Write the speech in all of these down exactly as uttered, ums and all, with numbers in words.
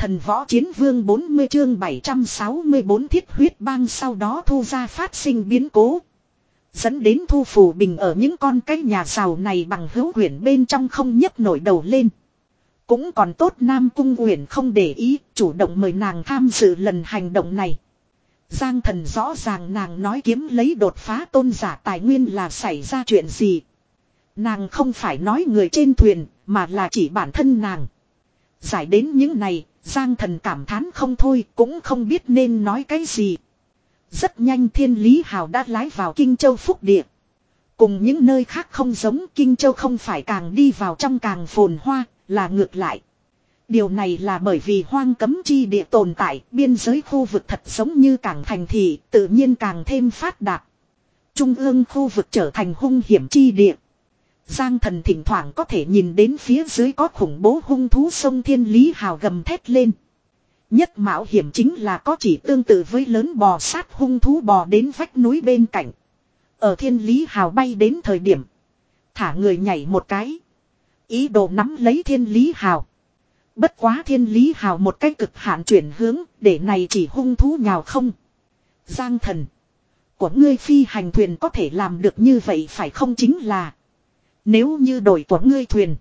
Thần võ chiến vương bốn mươi chương bảy trăm sáu mươi bốn thiết huyết bang sau đó Thu gia phát sinh biến cố. Dẫn đến Thu Phù Bình ở những con cái nhà giàu này bằng hữu quyển bên trong không nhấc nổi đầu lên. Cũng còn tốt Nam Cung Uyển không để ý, chủ động mời nàng tham dự lần hành động này. Giang Thần rõ ràng nàng nói kiếm lấy đột phá tôn giả tài nguyên là xảy ra chuyện gì. Nàng không phải nói người trên thuyền, mà là chỉ bản thân nàng. Giải đến những này, Giang Thần cảm thán không thôi, cũng không biết nên nói cái gì. Rất nhanh Thiên Lý Hào đã lái vào Kinh Châu Phúc Địa. Cùng những nơi khác không giống, Kinh Châu không phải càng đi vào trong càng phồn hoa, là ngược lại. Điều này là bởi vì hoang cấm chi địa tồn tại, biên giới khu vực thật giống như càng thành thị, tự nhiên càng thêm phát đạt. Trung ương khu vực trở thành hung hiểm chi địa. Giang Thần thỉnh thoảng có thể nhìn đến phía dưới có khủng bố hung thú sông Thiên Lý Hào gầm thét lên. Nhất mạo hiểm chính là có chỉ tương tự với lớn bò sát hung thú bò đến vách núi bên cạnh. Ở Thiên Lý Hào bay đến thời điểm, thả người nhảy một cái, ý đồ nắm lấy Thiên Lý Hào. Bất quá Thiên Lý Hào một cái cực hạn chuyển hướng, để này chỉ hung thú nhào không. Giang Thần, của ngươi phi hành thuyền có thể làm được như vậy phải không, chính là nếu như đổi của ngươi thuyền,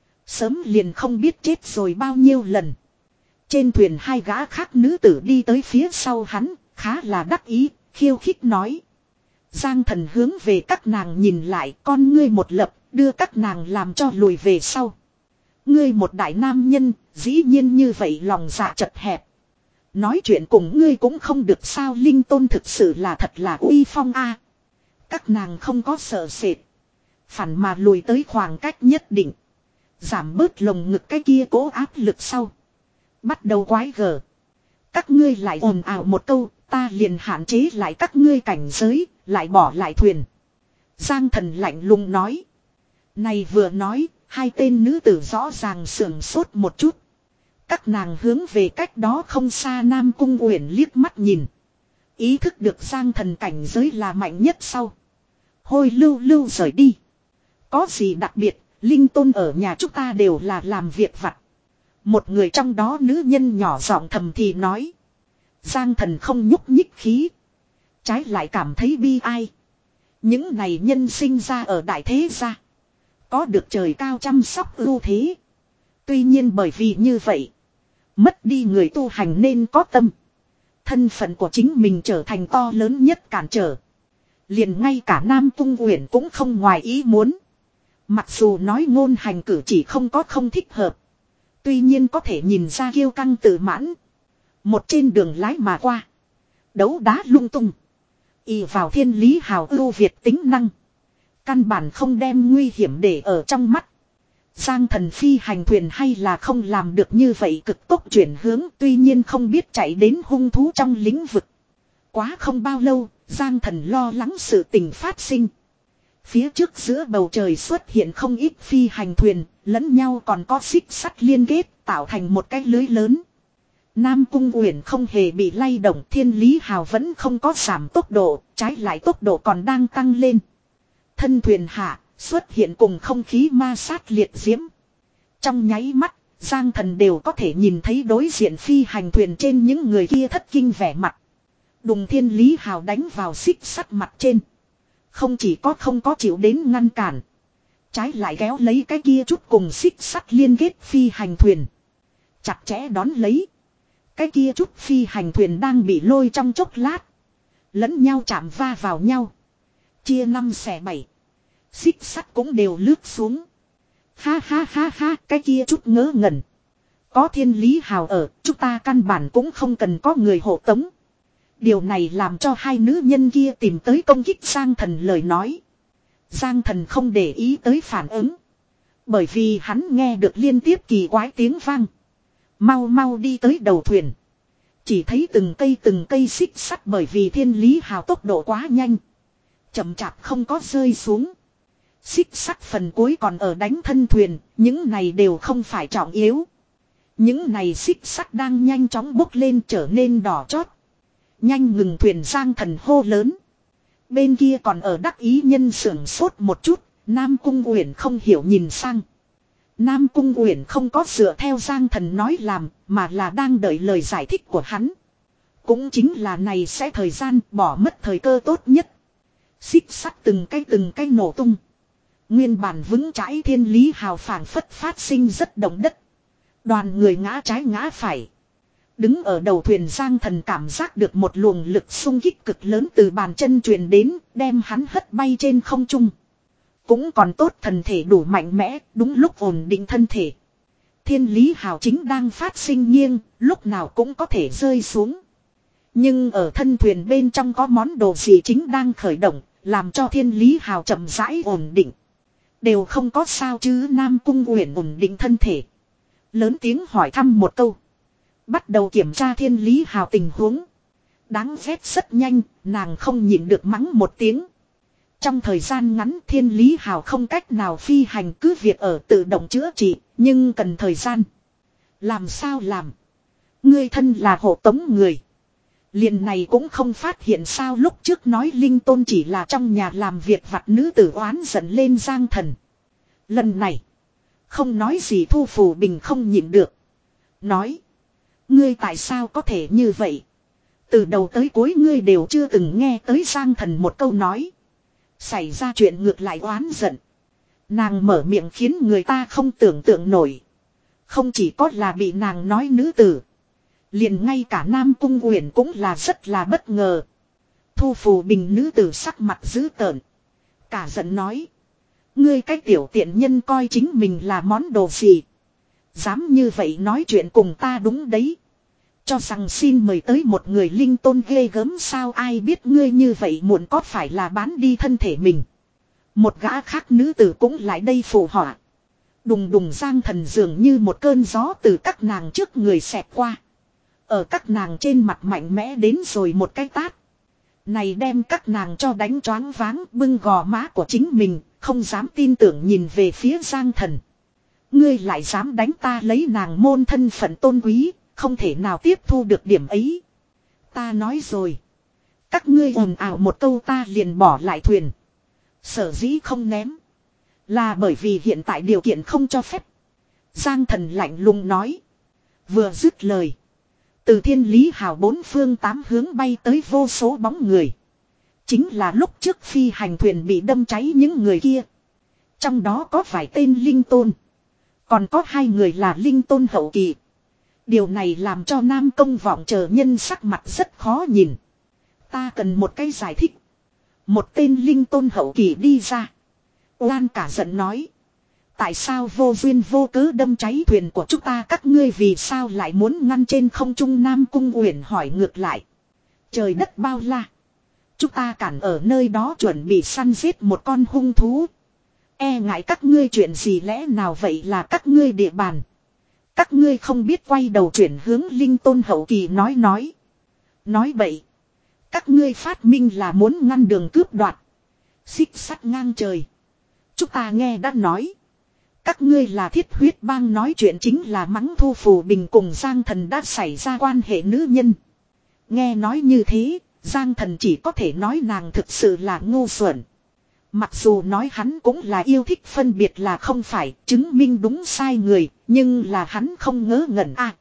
sớm liền không biết chết rồi bao nhiêu lần. Trên thuyền hai gã khác nữ tử đi tới phía sau hắn, khá là đắc ý, khiêu khích nói. Giang Thần hướng về các nàng nhìn lại, con ngươi một lập, đưa các nàng làm cho lùi về sau. Ngươi một đại nam nhân, dĩ nhiên như vậy lòng dạ chật hẹp. Nói chuyện cùng ngươi cũng không được sao, Linh Tôn thực sự là thật là uy phong a. Các nàng không có sợ sệt, phản mà lùi tới khoảng cách nhất định, giảm bớt lồng ngực cái kia cố áp lực sau. Bắt đầu quái gở. Các ngươi lại ồn ào một câu, ta liền hạn chế lại các ngươi cảnh giới, lại bỏ lại thuyền. Giang Thần lạnh lùng nói. Này vừa nói, hai tên nữ tử rõ ràng sưởng sốt một chút. Các nàng hướng về cách đó không xa Nam Cung Uyển liếc mắt nhìn. Ý thức được Giang Thần cảnh giới là mạnh nhất sau. Hôi lưu lưu rời đi. Có gì đặc biệt, Linh Tôn ở nhà chúng ta đều là làm việc vặt. Một người trong đó nữ nhân nhỏ giọng thầm thì nói. Giang Thần không nhúc nhích khí, trái lại cảm thấy bi ai. Những này nhân sinh ra ở đại thế gia, có được trời cao chăm sóc ưu thế. Tuy nhiên bởi vì như vậy, mất đi người tu hành nên có tâm. Thân phận của chính mình trở thành to lớn nhất cản trở. Liền ngay cả Nam Cung Uyển cũng không ngoài ý muốn. Mặc dù nói ngôn hành cử chỉ không có không thích hợp, tuy nhiên có thể nhìn ra kiêu căng tự mãn. Một trên đường lái mà qua, đấu đá lung tung, ì vào Thiên Lý Hào ưu việt tính năng, căn bản không đem nguy hiểm để ở trong mắt. Giang Thần phi hành thuyền hay là không làm được như vậy cực tốc chuyển hướng, tuy nhiên không biết chạy đến hung thú trong lĩnh vực. Quá không bao lâu, Giang Thần lo lắng sự tình phát sinh. Phía trước giữa bầu trời xuất hiện không ít phi hành thuyền, lẫn nhau còn có xích sắt liên kết, tạo thành một cái lưới lớn. Nam Cung Uyển không hề bị lay động, Thiên Lý Hào vẫn không có giảm tốc độ, trái lại tốc độ còn đang tăng lên. Thân thuyền hạ, xuất hiện cùng không khí ma sát liệt diễm. Trong nháy mắt, Giang Thần đều có thể nhìn thấy đối diện phi hành thuyền trên những người kia thất kinh vẻ mặt. Đùng Thiên Lý Hào đánh vào xích sắt mặt trên. Không chỉ có không có chịu đến ngăn cản, trái lại kéo lấy cái kia chút cùng xích sắt liên kết phi hành thuyền, chặt chẽ đón lấy. Cái kia chút phi hành thuyền đang bị lôi trong chốc lát, lẫn nhau chạm va vào nhau, chia năm xẻ bảy, xích sắt cũng đều lướt xuống. Ha ha ha ha, cái kia chút ngớ ngẩn. Có Thiên Lý Hào ở, chúng ta căn bản cũng không cần có người hộ tống. Điều này làm cho hai nữ nhân kia tìm tới công kích Giang Thần lời nói. Giang Thần không để ý tới phản ứng, bởi vì hắn nghe được liên tiếp kỳ quái tiếng vang. Mau mau đi tới đầu thuyền, chỉ thấy từng cây từng cây xích sắt bởi vì Thiên Lý Hào tốc độ quá nhanh, chậm chạp không có rơi xuống. Xích sắt phần cuối còn ở đánh thân thuyền, những này đều không phải trọng yếu. Những này xích sắt đang nhanh chóng bốc lên trở nên đỏ chót. Nhanh ngừng thuyền, Giang Thần hô lớn. Bên kia còn ở đắc ý nhân sưởng sốt một chút, Nam Cung Uyển không hiểu nhìn sang. Nam Cung Uyển không có dựa theo Giang Thần nói làm, mà là đang đợi lời giải thích của hắn. Cũng chính là này sẽ thời gian bỏ mất thời cơ tốt nhất. Xích sắt từng cái từng cái nổ tung. Nguyên bản vững chãi thiên lý hào phảng phất phát sinh rất động đất. Đoàn người ngã trái ngã phải. Đứng ở đầu thuyền Giang Thần cảm giác được một luồng lực xung kích cực lớn từ bàn chân truyền đến, đem hắn hất bay trên không trung. Cũng còn tốt thần thể đủ mạnh mẽ, đúng lúc ổn định thân thể. Thiên lý hào chính đang phát sinh nghiêng, lúc nào cũng có thể rơi xuống. Nhưng ở thân thuyền bên trong có món đồ gì chính đang khởi động, làm cho thiên lý hào chậm rãi ổn định. Đều không có sao chứ. Nam Cung Uyển ổn định thân thể. Lớn tiếng hỏi thăm một câu. Bắt đầu kiểm tra thiên lý hào tình huống. Đáng ghét rất nhanh, nàng không nhịn được mắng một tiếng. Trong thời gian ngắn thiên lý hào không cách nào phi hành, cứ việc ở tự động chữa trị, nhưng cần thời gian. Làm sao làm? Ngươi thân là hộ tống người. Liền này cũng không phát hiện sao, lúc trước nói Linh Tôn chỉ là trong nhà làm việc vặt, nữ tử oán giận lên Giang Thần. Lần này, không nói gì Thu Phù Bình không nhịn được. Nói, ngươi tại sao có thể như vậy? Từ đầu tới cuối ngươi đều chưa từng nghe tới Giang Thần một câu nói. Xảy ra chuyện ngược lại oán giận. Nàng mở miệng khiến người ta không tưởng tượng nổi. Không chỉ có là bị nàng nói nữ tử. Liền ngay cả Nam Cung Uyển cũng là rất là bất ngờ. Thu Phù Bình nữ tử sắc mặt dữ tợn. Cả giận nói. Ngươi cái tiểu tiện nhân coi chính mình là món đồ gì. Dám như vậy nói chuyện cùng ta đúng đấy. Cho rằng xin mời tới một người linh tôn ghê gớm sao, ai biết ngươi như vậy muộn có phải là bán đi thân thể mình. Một gã khác nữ tử cũng lại đây phụ họa. Đùng đùng. Giang Thần dường như một cơn gió từ các nàng trước người xẹt qua. Ở các nàng trên mặt mạnh mẽ đến rồi một cái tát. Này đem các nàng cho đánh choáng váng, bưng gò má của chính mình, không dám tin tưởng nhìn về phía Giang Thần. Ngươi lại dám đánh ta, lấy nàng môn thân phận tôn quý, không thể nào tiếp thu được điểm ấy. Ta nói rồi. Các ngươi ồn ào một câu ta liền bỏ lại thuyền. Sở dĩ không ném. Là bởi vì hiện tại điều kiện không cho phép. Giang Thần lạnh lùng nói. Vừa dứt lời. Từ thiên lý hào bốn phương tám hướng bay tới vô số bóng người. Chính là lúc trước phi hành thuyền bị đâm cháy những người kia. Trong đó có vài tên linh tôn. Còn có hai người là linh tôn hậu kỳ. Điều này làm cho Nam Công Vọng chờ nhân sắc mặt rất khó nhìn. Ta cần một cái giải thích. Một tên linh tôn hậu kỳ đi ra. Oan cả giận nói. Tại sao vô duyên vô cớ đâm cháy thuyền của chúng ta, các ngươi vì sao lại muốn ngăn trên không trung? Nam Cung Uyển hỏi ngược lại. Trời đất bao la. Chúng ta cản ở nơi đó chuẩn bị săn giết một con hung thú. E ngại các ngươi chuyện gì, lẽ nào vậy là các ngươi địa bàn. Các ngươi không biết quay đầu chuyển hướng linh tôn hậu kỳ nói nói. Nói bậy. Các ngươi phát minh là muốn ngăn đường cướp đoạt. Xích sắt ngang trời. Chúng ta nghe đã nói. Các ngươi là thiết huyết bang, nói chuyện chính là mắng Thu Phù Bình cùng Giang Thần đã xảy ra quan hệ nữ nhân. Nghe nói như thế, Giang Thần chỉ có thể nói nàng thực sự là ngu xuẩn. Mặc dù nói hắn cũng là yêu thích phân biệt là không phải, chứng minh đúng sai người, nhưng là hắn không ngớ ngẩn à.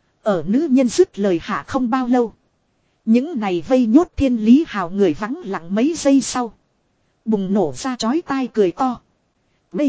Ở nữ nhân dứt lời hạ không bao lâu. Những này vây nhốt thiên lý hào người vắng lặng mấy giây sau. Bùng nổ ra chói tai cười to. B.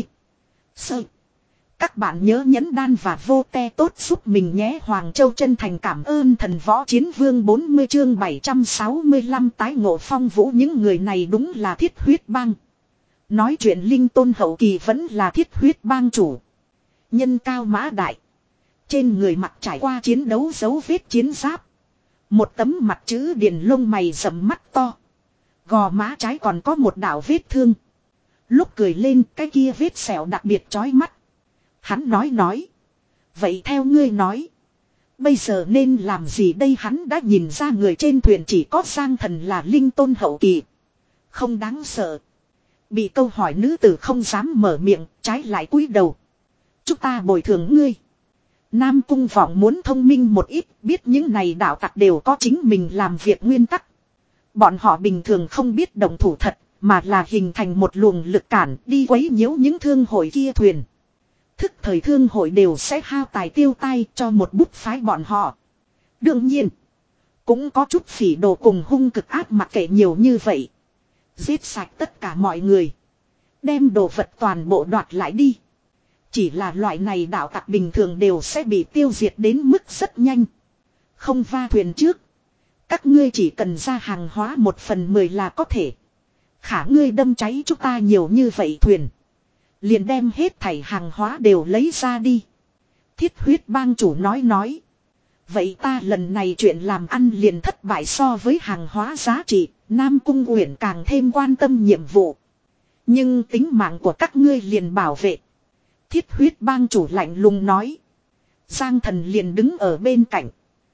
Sơ. Các bạn nhớ nhấn đan và vô te tốt giúp mình nhé. Hoàng Châu chân thành cảm ơn thần võ chiến vương. Bốn mươi chương bảy trăm sáu mươi lăm tái ngộ phong vũ. Những người này đúng là thiết huyết bang. Nói chuyện linh tôn hậu kỳ vẫn là thiết huyết bang chủ. Nhân cao mã đại. Trên người mặt trải qua chiến đấu dấu vết chiến giáp. Một tấm mặt chữ điền, lông mày rậm, mắt to. Gò má trái còn có một đạo vết thương. Lúc cười lên cái kia vết sẹo đặc biệt chói mắt. Hắn nói nói. Vậy theo ngươi nói. Bây giờ nên làm gì đây? Hắn đã nhìn ra người trên thuyền chỉ có Giang Thần là linh tôn hậu kỳ. Không đáng sợ. Bị câu hỏi nữ tử không dám mở miệng, trái lại cúi đầu. Chúng ta bồi thường ngươi. Nam Cung Vọng muốn thông minh một ít, biết những này đạo tặc đều có chính mình làm việc nguyên tắc. Bọn họ bình thường không biết động thủ thật, mà là hình thành một luồng lực cản đi quấy nhiễu những thương hội kia thuyền. Thức thời thương hội đều sẽ hao tài tiêu tai cho một bút phái bọn họ. Đương nhiên. Cũng có chút phỉ đồ cùng hung cực ác mặc kệ nhiều như vậy. Giết sạch tất cả mọi người. Đem đồ vật toàn bộ đoạt lại đi. Chỉ là loại này đạo tặc bình thường đều sẽ bị tiêu diệt đến mức rất nhanh. Không va thuyền trước. Các ngươi chỉ cần ra hàng hóa một phần mười là có thể. Khả ngươi đâm cháy chúng ta nhiều như vậy thuyền. Liền đem hết thảy hàng hóa đều lấy ra đi. Thiết huyết bang chủ nói nói. Vậy ta lần này chuyện làm ăn liền thất bại so với hàng hóa giá trị. Nam Cung Uyển càng thêm quan tâm nhiệm vụ. Nhưng tính mạng của các ngươi liền bảo vệ. Thiết huyết bang chủ lạnh lùng nói. Giang Thần liền đứng ở bên cạnh.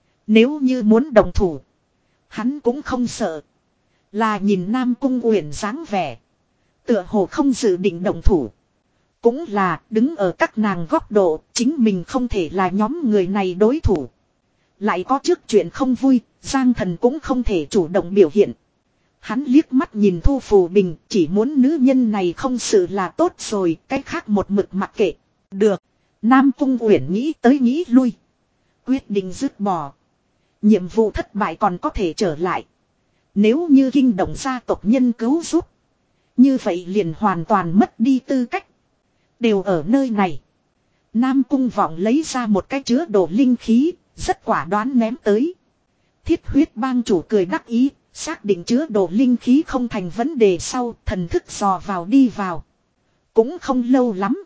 Nếu như muốn đồng thủ. Hắn cũng không sợ. Là nhìn Nam Cung Uyển dáng vẻ. Tựa hồ không dự định đồng thủ. Cũng là đứng ở các nàng góc độ. Chính mình không thể là nhóm người này đối thủ. Lại có trước chuyện không vui. Giang Thần cũng không thể chủ động biểu hiện. Hắn liếc mắt nhìn Thu Phù Bình. Chỉ muốn nữ nhân này không sự là tốt rồi. Cái khác một mực mặc kệ. Được. Nam Cung Uyển nghĩ tới nghĩ lui. Quyết định dứt bỏ. Nhiệm vụ thất bại còn có thể trở lại. Nếu như kinh động gia tộc nhân cứu giúp. Như vậy liền hoàn toàn mất đi tư cách. Đều ở nơi này. Nam Cung Vọng lấy ra một cái chứa đồ linh khí. Rất quả đoán ném tới. Thiết huyết bang chủ cười đắc ý. Xác định chứa đồ linh khí không thành vấn đề sau. Thần thức dò vào đi vào. Cũng không lâu lắm.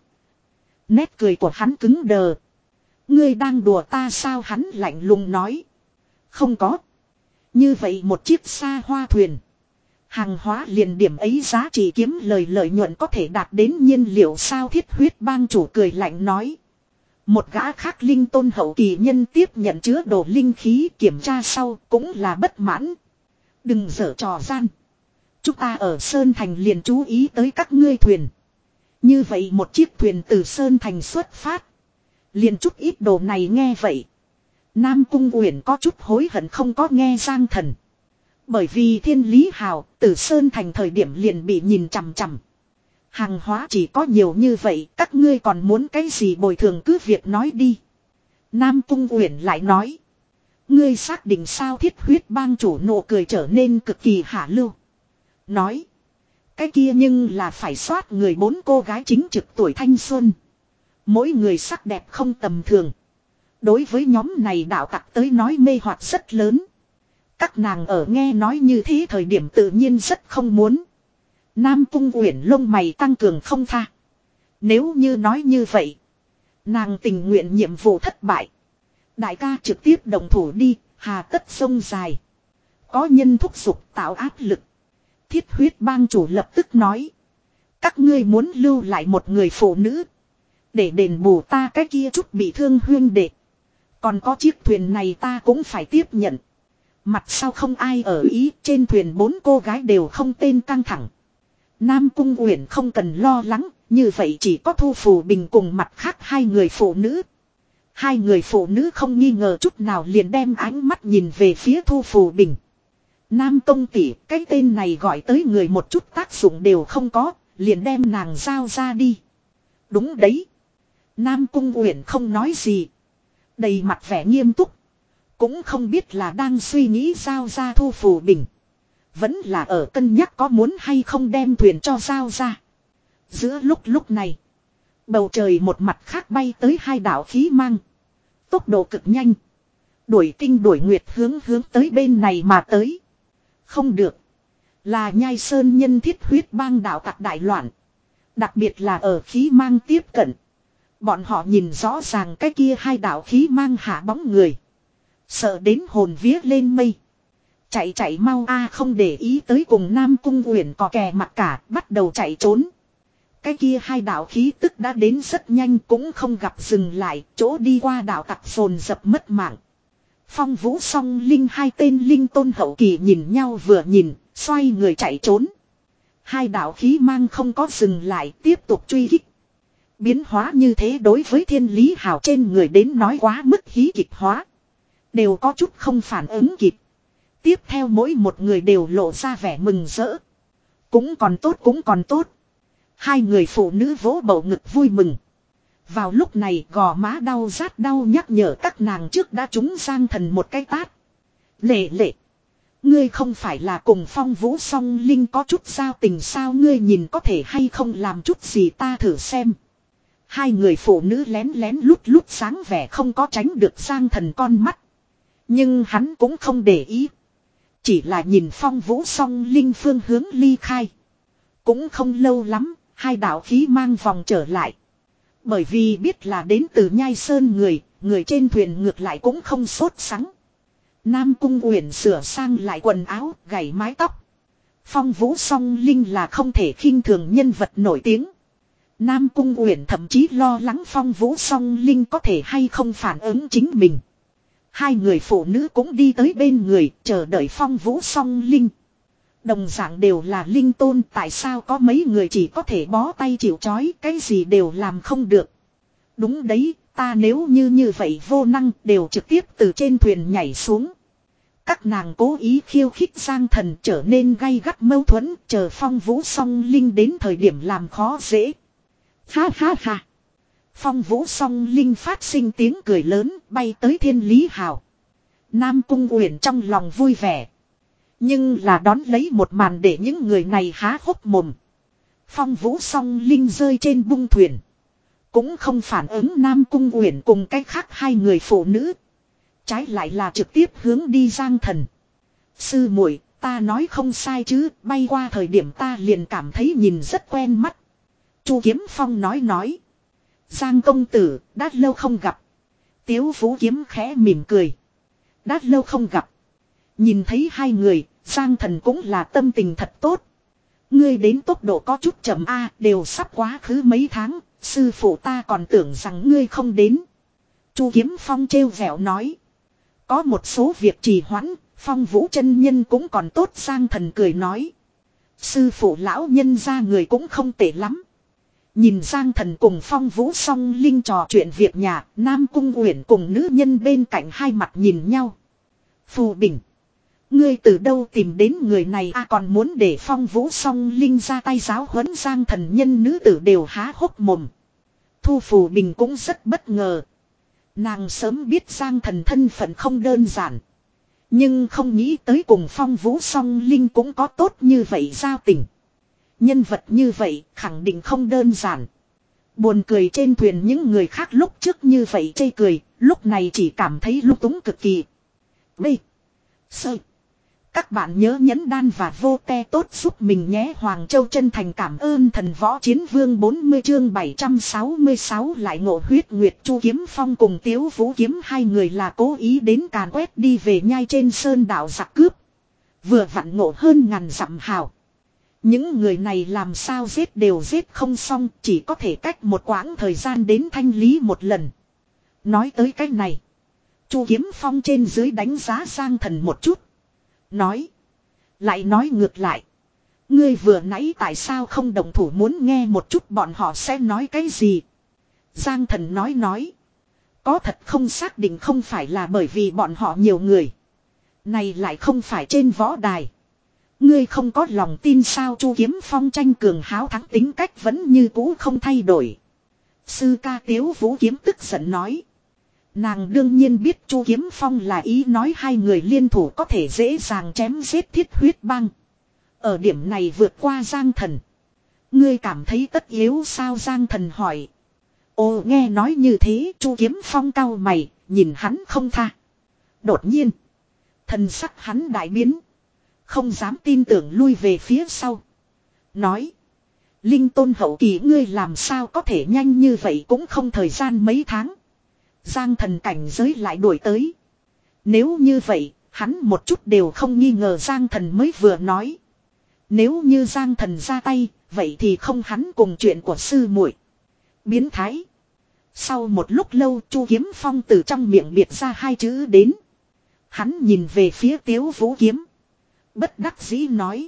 Nét cười của hắn cứng đờ. Ngươi đang đùa ta sao, hắn lạnh lùng nói. Không có. Như vậy một chiếc xa hoa thuyền. Hàng hóa liền điểm ấy giá trị kiếm lời lợi nhuận có thể đạt đến nhiên liệu sao, thiết huyết bang chủ cười lạnh nói. Một gã khác linh tôn hậu kỳ nhân tiếp nhận chứa đồ linh khí kiểm tra sau cũng là bất mãn. Đừng giở trò gian. Chúng ta ở Sơn Thành liền chú ý tới các ngươi thuyền. Như vậy một chiếc thuyền từ Sơn Thành xuất phát. Liền chút ít đồ này nghe vậy. Nam Cung Uyển có chút hối hận không có nghe Giang Thần. Bởi vì Thiên Lý Hào từ Sơn Thành thời điểm liền bị nhìn chằm chằm. Hàng hóa chỉ có nhiều như vậy, các ngươi còn muốn cái gì bồi thường cứ việc nói đi. Nam Cung Uyển lại nói. Ngươi xác định sao, thiết huyết bang chủ nụ cười trở nên cực kỳ hạ lưu. Nói. Cái kia nhưng là phải soát người bốn cô gái chính trực tuổi thanh xuân. Mỗi người sắc đẹp không tầm thường. Đối với nhóm này đạo tặc tới nói mê hoặc rất lớn. Các nàng ở nghe nói như thế thời điểm tự nhiên rất không muốn. Nam Cung Uyển lông mày tăng cường không tha. Nếu như nói như vậy. Nàng tình nguyện nhiệm vụ thất bại. Đại ca trực tiếp động thủ đi, hà tất sông dài. Có nhân thúc giục tạo áp lực. Thiết huyết bang chủ lập tức nói. Các ngươi muốn lưu lại một người phụ nữ. Để đền bù ta cái kia chút bị thương huyên đệ. Còn có chiếc thuyền này ta cũng phải tiếp nhận. Mặt sau không ai ở ý, trên thuyền bốn cô gái đều không tên căng thẳng. Nam Cung Uyển không cần lo lắng, như vậy chỉ có Thu Phù Bình cùng mặt khác hai người phụ nữ. Hai người phụ nữ không nghi ngờ chút nào liền đem ánh mắt nhìn về phía Thu Phù Bình. Nam công tỷ, cái tên này gọi tới người một chút tác dụng đều không có, liền đem nàng giao ra đi. Đúng đấy. Nam Cung Uyển không nói gì. Đầy mặt vẻ nghiêm túc. Cũng không biết là đang suy nghĩ giao ra Thu Phù Bình. Vẫn là ở cân nhắc có muốn hay không đem thuyền cho giao ra. Giữa lúc lúc này. Bầu trời một mặt khác bay tới hai đạo khí mang. Tốc độ cực nhanh. Đuổi tinh đuổi nguyệt hướng hướng tới bên này mà tới. Không được. Là Nhai Sơn nhân thiết huyết bang đạo tặc đại loạn. Đặc biệt là ở khí mang tiếp cận. Bọn họ nhìn rõ ràng cái kia hai đạo khí mang hạ bóng người. Sợ đến hồn vía lên mây. Chạy chạy mau a, không để ý tới cùng Nam Cung Uyển cò kè mặt cả, bắt đầu chạy trốn. Cái kia hai đạo khí tức đã đến rất nhanh, cũng không gặp dừng lại, chỗ đi qua đạo tặc phồn dập mất mạng. Phong Vũ Song Linh hai tên linh tôn hậu kỳ nhìn nhau vừa nhìn, xoay người chạy trốn. Hai đạo khí mang không có dừng lại, tiếp tục truy kích. Biến hóa như thế đối với Thiên Lý Hào trên người đến nói quá mức hí kịch hóa. Đều có chút không phản ứng kịp. Tiếp theo mỗi một người đều lộ ra vẻ mừng rỡ. Cũng còn tốt, cũng còn tốt. Hai người phụ nữ vỗ bầu ngực vui mừng. Vào lúc này gò má đau rát đau nhắc nhở các nàng trước đã trúng Giang Thần một cái tát. Lệ lệ. Ngươi không phải là cùng Phong Vũ Song Linh có chút giao tình sao, ngươi nhìn có thể hay không làm chút gì ta thử xem. Hai người phụ nữ lén lén lút lút sáng vẻ không có tránh được Giang Thần con mắt. Nhưng hắn cũng không để ý. Chỉ là nhìn Phong Vũ Song Linh phương hướng ly khai. Cũng không lâu lắm, hai đạo khí mang vòng trở lại. Bởi vì biết là đến từ Nhai Sơn người, người trên thuyền ngược lại cũng không sốt sắng. Nam Cung Uyển sửa sang lại quần áo, gảy mái tóc. Phong Vũ Song Linh là không thể khinh thường nhân vật nổi tiếng. Nam Cung Uyển thậm chí lo lắng Phong Vũ Song Linh có thể hay không phản ứng chính mình. Hai người phụ nữ cũng đi tới bên người, chờ đợi Phong Vũ Song Linh. Đồng dạng đều là linh tôn, tại sao có mấy người chỉ có thể bó tay chịu trói, cái gì đều làm không được. Đúng đấy, ta nếu như như vậy vô năng đều trực tiếp từ trên thuyền nhảy xuống. Các nàng cố ý khiêu khích Giang Thần trở nên gay gắt mâu thuẫn, chờ Phong Vũ Song Linh đến thời điểm làm khó dễ. Ha ha ha. Phong Vũ Song Linh phát sinh tiếng cười lớn bay tới Thiên Lý Hào. Nam Cung Uyển trong lòng vui vẻ. Nhưng là đón lấy một màn để những người này há hốc mồm. Phong Vũ Song Linh rơi trên bung thuyền. Cũng không phản ứng Nam Cung Uyển cùng cách khác hai người phụ nữ. Trái lại là trực tiếp hướng đi Giang Thần. Sư muội, ta nói không sai chứ, bay qua thời điểm ta liền cảm thấy nhìn rất quen mắt. Chu Kiếm Phong nói nói. Giang công tử, đã lâu không gặp. Tiếu Vũ Kiếm khẽ mỉm cười. Đã lâu không gặp. Nhìn thấy hai người, Giang Thần cũng là tâm tình thật tốt. Ngươi đến tốc độ có chút chậm a, đều sắp quá khứ mấy tháng, sư phụ ta còn tưởng rằng ngươi không đến. Chu Kiếm Phong trêu vẻo nói. Có một số việc trì hoãn, Phong Vũ chân nhân cũng còn tốt, Giang Thần cười nói. Sư phụ lão nhân ra người cũng không tệ lắm. Nhìn Giang Thần cùng Phong Vũ Song Linh trò chuyện việc nhà, Nam Cung Uyển cùng nữ nhân bên cạnh hai mặt nhìn nhau. Phù Bình. Ngươi từ đâu tìm đến người này a, còn muốn để Phong Vũ Song Linh ra tay giáo huấn Giang Thần nhân nữ tử đều há hốc mồm. Thu Phù Bình cũng rất bất ngờ. Nàng sớm biết Giang Thần thân phận không đơn giản. Nhưng không nghĩ tới cùng Phong Vũ Song Linh cũng có tốt như vậy giao tình. Nhân vật như vậy khẳng định không đơn giản. Buồn cười trên thuyền những người khác lúc trước như vậy chê cười, lúc này chỉ cảm thấy lung túng cực kỳ. B. Sơ. Các bạn nhớ nhấn đan và vô te tốt giúp mình nhé. Hoàng Châu chân thành cảm ơn Thần Võ Chiến Vương. Bốn mươi chương bảy trăm sáu mươi sáu lại ngộ huyết nguyệt. Chu Kiếm Phong cùng Tiếu Vũ Kiếm hai người là cố ý đến càn quét đi về nhai trên sơn đảo giặc cướp. Vừa vặn ngộ hơn ngàn dặm hào. Những người này làm sao giết đều giết không xong, chỉ có thể cách một quãng thời gian đến thanh lý một lần. Nói tới cái này, Chu Kiếm Phong trên dưới đánh giá Giang Thần một chút. Nói. Lại nói ngược lại. Ngươi vừa nãy tại sao không đồng thủ, muốn nghe một chút bọn họ sẽ nói cái gì. Giang Thần nói nói. Có thật không xác định, không phải là bởi vì bọn họ nhiều người. Này lại không phải trên võ đài. Ngươi không có lòng tin sao? Chu Kiếm Phong tranh cường háo thắng tính cách vẫn như cũ không thay đổi. Sư ca Tiếu Vũ Kiếm tức giận nói. Nàng đương nhiên biết Chu Kiếm Phong là ý nói hai người liên thủ có thể dễ dàng chém giết Thiết Huyết Bang. Ở điểm này vượt qua Giang Thần. Ngươi cảm thấy tất yếu sao? Giang Thần hỏi. Ồ, nghe nói như thế, Chu Kiếm Phong cau mày, nhìn hắn không tha. Đột nhiên, thần sắc hắn đại biến. Không dám tin tưởng lui về phía sau. Nói. Linh tôn hậu kỳ ngươi làm sao có thể nhanh như vậy, cũng không thời gian mấy tháng. Giang Thần cảnh giới lại đuổi tới. Nếu như vậy, hắn một chút đều không nghi ngờ. Giang Thần mới vừa nói. Nếu như Giang Thần ra tay, vậy thì không hắn cùng chuyện của sư muội. Biến thái. Sau một lúc lâu, Chu Kiếm Phong từ trong miệng biệt ra hai chữ đến. Hắn nhìn về phía Tiếu Vũ Kiếm. Bất đắc dĩ nói.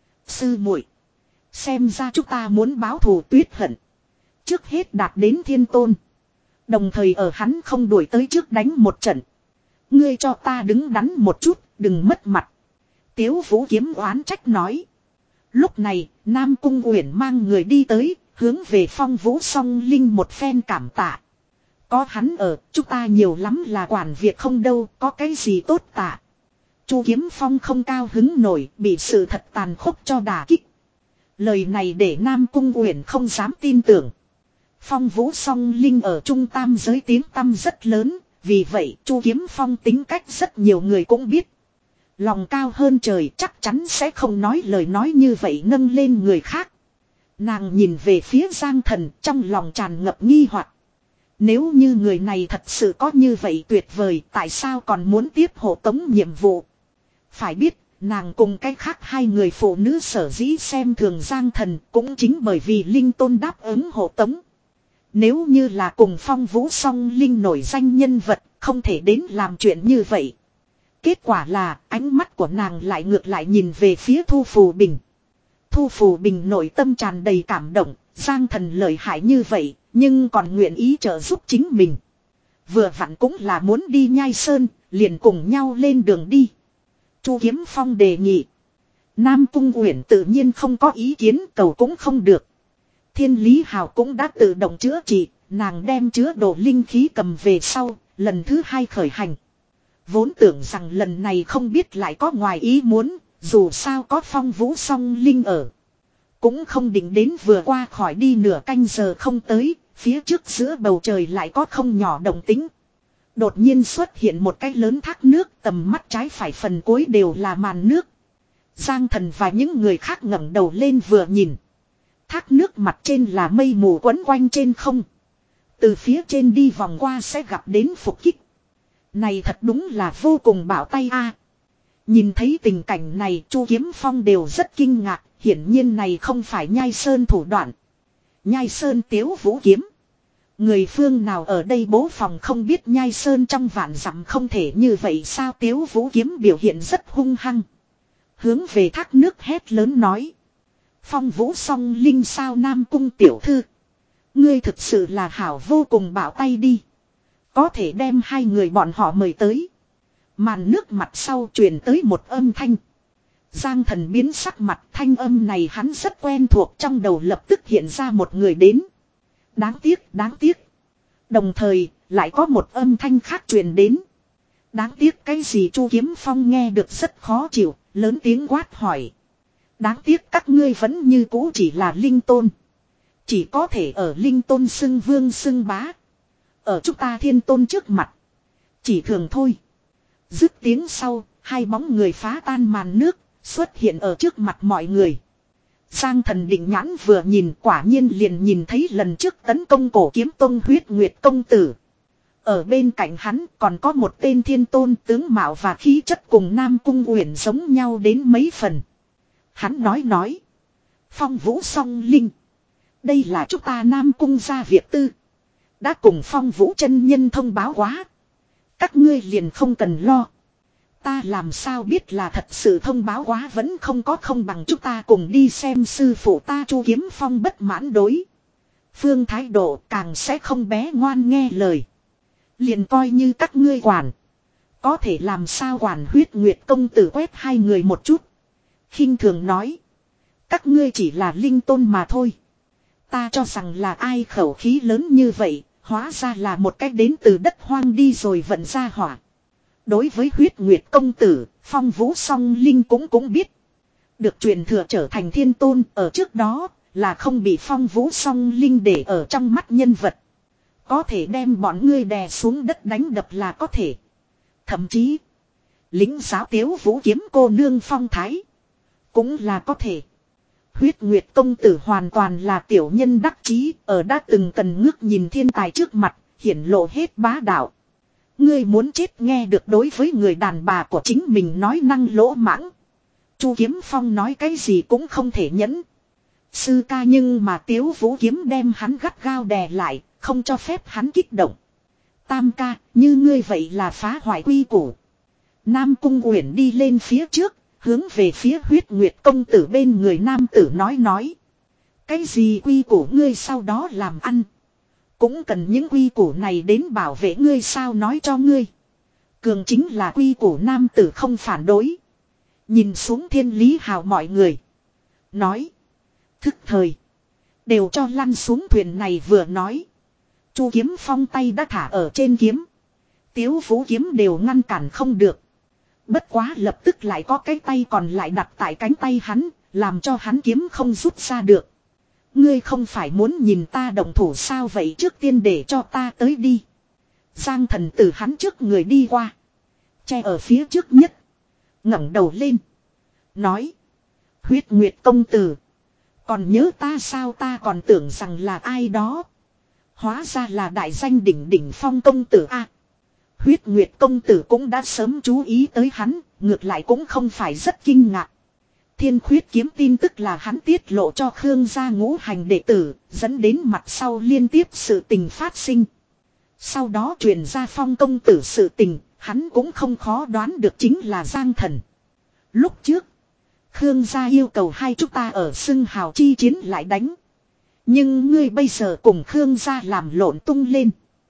Sư muội, xem ra chúng ta muốn báo thù tuyết hận. Trước hết đạt đến thiên tôn. Đồng thời ở hắn không đuổi tới trước đánh một trận. Ngươi cho ta đứng đắn một chút, đừng mất mặt. Tiếu Vũ Kiếm oán trách nói. Lúc này, Nam Cung Uyển mang người đi tới, Hướng về Phong Vũ Song Linh một phen cảm tạ. Có hắn ở, chúng ta nhiều lắm là quản việc không đâu, có cái gì tốt tạ. Chu Kiếm Phong không cao hứng nổi, bị sự thật tàn khốc cho đả kích. Lời này để Nam Cung Uyển không dám tin tưởng. Phong Vũ Song Linh ở Trung Tam giới tiếng tăm rất lớn, vì vậy Chu Kiếm Phong tính cách rất nhiều người cũng biết. Lòng cao hơn trời chắc chắn sẽ không nói lời nói như vậy nâng lên người khác. Nàng nhìn về phía Giang Thần trong lòng tràn ngập nghi hoặc. Nếu như người này thật sự có như vậy tuyệt vời, tại sao còn muốn tiếp hộ tống nhiệm vụ? Phải biết, nàng cùng cái khác hai người phụ nữ sở dĩ xem thường Giang Thần cũng chính bởi vì Linh Tôn đáp ứng hộ tống. Nếu như là cùng Phong Vũ Song Linh nổi danh nhân vật, không thể đến làm chuyện như vậy. Kết quả là ánh mắt của nàng lại ngược lại nhìn về phía Thu Phù Bình. Thu Phù Bình nội tâm tràn đầy cảm động, Giang Thần lợi hại như vậy, nhưng còn nguyện ý trợ giúp chính mình. Vừa vặn cũng là muốn đi Nhai Sơn, liền cùng nhau lên đường đi. Chu Kiếm Phong đề nghị. Nam Cung Uyển tự nhiên không có ý kiến, cầu cũng không được. Thiên Lý Hào cũng đã tự động chữa trị, nàng đem chứa đồ linh khí cầm về sau, lần thứ hai khởi hành. Vốn tưởng rằng lần này không biết lại có ngoài ý muốn, dù sao có Phong Vũ Song Linh ở. Cũng không định đến vừa qua khỏi đi nửa canh giờ không tới, phía trước giữa bầu trời lại có không nhỏ động tĩnh. Đột nhiên xuất hiện một cái lớn thác nước, tầm mắt trái phải phần cuối đều là màn nước. Giang Thần và những người khác ngẩng đầu lên vừa nhìn. Thác nước mặt trên là mây mù quấn quanh trên không. Từ phía trên đi vòng qua sẽ gặp đến phục kích. Này thật đúng là vô cùng bảo tay a. Nhìn thấy tình cảnh này Chu Kiếm Phong đều rất kinh ngạc. Hiển nhiên này không phải Nhai Sơn thủ đoạn. Nhai Sơn Tiếu Vũ Kiếm. Người phương nào ở đây bố phòng không biết Nhai Sơn trong vạn dặm không thể như vậy sao? Tiếu Vũ Kiếm biểu hiện rất hung hăng. Hướng về thác nước hét lớn nói. Phong Vũ Song Linh sao Nam Cung tiểu thư. Ngươi thực sự là hảo vô cùng bảo tay đi. Có thể đem hai người bọn họ mời tới. Màn nước mặt sau truyền tới một âm thanh. Giang Thần biến sắc mặt, thanh âm này hắn rất quen thuộc, trong đầu lập tức hiện ra một người đến. Đáng tiếc, đáng tiếc. Đồng thời, lại có một âm thanh khác truyền đến. Đáng tiếc cái gì? Chu Kiếm Phong nghe được rất khó chịu, lớn tiếng quát hỏi. Đáng tiếc các ngươi vẫn như cũ chỉ là linh tôn. Chỉ có thể ở linh tôn xưng vương xưng bá. Ở chúng ta thiên tôn trước mặt. Chỉ thường thôi. Dứt tiếng sau, hai bóng người phá tan màn nước, xuất hiện ở trước mặt mọi người. Giang Thần định nhãn vừa nhìn quả nhiên liền nhìn thấy lần trước tấn công cổ kiếm tông Huyết Nguyệt công tử. Ở bên cạnh hắn còn có một tên thiên tôn tướng mạo và khí chất cùng Nam Cung Uyển giống nhau đến mấy phần. Hắn nói nói. Phong Vũ Song Linh. Đây là chúng ta Nam Cung gia việc tư. Đã cùng Phong Vũ chân nhân thông báo quá. Các ngươi liền không cần lo. Ta làm sao biết là thật sự thông báo quá vẫn không có không bằng chúng ta cùng đi xem sư phụ ta. Chu Kiếm Phong bất mãn đối phương thái độ càng sẽ không bé ngoan nghe lời. Liền coi như các ngươi quản. Có thể làm sao quản? Huyết Nguyệt công tử quét hai người một chút. Khinh thường nói. Các ngươi chỉ là linh tôn mà thôi. Ta cho rằng là ai khẩu khí lớn như vậy. Hóa ra là một cách đến từ đất hoang đi rồi vận ra hỏa. Đối với Huyết Nguyệt công tử, Phong Vũ Song Linh cũng cũng biết. Được truyền thừa trở thành thiên tôn ở trước đó là không bị Phong Vũ Song Linh để ở trong mắt nhân vật. Có thể đem bọn ngươi đè xuống đất đánh đập là có thể. Thậm chí, lính giáo Tiếu Vũ Kiếm cô nương phong thái cũng là có thể. Huyết Nguyệt công tử hoàn toàn là tiểu nhân đắc chí, ở đã từng cần ngước nhìn thiên tài trước mặt, hiển lộ hết bá đạo. Ngươi muốn chết nghe được đối với người đàn bà của chính mình nói năng lỗ mãng. Chu Kiếm Phong nói cái gì cũng không thể nhẫn. Sư ca nhưng mà Tiếu Vũ Kiếm đem hắn gắt gao đè lại, không cho phép hắn kích động. Tam ca, như ngươi vậy là phá hoại quy củ. Nam Cung Uyển đi lên phía trước, hướng về phía Huyết Nguyệt công tử bên người nam tử nói nói. Cái gì quy củ ngươi sau đó làm ăn. Cũng cần những quy củ này đến bảo vệ ngươi sao? Nói cho ngươi. Cường chính là quy củ. Nam tử không phản đối. Nhìn xuống Thiên Lý Hào mọi người. Nói. Thức thời. Đều cho lăn xuống thuyền này vừa nói. Chu Kiếm Phong tay đã thả ở trên kiếm. Tiếu Vũ kiếm đều ngăn cản không được. Bất quá lập tức lại có cái tay còn lại đặt tại cánh tay hắn, làm cho hắn kiếm không rút ra được. Ngươi không phải muốn nhìn ta động thủ sao vậy, trước tiên để cho ta tới đi. Giang Thần từ hắn trước người đi qua. Che ở phía trước nhất. ngẩng đầu lên. Nói. Huyết Nguyệt công tử. Còn nhớ ta sao, ta còn tưởng rằng là ai đó. Hóa ra là đại danh đỉnh đỉnh Phong công tử a. Huyết Nguyệt công tử cũng đã sớm chú ý tới hắn, ngược lại cũng không phải rất kinh ngạc. Thiên Khuyết kiếm tin tức là hắn tiết lộ cho Khương gia ngũ hành đệ tử, dẫn đến mặt sau liên tiếp sự tình phát sinh. Sau đó truyền ra Phong công tử sự tình, hắn cũng không khó đoán được chính là Giang Thần. Lúc trước, Khương gia yêu cầu hai chúng ta ở xưng hào chi chiến lại đánh. Nhưng ngươi bây giờ cùng Khương gia làm lộn tung lên.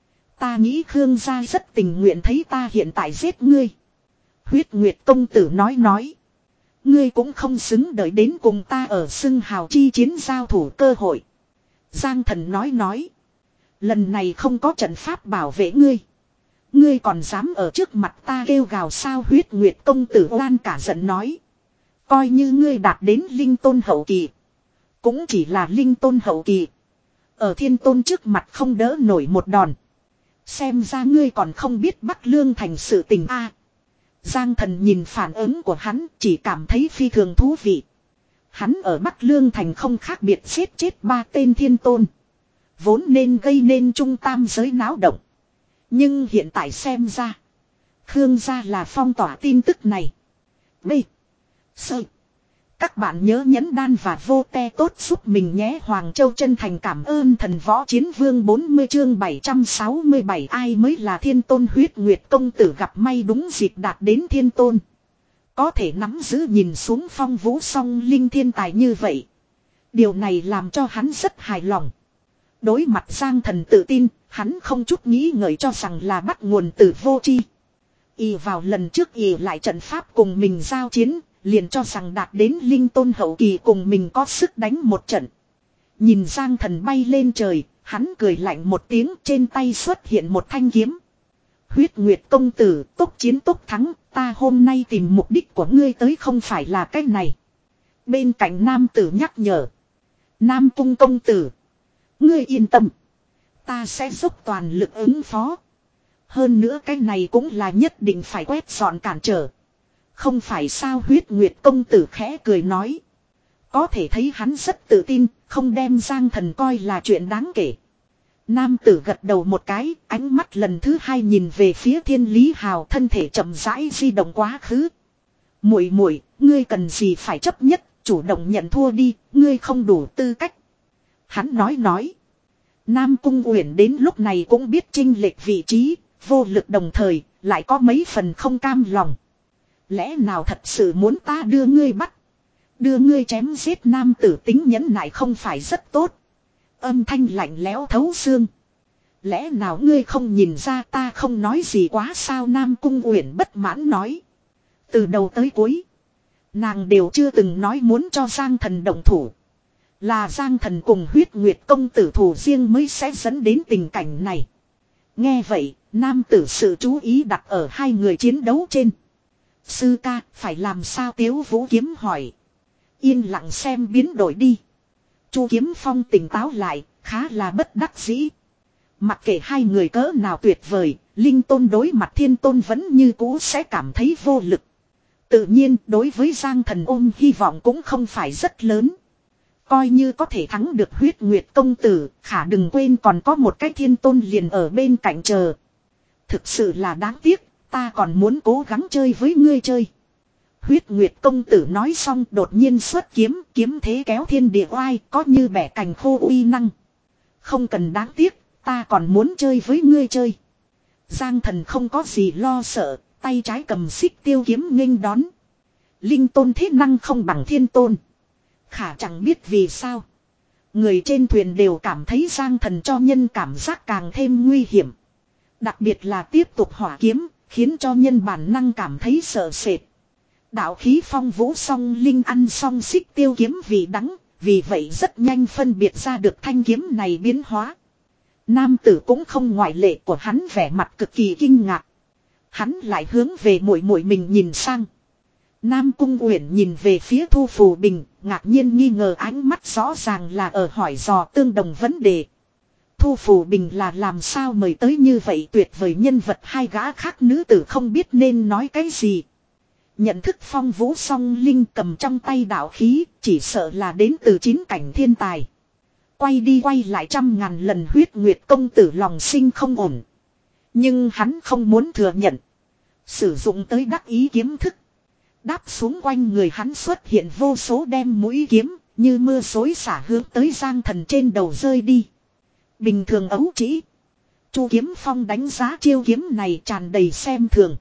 Ta nghĩ Khương gia rất tình nguyện thấy ta hiện tại giết ngươi. Huyết Nguyệt công tử nói nói. Ngươi cũng không xứng đợi đến cùng ta ở xưng hào chi chiến giao thủ cơ hội. Giang Thần nói nói. Lần này không có trận pháp bảo vệ ngươi. Ngươi còn dám ở trước mặt ta kêu gào sao, Huyết Nguyệt công tử oan cả giận nói. Coi như ngươi đạt đến linh tôn hậu kỳ. Cũng chỉ là linh tôn hậu kỳ. Ở thiên tôn trước mặt không đỡ nổi một đòn. Xem ra ngươi còn không biết Bắc Lương thành sự tình a. À, Giang Thần nhìn phản ứng của hắn chỉ cảm thấy phi thường thú vị. Hắn ở Bắc Lương thành không khác biệt giết chết ba tên thiên tôn. Vốn nên gây nên trung tam giới náo động. Nhưng hiện tại xem ra. Khương gia là phong tỏa tin tức này. B. Sơ. Các bạn nhớ nhấn đan và vô te tốt giúp mình nhé. Hoàng Châu chân thành cảm ơn thần võ chiến vương bốn mươi chương bảy trăm sáu mươi bảy. Ai mới là thiên tôn, Huyết Nguyệt công tử gặp may đúng dịp đạt đến thiên tôn. Có thể nắm giữ nhìn xuống phong vũ song linh thiên tài như vậy. Điều này làm cho hắn rất hài lòng. Đối mặt Giang Thần tự tin, hắn không chút nghĩ ngợi cho rằng là bắt nguồn từ vô tri. Y vào lần trước y lại trận pháp cùng mình giao chiến. Liền cho rằng đạt đến linh tôn hậu kỳ cùng mình có sức đánh một trận. Nhìn Giang Thần bay lên trời, hắn cười lạnh một tiếng, trên tay xuất hiện một thanh kiếm. Huyết Nguyệt công tử, tốc chiến tốc thắng, ta hôm nay tìm mục đích của ngươi tới không phải là cái này. Bên cạnh nam tử nhắc nhở. Nam cung công tử. Ngươi yên tâm. Ta sẽ dốc toàn lực ứng phó. Hơn nữa cái này cũng là nhất định phải quét dọn cản trở. Không phải sao, Huyết Nguyệt công tử khẽ cười nói. Có thể thấy hắn rất tự tin, không đem Giang Thần coi là chuyện đáng kể. Nam tử gật đầu một cái, ánh mắt lần thứ hai nhìn về phía Thiên Lý Hào, thân thể chậm rãi di động quá khứ. Muội muội, ngươi cần gì phải chấp nhất, chủ động nhận thua đi, ngươi không đủ tư cách. Hắn nói nói. Nam Cung Uyển đến lúc này cũng biết chênh lệch vị trí, vô lực đồng thời, lại có mấy phần không cam lòng. Lẽ nào thật sự muốn ta đưa ngươi bắt, đưa ngươi chém giết? Nam tử tính nhẫn nại không phải rất tốt. Âm thanh lạnh lẽo thấu xương. Lẽ nào ngươi không nhìn ra ta không nói gì quá sao? Nam Cung Uyển bất mãn nói. Từ đầu tới cuối, nàng đều chưa từng nói muốn cho Giang Thần động thủ. Là Giang Thần cùng Huyết Nguyệt công tử thủ riêng mới sẽ dẫn đến tình cảnh này. Nghe vậy, nam tử sự chú ý đặt ở hai người chiến đấu trên. Sư ca, phải làm sao? Tiếu Vũ kiếm hỏi. Yên lặng xem biến đổi đi. Chu Kiếm Phong tỉnh táo lại, khá là bất đắc dĩ. Mặc kệ hai người cỡ nào tuyệt vời, linh tôn đối mặt thiên tôn vẫn như cũ sẽ cảm thấy vô lực. Tự nhiên đối với Giang Thần ôm hy vọng cũng không phải rất lớn. Coi như có thể thắng được Huyết Nguyệt công tử, khả đừng quên còn có một cái thiên tôn liền ở bên cạnh chờ. Thực sự là đáng tiếc. Ta còn muốn cố gắng chơi với ngươi chơi. Huyết Nguyệt công tử nói xong đột nhiên xuất kiếm, kiếm thế kéo thiên địa oai, có như bẻ cành khô uy năng. Không cần đáng tiếc, ta còn muốn chơi với ngươi chơi. Giang Thần không có gì lo sợ, tay trái cầm xích tiêu kiếm nghênh đón. Linh tôn thế năng không bằng thiên tôn. Khả chẳng biết vì sao. Người trên thuyền đều cảm thấy Giang Thần cho nhân cảm giác càng thêm nguy hiểm. Đặc biệt là tiếp tục hỏa kiếm. Khiến cho nhân bản năng cảm thấy sợ sệt. Đạo khí phong vũ song linh ăn song xích tiêu kiếm vì đắng. Vì vậy rất nhanh phân biệt ra được thanh kiếm này biến hóa. Nam tử cũng không ngoại lệ, của hắn vẻ mặt cực kỳ kinh ngạc. Hắn lại hướng về muội muội mình nhìn sang. Nam Cung Uyển nhìn về phía Thu Phù Bình, ngạc nhiên nghi ngờ, ánh mắt rõ ràng là ở hỏi dò tương đồng vấn đề. Thu Phù Bình là làm sao mời tới như vậy tuyệt vời nhân vật, hai gã khác nữ tử không biết nên nói cái gì. Nhận thức phong vũ song linh cầm trong tay đạo khí, chỉ sợ là đến từ chín cảnh thiên tài. Quay đi quay lại trăm ngàn lần Huyết Nguyệt công tử lòng sinh không ổn. Nhưng hắn không muốn thừa nhận. Sử dụng tới đắc ý kiếm thức. Đáp xuống quanh người hắn xuất hiện vô số đem mũi kiếm, như mưa xối xả hướng tới Giang Thần trên đầu rơi đi. Bình thường ấu chỉ. Chu Kiếm Phong đánh giá chiêu kiếm này tràn đầy xem thường.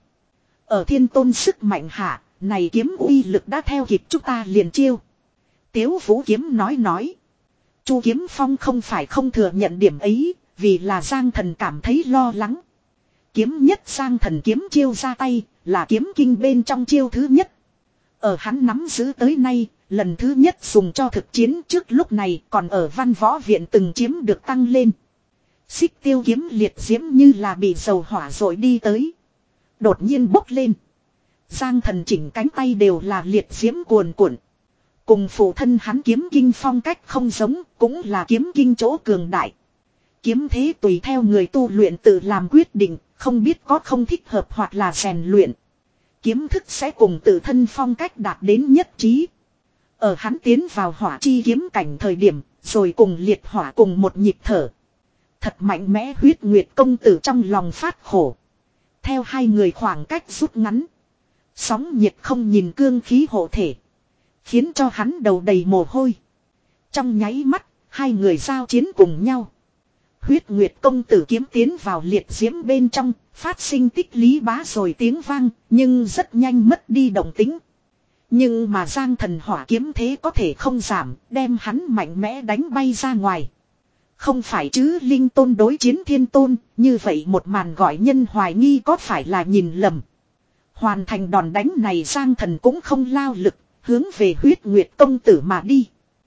Ở thiên tôn sức mạnh hạ, này kiếm uy lực đã theo kịp chúng ta liền chiêu. Tiếu Vũ Kiếm nói nói. Chu Kiếm Phong không phải không thừa nhận điểm ấy, vì là Giang Thần cảm thấy lo lắng. Kiếm nhất Giang Thần kiếm chiêu ra tay, là kiếm kinh bên trong chiêu thứ nhất. Ở hắn nắm giữ tới nay, lần thứ nhất dùng cho thực chiến, trước lúc này còn ở Văn Võ Viện từng chiếm được tăng lên. Xích tiêu kiếm liệt diễm như là bị dầu hỏa rồi đi tới. Đột nhiên bốc lên. Giang Thần chỉnh cánh tay đều là liệt diễm cuồn cuộn. Cùng phụ thân hắn kiếm kinh phong cách không giống, cũng là kiếm kinh chỗ cường đại. Kiếm thế tùy theo người tu luyện tự làm quyết định, không biết có không thích hợp hoặc là rèn luyện. Kiếm thức sẽ cùng tự thân phong cách đạt đến nhất trí. Ở hắn tiến vào hỏa chi kiếm cảnh thời điểm, rồi cùng liệt hỏa cùng một nhịp thở. Thật mạnh mẽ Huyết Nguyệt công tử trong lòng phát khổ. Theo hai người khoảng cách rút ngắn. Sóng nhiệt không nhìn cương khí hộ thể. Khiến cho hắn đầu đầy mồ hôi. Trong nháy mắt, hai người giao chiến cùng nhau. Huyết Nguyệt công tử kiếm tiến vào liệt diễm bên trong, phát sinh tích lý bá rồi tiếng vang, nhưng rất nhanh mất đi động tính. Nhưng mà Giang Thần hỏa kiếm thế có thể không giảm, đem hắn mạnh mẽ đánh bay ra ngoài. Không phải chứ, linh tôn đối chiến thiên tôn, như vậy một màn gọi nhân hoài nghi có phải là nhìn lầm. Hoàn thành đòn đánh này Giang Thần cũng không lao lực, hướng về Huyết Nguyệt công tử mà đi.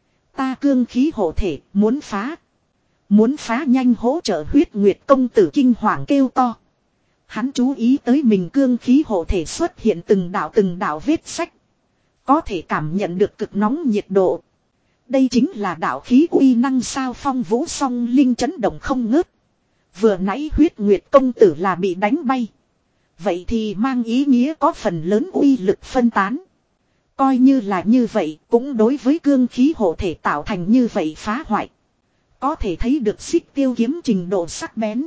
Ta cương khí hộ thể, muốn phá. Muốn phá nhanh, hỗ trợ Huyết Nguyệt công tử kinh hoàng kêu to. Hắn chú ý tới mình cương khí hộ thể xuất hiện từng đạo từng đạo vết sách. Có thể cảm nhận được cực nóng nhiệt độ. Đây chính là đạo khí uy năng sao? Phong vũ song linh chấn động không ngớt. Vừa nãy Huyết Nguyệt công tử là bị đánh bay. Vậy thì mang ý nghĩa có phần lớn uy lực phân tán. Coi như là như vậy, cũng đối với cương khí hộ thể tạo thành như vậy phá hoại. Có thể thấy được xích tiêu kiếm trình độ sắc bén.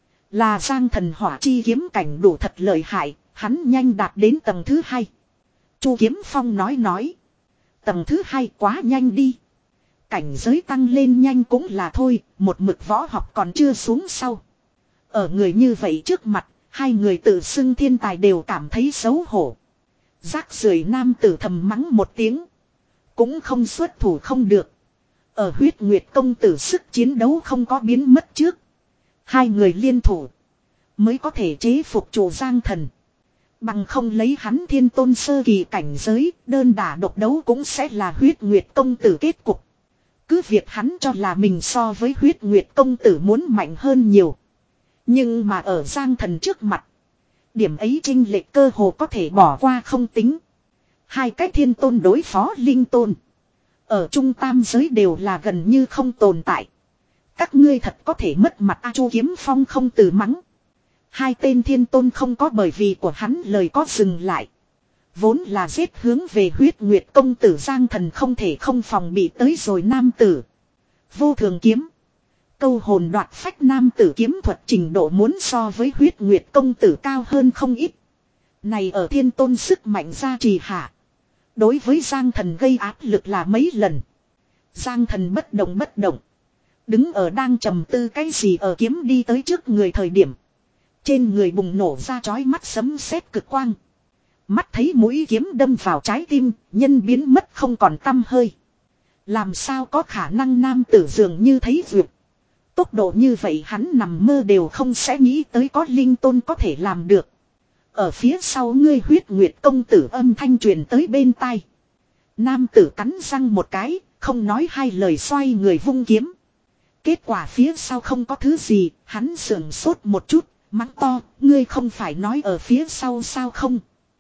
Là Giang Thần hỏa chi kiếm cảnh đủ thật lợi hại, hắn nhanh đạt đến tầng thứ hai. Chu Kiếm Phong nói nói. Tầng thứ hai quá nhanh đi. Cảnh giới tăng lên nhanh cũng là thôi, một mực võ học còn chưa xuống sau. Ở người như vậy trước mặt, hai người tự xưng thiên tài đều cảm thấy xấu hổ. Rác rưởi nam tử thầm mắng một tiếng. Cũng không xuất thủ không được. Ở Huyết Nguyệt công tử sức chiến đấu không có biến mất trước. Hai người liên thủ. Mới có thể chế phục chủ Giang Thần. Bằng không lấy hắn thiên tôn sơ kỳ cảnh giới, đơn đả độc đấu cũng sẽ là Huyết Nguyệt công tử kết cục. Cứ việc hắn cho là mình so với Huyết Nguyệt công tử muốn mạnh hơn nhiều. Nhưng mà ở Giang Thần trước mặt, điểm ấy chênh lệch cơ hồ có thể bỏ qua không tính. Hai cái thiên tôn đối phó linh tôn. Ở trung tam giới đều là gần như không tồn tại. Các ngươi thật có thể mất mặt a. Chu Kiếm Phong không từ mắng. Hai tên thiên tôn không có bởi vì của hắn lời có dừng lại. Vốn là giết hướng về Huyết Nguyệt công tử Giang Thần không thể không phòng bị tới rồi nam tử. Vô thường kiếm. Câu hồn đoạt phách nam tử kiếm thuật trình độ muốn so với Huyết Nguyệt công tử cao hơn không ít. Này ở thiên tôn sức mạnh gia trì hạ. Đối với Giang Thần gây áp lực là mấy lần. Giang Thần bất động bất động. Đứng ở đang trầm tư cái gì ở kiếm đi tới trước người thời điểm. Trên người bùng nổ ra chói mắt sấm sét cực quang. Mắt thấy mũi kiếm đâm vào trái tim, nhân biến mất không còn tăm hơi. Làm sao có khả năng nam tử dường như thấy vượt. Tốc độ như vậy hắn nằm mơ đều không sẽ nghĩ tới có linh tôn có thể làm được. Ở phía sau ngươi Huyết Nguyệt công tử âm thanh truyền tới bên tai. Nam tử cắn răng một cái, không nói hai lời xoay người vung kiếm. Kết quả phía sau không có thứ gì, hắn sườn sốt một chút, mắng to, ngươi không phải nói ở phía sau sao không?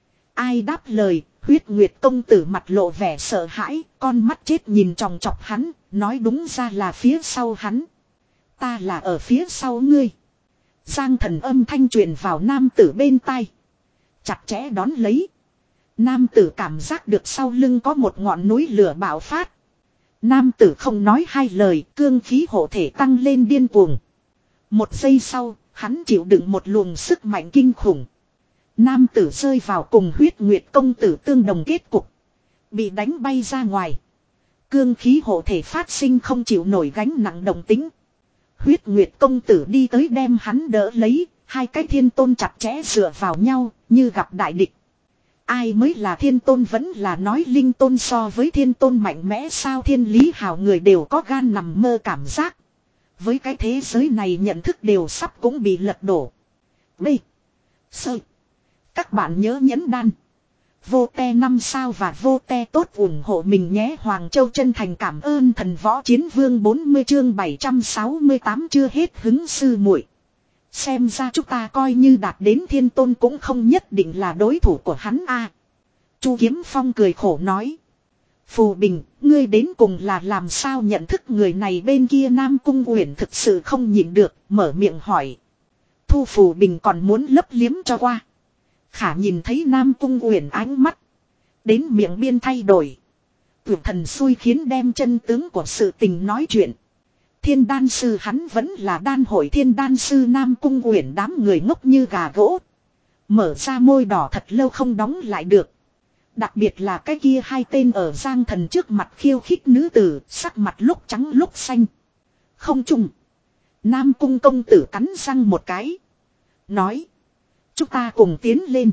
Ai đáp lời, Huyết Nguyệt công tử mặt lộ vẻ sợ hãi, con mắt chết nhìn chòng chọc hắn, nói đúng ra là phía sau hắn. Ta là ở phía sau ngươi. Giang Thần âm thanh truyền vào nam tử bên tai. Chặt chẽ đón lấy. Nam tử cảm giác được sau lưng có một ngọn núi lửa bạo phát. Nam tử không nói hai lời, cương khí hộ thể tăng lên điên cuồng. Một giây sau, hắn chịu đựng một luồng sức mạnh kinh khủng. Nam tử rơi vào cùng Huyết Nguyệt công tử tương đồng kết cục. Bị đánh bay ra ngoài. Cương khí hộ thể phát sinh không chịu nổi gánh nặng đồng tính. Huyết Nguyệt công tử đi tới đem hắn đỡ lấy, hai cái thiên tôn chặt chẽ dựa vào nhau, như gặp đại địch. Ai mới là thiên tôn vẫn là nói linh tôn so với thiên tôn mạnh mẽ sao thiên lý hào người đều có gan nằm mơ cảm giác. Với cái thế giới này nhận thức đều sắp cũng bị lật đổ. B. Sơ. Các bạn nhớ nhấn đan. Vô te năm sao và vô te tốt ủng hộ mình nhé. Hoàng Châu chân thành cảm ơn thần võ chiến vương bốn mươi chương bảy trăm sáu mươi tám chưa hết hứng sư muội. Xem ra chúng ta coi như đạt đến thiên tôn cũng không nhất định là đối thủ của hắn a. Chu Kiếm Phong cười khổ nói. Phù Bình, ngươi đến cùng là làm sao nhận thức người này bên kia Nam Cung Uyển thực sự không nhịn được, mở miệng hỏi. Thu Phù Bình còn muốn lấp liếm cho qua. Khả nhìn thấy Nam Cung Uyển ánh mắt. Đến miệng biên thay đổi. Tuyệt thần xui khiến đem chân tướng của sự tình nói chuyện. Thiên đan sư hắn vẫn là đan hội thiên đan sư Nam Cung Uyển đám người ngốc như gà gỗ. Mở ra môi đỏ thật lâu không đóng lại được. Đặc biệt là cái kia hai tên ở Giang Thần trước mặt khiêu khích nữ tử, sắc mặt lúc trắng lúc xanh. Không trùng. Nam Cung công tử cắn răng một cái. Nói. Chúng ta cùng tiến lên.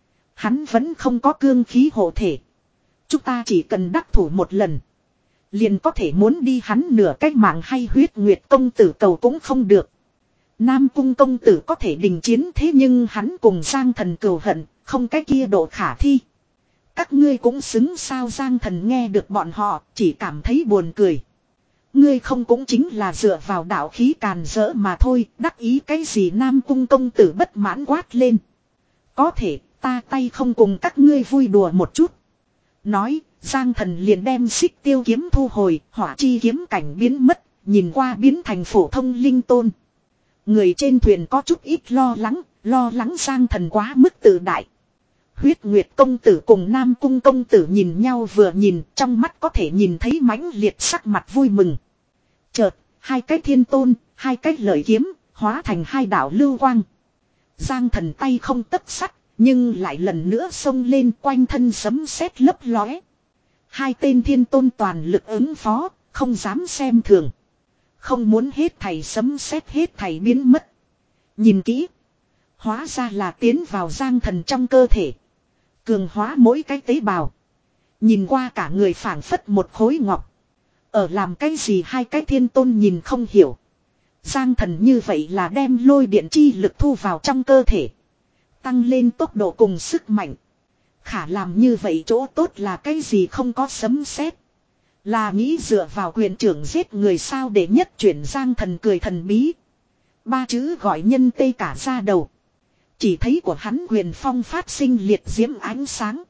Hắn vẫn không có cương khí hộ thể. Chúng ta chỉ cần đắc thủ một lần. Liền có thể muốn đi hắn nửa cách mạng hay Huyết Nguyệt công tử cầu cũng không được. Nam Cung công tử có thể đình chiến thế nhưng hắn cùng Giang Thần cừu hận, không cái kia độ khả thi. Các ngươi cũng xứng sao Giang Thần nghe được bọn họ, chỉ cảm thấy buồn cười. Ngươi không cũng chính là dựa vào đạo khí càn rỡ mà thôi, đắc ý cái gì Nam Cung công tử bất mãn quát lên. Có thể, ta tay không cùng các ngươi vui đùa một chút. Nói, Giang Thần liền đem xích tiêu kiếm thu hồi, hỏa chi kiếm cảnh biến mất, nhìn qua biến thành phổ thông linh tôn. Người trên thuyền có chút ít lo lắng, lo lắng Giang Thần quá mức tự đại. Huyết Nguyệt công tử cùng Nam Cung công tử nhìn nhau vừa nhìn, trong mắt có thể nhìn thấy mãnh liệt sắc mặt vui mừng. Chợt, hai cái thiên tôn, hai cái lợi kiếm, hóa thành hai đạo lưu quang. Giang Thần tay không tấc sắt, nhưng lại lần nữa xông lên quanh thân sấm sét lấp lóe. Hai tên thiên tôn toàn lực ứng phó, không dám xem thường. Không muốn hết thảy sấm sét hết thảy biến mất. Nhìn kỹ. Hóa ra là tiến vào Giang Thần trong cơ thể. Cường hóa mỗi cái tế bào. Nhìn qua cả người phảng phất một khối ngọc. Ở làm cái gì hai cái thiên tôn nhìn không hiểu. Giang Thần như vậy là đem lôi điện chi lực thu vào trong cơ thể. Tăng lên tốc độ cùng sức mạnh. Khả làm như vậy chỗ tốt là cái gì không có sấm sét. Là nghĩ dựa vào quyền trưởng giết người sao để nhất chuyển Giang Thần cười thần bí. Ba chữ gọi nhân tê cả ra đầu. Chỉ thấy của hắn quyền phong phát sinh liệt diễm ánh sáng.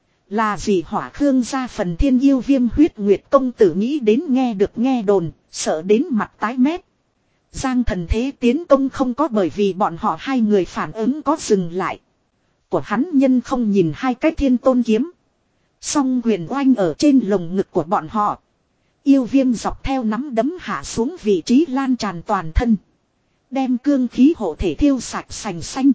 Là gì hỏa khương gia phần thiên yêu viêm Huyết Nguyệt công tử nghĩ đến nghe được nghe đồn, sợ đến mặt tái mét. Giang Thần thế tiến công không có bởi vì bọn họ hai người phản ứng có dừng lại. Của hắn nhân không nhìn hai cái thiên tôn kiếm. Song quyền oanh ở trên lồng ngực của bọn họ. Yêu viêm dọc theo nắm đấm hạ xuống vị trí lan tràn toàn thân. Đem cương khí hộ thể thiêu sạch sành xanh.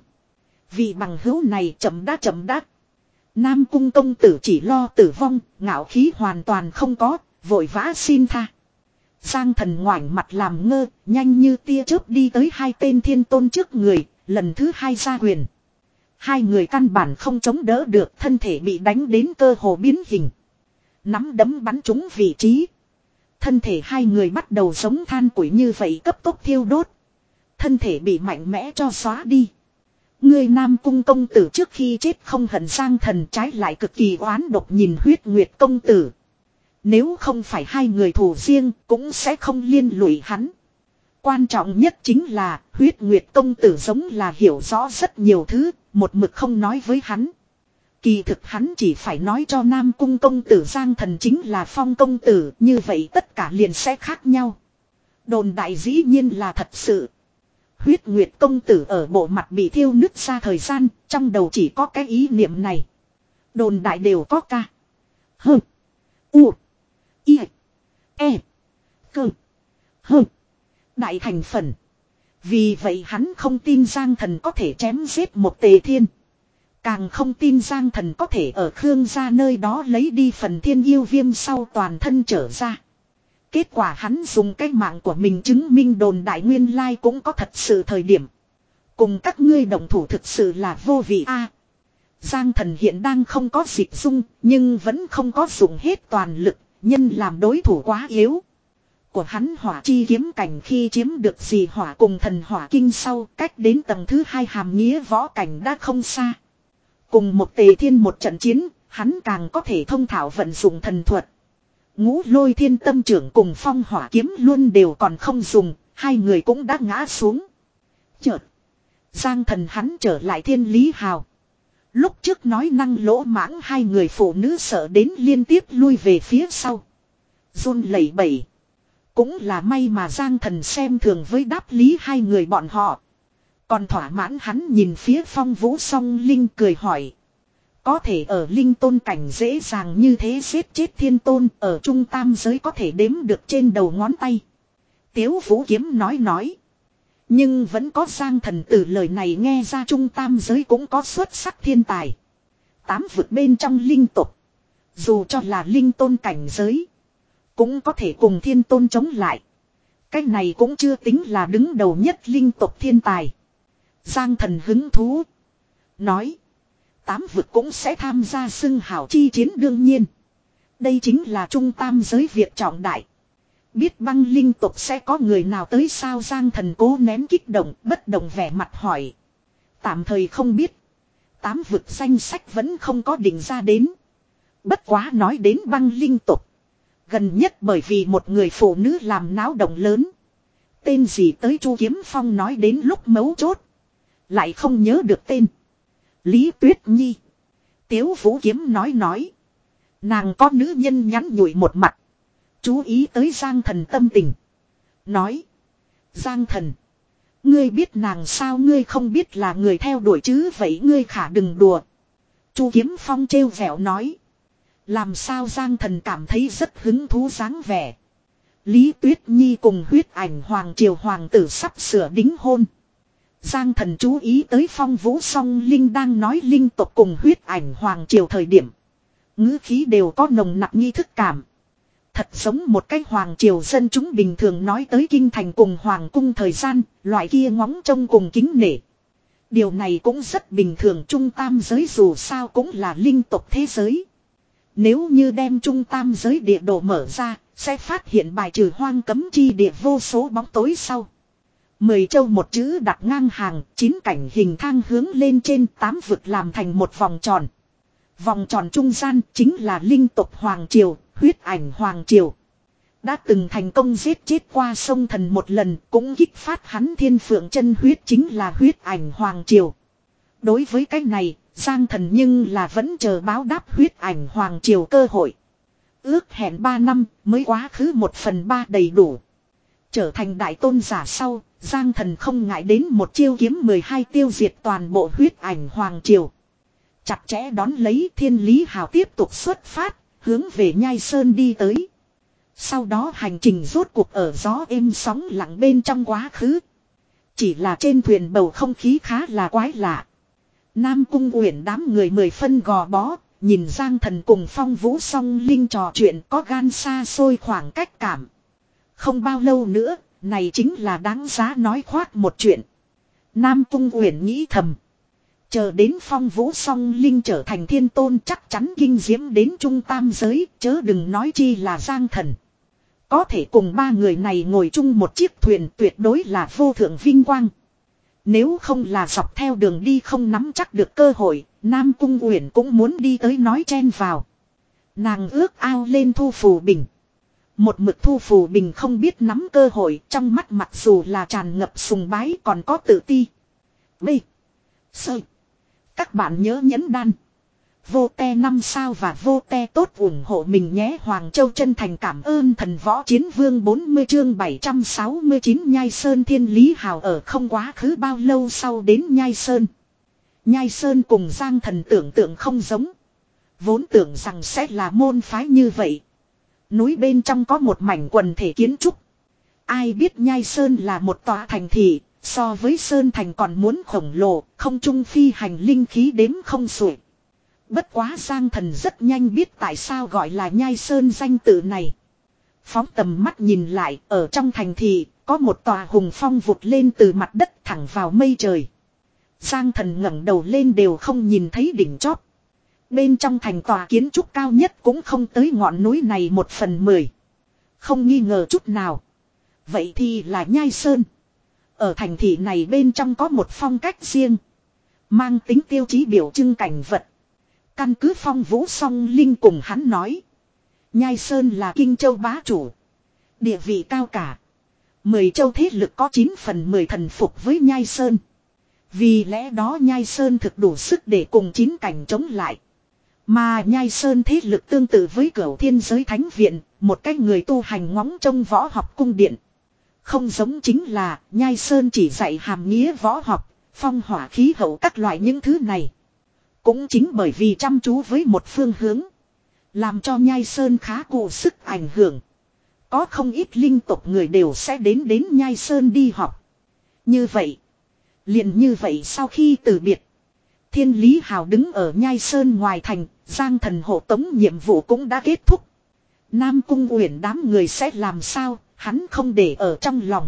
Vị bằng hữu này chậm đã chậm đã. Nam Cung công tử chỉ lo tử vong, ngạo khí hoàn toàn không có, vội vã xin tha. Giang Thần ngoảnh mặt làm ngơ, nhanh như tia chớp đi tới hai tên thiên tôn trước người, lần thứ hai ra quyền. Hai người căn bản không chống đỡ được, thân thể bị đánh đến cơ hồ biến hình. Nắm đấm bắn trúng vị trí. Thân thể hai người bắt đầu giống than củi như vậy cấp tốc thiêu đốt. Thân thể bị mạnh mẽ cho xóa đi. Người Nam Cung công tử trước khi chết không hận Giang Thần trái lại cực kỳ oán độc nhìn Huyết Nguyệt công tử. Nếu không phải hai người thủ riêng cũng sẽ không liên lụy hắn. Quan trọng nhất chính là huyết nguyệt công tử giống là hiểu rõ rất nhiều thứ, một mực không nói với hắn. Kỳ thực hắn chỉ phải nói cho Nam Cung công tử Giang Thần chính là Phong công tử, như vậy tất cả liền sẽ khác nhau. Đồn đại dĩ nhiên là thật sự. Huyết nguyệt công tử ở bộ mặt bị thiêu nứt ra thời gian, trong đầu chỉ có cái ý niệm này. Đồn đại đều có ca. Hơ. U. I. E. Cơ. Hơ. Đại thành phần. Vì vậy hắn không tin Giang Thần có thể chém giết một Tề Thiên. Càng không tin Giang Thần có thể ở Khương gia nơi đó lấy đi phần thiên yêu viêm sau toàn thân trở ra. Kết quả hắn dùng cái mạng của mình chứng minh đồn đại nguyên lai cũng có thật sự thời điểm. Cùng các ngươi đồng thủ thực sự là vô vị a. Giang Thần hiện đang không có dịch dung, nhưng vẫn không có dùng hết toàn lực, nhân làm đối thủ quá yếu. Của hắn hỏa chi kiếm cảnh khi chiếm được gì hỏa cùng thần hỏa kinh sau, cách đến tầng thứ hai hàm nghĩa võ cảnh đã không xa. Cùng một Tề Thiên một trận chiến, hắn càng có thể thông thạo vận dụng thần thuật. Ngũ Lôi Thiên Tâm trưởng cùng phong hỏa kiếm luôn đều còn không dùng, hai người cũng đã ngã xuống. Chợt, Giang Thần hắn trở lại Thiên Lý Hào. Lúc trước nói năng lỗ mãng hai người phụ nữ sợ đến liên tiếp lui về phía sau. Run lẩy bẩy. Cũng là may mà Giang Thần xem thường với đáp lý hai người bọn họ. Còn thỏa mãn hắn nhìn phía Phong Vũ Song Linh cười hỏi. Có thể ở linh tôn cảnh dễ dàng như thế giết chết thiên tôn, ở trung tam giới có thể đếm được trên đầu ngón tay. Tiếu Vũ Kiếm nói nói. Nhưng vẫn có Giang Thần từ lời này nghe ra trung tam giới cũng có xuất sắc thiên tài. Tám vực bên trong linh tục. Dù cho là linh tôn cảnh giới, cũng có thể cùng thiên tôn chống lại. Cái này cũng chưa tính là đứng đầu nhất linh tục thiên tài. Giang Thần hứng thú. Nói. Tám vực cũng sẽ tham gia xưng hào chi chiến đương nhiên. Đây chính là trung tam giới việc trọng đại. Biết băng linh tục sẽ có người nào tới sao Giang Thần cố nén kích động bất động vẻ mặt hỏi. Tạm thời không biết. Tám vực danh sách vẫn không có định ra đến. Bất quá nói đến băng linh tục. Gần nhất bởi vì một người phụ nữ làm náo động lớn. Tên gì tới Chu Kiếm Phong nói đến lúc mấu chốt. Lại không nhớ được tên. Lý Tuyết Nhi. Tiếu Vũ Kiếm nói nói. Nàng có nữ nhân nhắn nhủi một mặt. Chú ý tới Giang Thần tâm tình. Nói. Giang Thần. Ngươi biết nàng sao ngươi không biết là người theo đuổi chứ vậy ngươi khả đừng đùa. Chu Kiếm Phong trêu vẻo nói. Làm sao Giang Thần cảm thấy rất hứng thú dáng vẻ. Lý Tuyết Nhi cùng huyết ảnh Hoàng Triều Hoàng tử sắp sửa đính hôn. Giang Thần chú ý tới Phong Vũ Song Linh đang nói linh tộc cùng huyết ảnh Hoàng Triều thời điểm. Ngữ khí đều có nồng nặc nghi thức cảm. Thật giống một cái Hoàng Triều dân chúng bình thường nói tới kinh thành cùng Hoàng cung thời gian, loại kia ngóng trông cùng kính nể. Điều này cũng rất bình thường trung tam giới dù sao cũng là linh tộc thế giới. Nếu như đem trung tam giới địa đồ mở ra, sẽ phát hiện bài trừ hoang cấm chi địa vô số bóng tối sau. Mười châu một chữ đặt ngang hàng, chín cảnh hình thang hướng lên trên tám vực làm thành một vòng tròn. Vòng tròn trung gian chính là linh tộc Hoàng Triều, huyết ảnh Hoàng Triều. Đã từng thành công giết chết qua sông thần một lần, cũng kích phát hắn thiên phượng chân huyết chính là huyết ảnh Hoàng Triều. Đối với cái này, Giang Thần nhưng là vẫn chờ báo đáp huyết ảnh Hoàng Triều cơ hội. Ước hẹn ba năm mới quá khứ một phần ba đầy đủ. Trở thành đại tôn giả sau, Giang Thần không ngại đến một chiêu kiếm mười hai tiêu diệt toàn bộ huyết ảnh Hoàng Triều. Chặt chẽ đón lấy Thiên Lý Hào tiếp tục xuất phát, hướng về Nhai Sơn đi tới. Sau đó hành trình rốt cuộc ở gió êm sóng lặng bên trong quá khứ. Chỉ là trên thuyền bầu không khí khá là quái lạ. Nam Cung Uyển đám người mười phân gò bó, nhìn Giang Thần cùng Phong Vũ Song Linh trò chuyện có gan xa xôi khoảng cách cảm. Không bao lâu nữa, này chính là đáng giá nói khoác một chuyện. Nam Cung Uyển nghĩ thầm. Chờ đến Phong Vũ Song Linh trở thành thiên tôn chắc chắn kinh diễm đến trung tam giới, chớ đừng nói chi là Giang Thần. Có thể cùng ba người này ngồi chung một chiếc thuyền tuyệt đối là vô thượng vinh quang. Nếu không là dọc theo đường đi không nắm chắc được cơ hội, Nam Cung Uyển cũng muốn đi tới nói chen vào. Nàng ước ao lên Thu Phù Bình. Một mực Thu Phù Bình không biết nắm cơ hội, trong mắt mặc dù là tràn ngập sùng bái còn có tự ti. B. Sơ. Các bạn nhớ nhấn đan. Vô te năm sao và vô te tốt ủng hộ mình nhé. Hoàng Châu chân thành cảm ơn thần võ chiến vương. Bốn mươi chương bảy trăm sáu mươi chín Nhai Sơn. Thiên Lý Hào ở không quá khứ bao lâu sau đến Nhai Sơn. Nhai Sơn cùng Giang Thần tưởng tượng không giống. Vốn tưởng rằng sẽ là môn phái như vậy. Núi bên trong có một mảnh quần thể kiến trúc. Ai biết Nhai Sơn là một tòa thành thị, so với Sơn Thành còn muốn khổng lồ, không trung phi hành linh khí đếm không xuể. Bất quá Giang Thần rất nhanh biết tại sao gọi là Nhai Sơn danh tự này. Phóng tầm mắt nhìn lại, ở trong thành thị, có một tòa hùng phong vụt lên từ mặt đất thẳng vào mây trời. Giang Thần ngẩng đầu lên đều không nhìn thấy đỉnh chót. Bên trong thành tòa kiến trúc cao nhất cũng không tới ngọn núi này một phần mười. Không nghi ngờ chút nào. Vậy thì là Nhai Sơn. Ở thành thị này bên trong có một phong cách riêng. Mang tính tiêu chí biểu trưng cảnh vật. Căn cứ Phong Vũ Song Linh cùng hắn nói. Nhai Sơn là Kinh Châu bá chủ. Địa vị cao cả. Mười châu thế lực có chín phần mười thần phục với Nhai Sơn. Vì lẽ đó Nhai Sơn thực đủ sức để cùng chín cảnh chống lại. Mà Nhai Sơn thế lực tương tự với Cửu Thiên Giới Thánh Viện, một cách người tu hành ngóng trông võ học cung điện. Không giống chính là Nhai Sơn chỉ dạy hàm nghĩa võ học, phong hỏa khí hậu các loại những thứ này. Cũng chính bởi vì chăm chú với một phương hướng, làm cho Nhai Sơn khá cụ sức ảnh hưởng. Có không ít linh tộc người đều sẽ đến đến Nhai Sơn đi học. Như vậy, liền như vậy sau khi từ biệt, Thiên Lý Hào đứng ở Nhai Sơn ngoài thành, Giang Thần hộ tống nhiệm vụ cũng đã kết thúc. Nam Cung Uyển đám người sẽ làm sao, hắn không để ở trong lòng.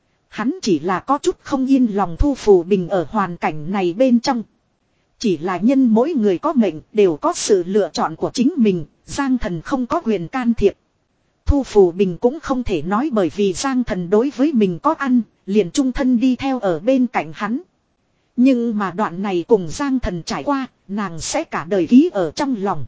Hắn chỉ là có chút không yên lòng Thu Phù Bình ở hoàn cảnh này bên trong. Chỉ là nhân mỗi người có mệnh đều có sự lựa chọn của chính mình, Giang Thần không có quyền can thiệp. Thu Phù Bình cũng không thể nói bởi vì Giang Thần đối với mình có ăn, liền trung thân đi theo ở bên cạnh hắn. Nhưng mà đoạn này cùng Giang Thần trải qua, nàng sẽ cả đời ký ở trong lòng.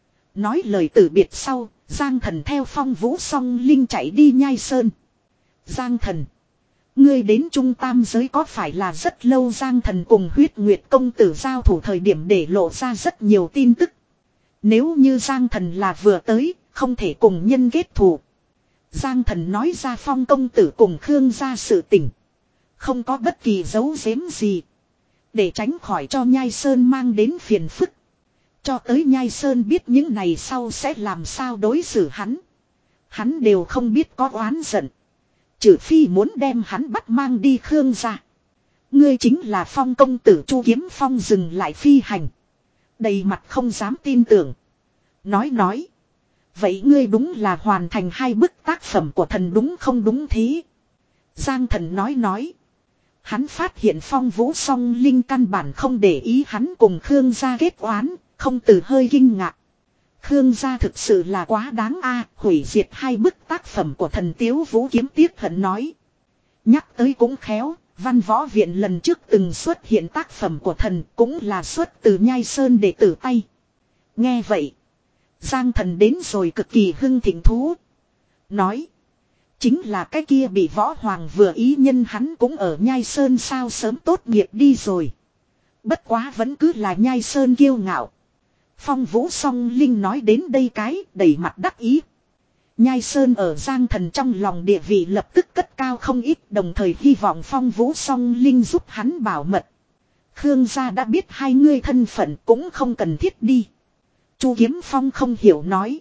Nói lời từ biệt sau, Giang Thần theo Phong Vũ Song Linh chạy đi Nhai Sơn. Giang Thần, ngươi đến Trung Tam Giới có phải là rất lâu? Giang Thần cùng Huyết Nguyệt công tử giao thủ thời điểm để lộ ra rất nhiều tin tức. Nếu như Giang Thần là vừa tới, không thể cùng nhân kết thù. Giang Thần nói ra Phong công tử cùng Khương gia sự tình. Không có bất kỳ dấu giếm gì. Để tránh khỏi cho Nhai Sơn mang đến phiền phức. Cho tới Nhai Sơn biết những này sau sẽ làm sao đối xử hắn. Hắn đều không biết có oán giận. Trừ phi muốn đem hắn bắt mang đi Khương gia. Ngươi chính là Phong công tử. Chu Kiếm Phong dừng lại phi hành. Đầy mặt không dám tin tưởng. Nói nói. Vậy ngươi đúng là hoàn thành hai bức tác phẩm của thần đúng không? Đúng thế. Giang Thần nói nói. Hắn phát hiện Phong Vũ Song Linh căn bản không để ý hắn cùng Khương gia kết oán, không từ hơi kinh ngạc. Khương gia thực sự là quá đáng a, hủy diệt hai bức tác phẩm của thần. Tiếu Vũ Kiếm tiếc hận nói. Nhắc tới cũng khéo, Văn Võ Viện lần trước từng xuất hiện tác phẩm của thần cũng là xuất từ Nhai Sơn đệ tử tay. Nghe vậy, Giang Thần đến rồi cực kỳ hưng thịnh thú. Nói. Chính là cái kia bị Võ Hoàng vừa ý nhân, hắn cũng ở Nhai Sơn sao? Sớm tốt nghiệp đi rồi. Bất quá vẫn cứ là Nhai Sơn kiêu ngạo. Phong Vũ Song Linh nói đến đây cái đầy mặt đắc ý. Nhai Sơn ở Giang Thần trong lòng địa vị lập tức cất cao không ít, đồng thời hy vọng Phong Vũ Song Linh giúp hắn bảo mật. Khương gia đã biết hai ngươi thân phận cũng không cần thiết đi. Chu Kiếm Phong không hiểu nói.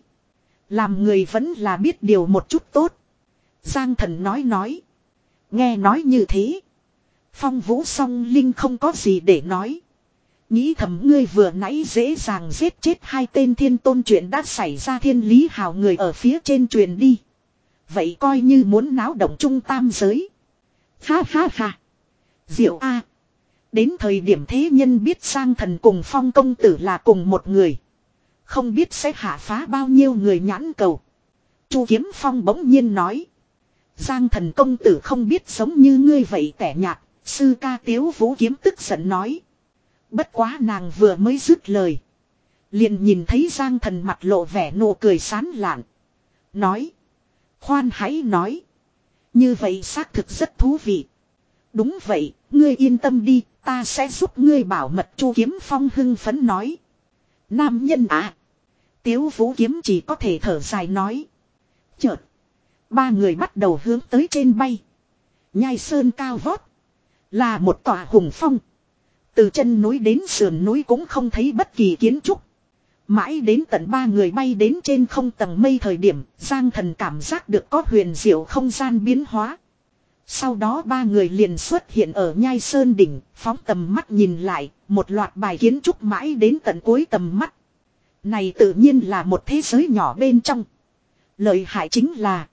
Làm người vẫn là biết điều một chút tốt. Giang Thần nói nói. Nghe nói như thế, Phong Vũ Song Linh không có gì để nói. Nghĩ thầm ngươi vừa nãy dễ dàng giết chết hai tên thiên tôn chuyện đã xảy ra Thiên Lý Hào người ở phía trên truyền đi. Vậy coi như muốn náo động Trung Tam Giới. Ha ha ha. Diệu a. Đến thời điểm thế nhân biết Giang Thần cùng Phong công tử là cùng một người, không biết sẽ hạ phá bao nhiêu người nhãn cầu. Chu Kiếm Phong bỗng nhiên nói. Giang Thần công tử không biết giống như ngươi vậy tẻ nhạt. Sư ca Tiếu Vũ Kiếm tức giận nói. Bất quá nàng vừa mới dứt lời, Liền nhìn thấy Giang Thần mặt lộ vẻ nụ cười sán lạn. Nói. Khoan hãy nói. Như vậy xác thực rất thú vị. Đúng vậy, ngươi yên tâm đi, ta sẽ giúp ngươi bảo mật. Chu Kiếm Phong hưng phấn nói. Nam nhân à. Tiếu Vũ Kiếm chỉ có thể thở dài nói. Chợt. Ba người bắt đầu hướng tới trên bay. Nhai sơn cao vót. Là một tòa hùng phong. Từ chân núi đến sườn núi cũng không thấy bất kỳ kiến trúc. Mãi đến tận ba người bay đến trên không tầng mây thời điểm, Giang Thần cảm giác được có huyền diệu không gian biến hóa. Sau đó ba người liền xuất hiện ở Nhai Sơn đỉnh, phóng tầm mắt nhìn lại, một loạt bài kiến trúc mãi đến tận cuối tầm mắt. Này tự nhiên là một thế giới nhỏ bên trong. Lợi hại chính là,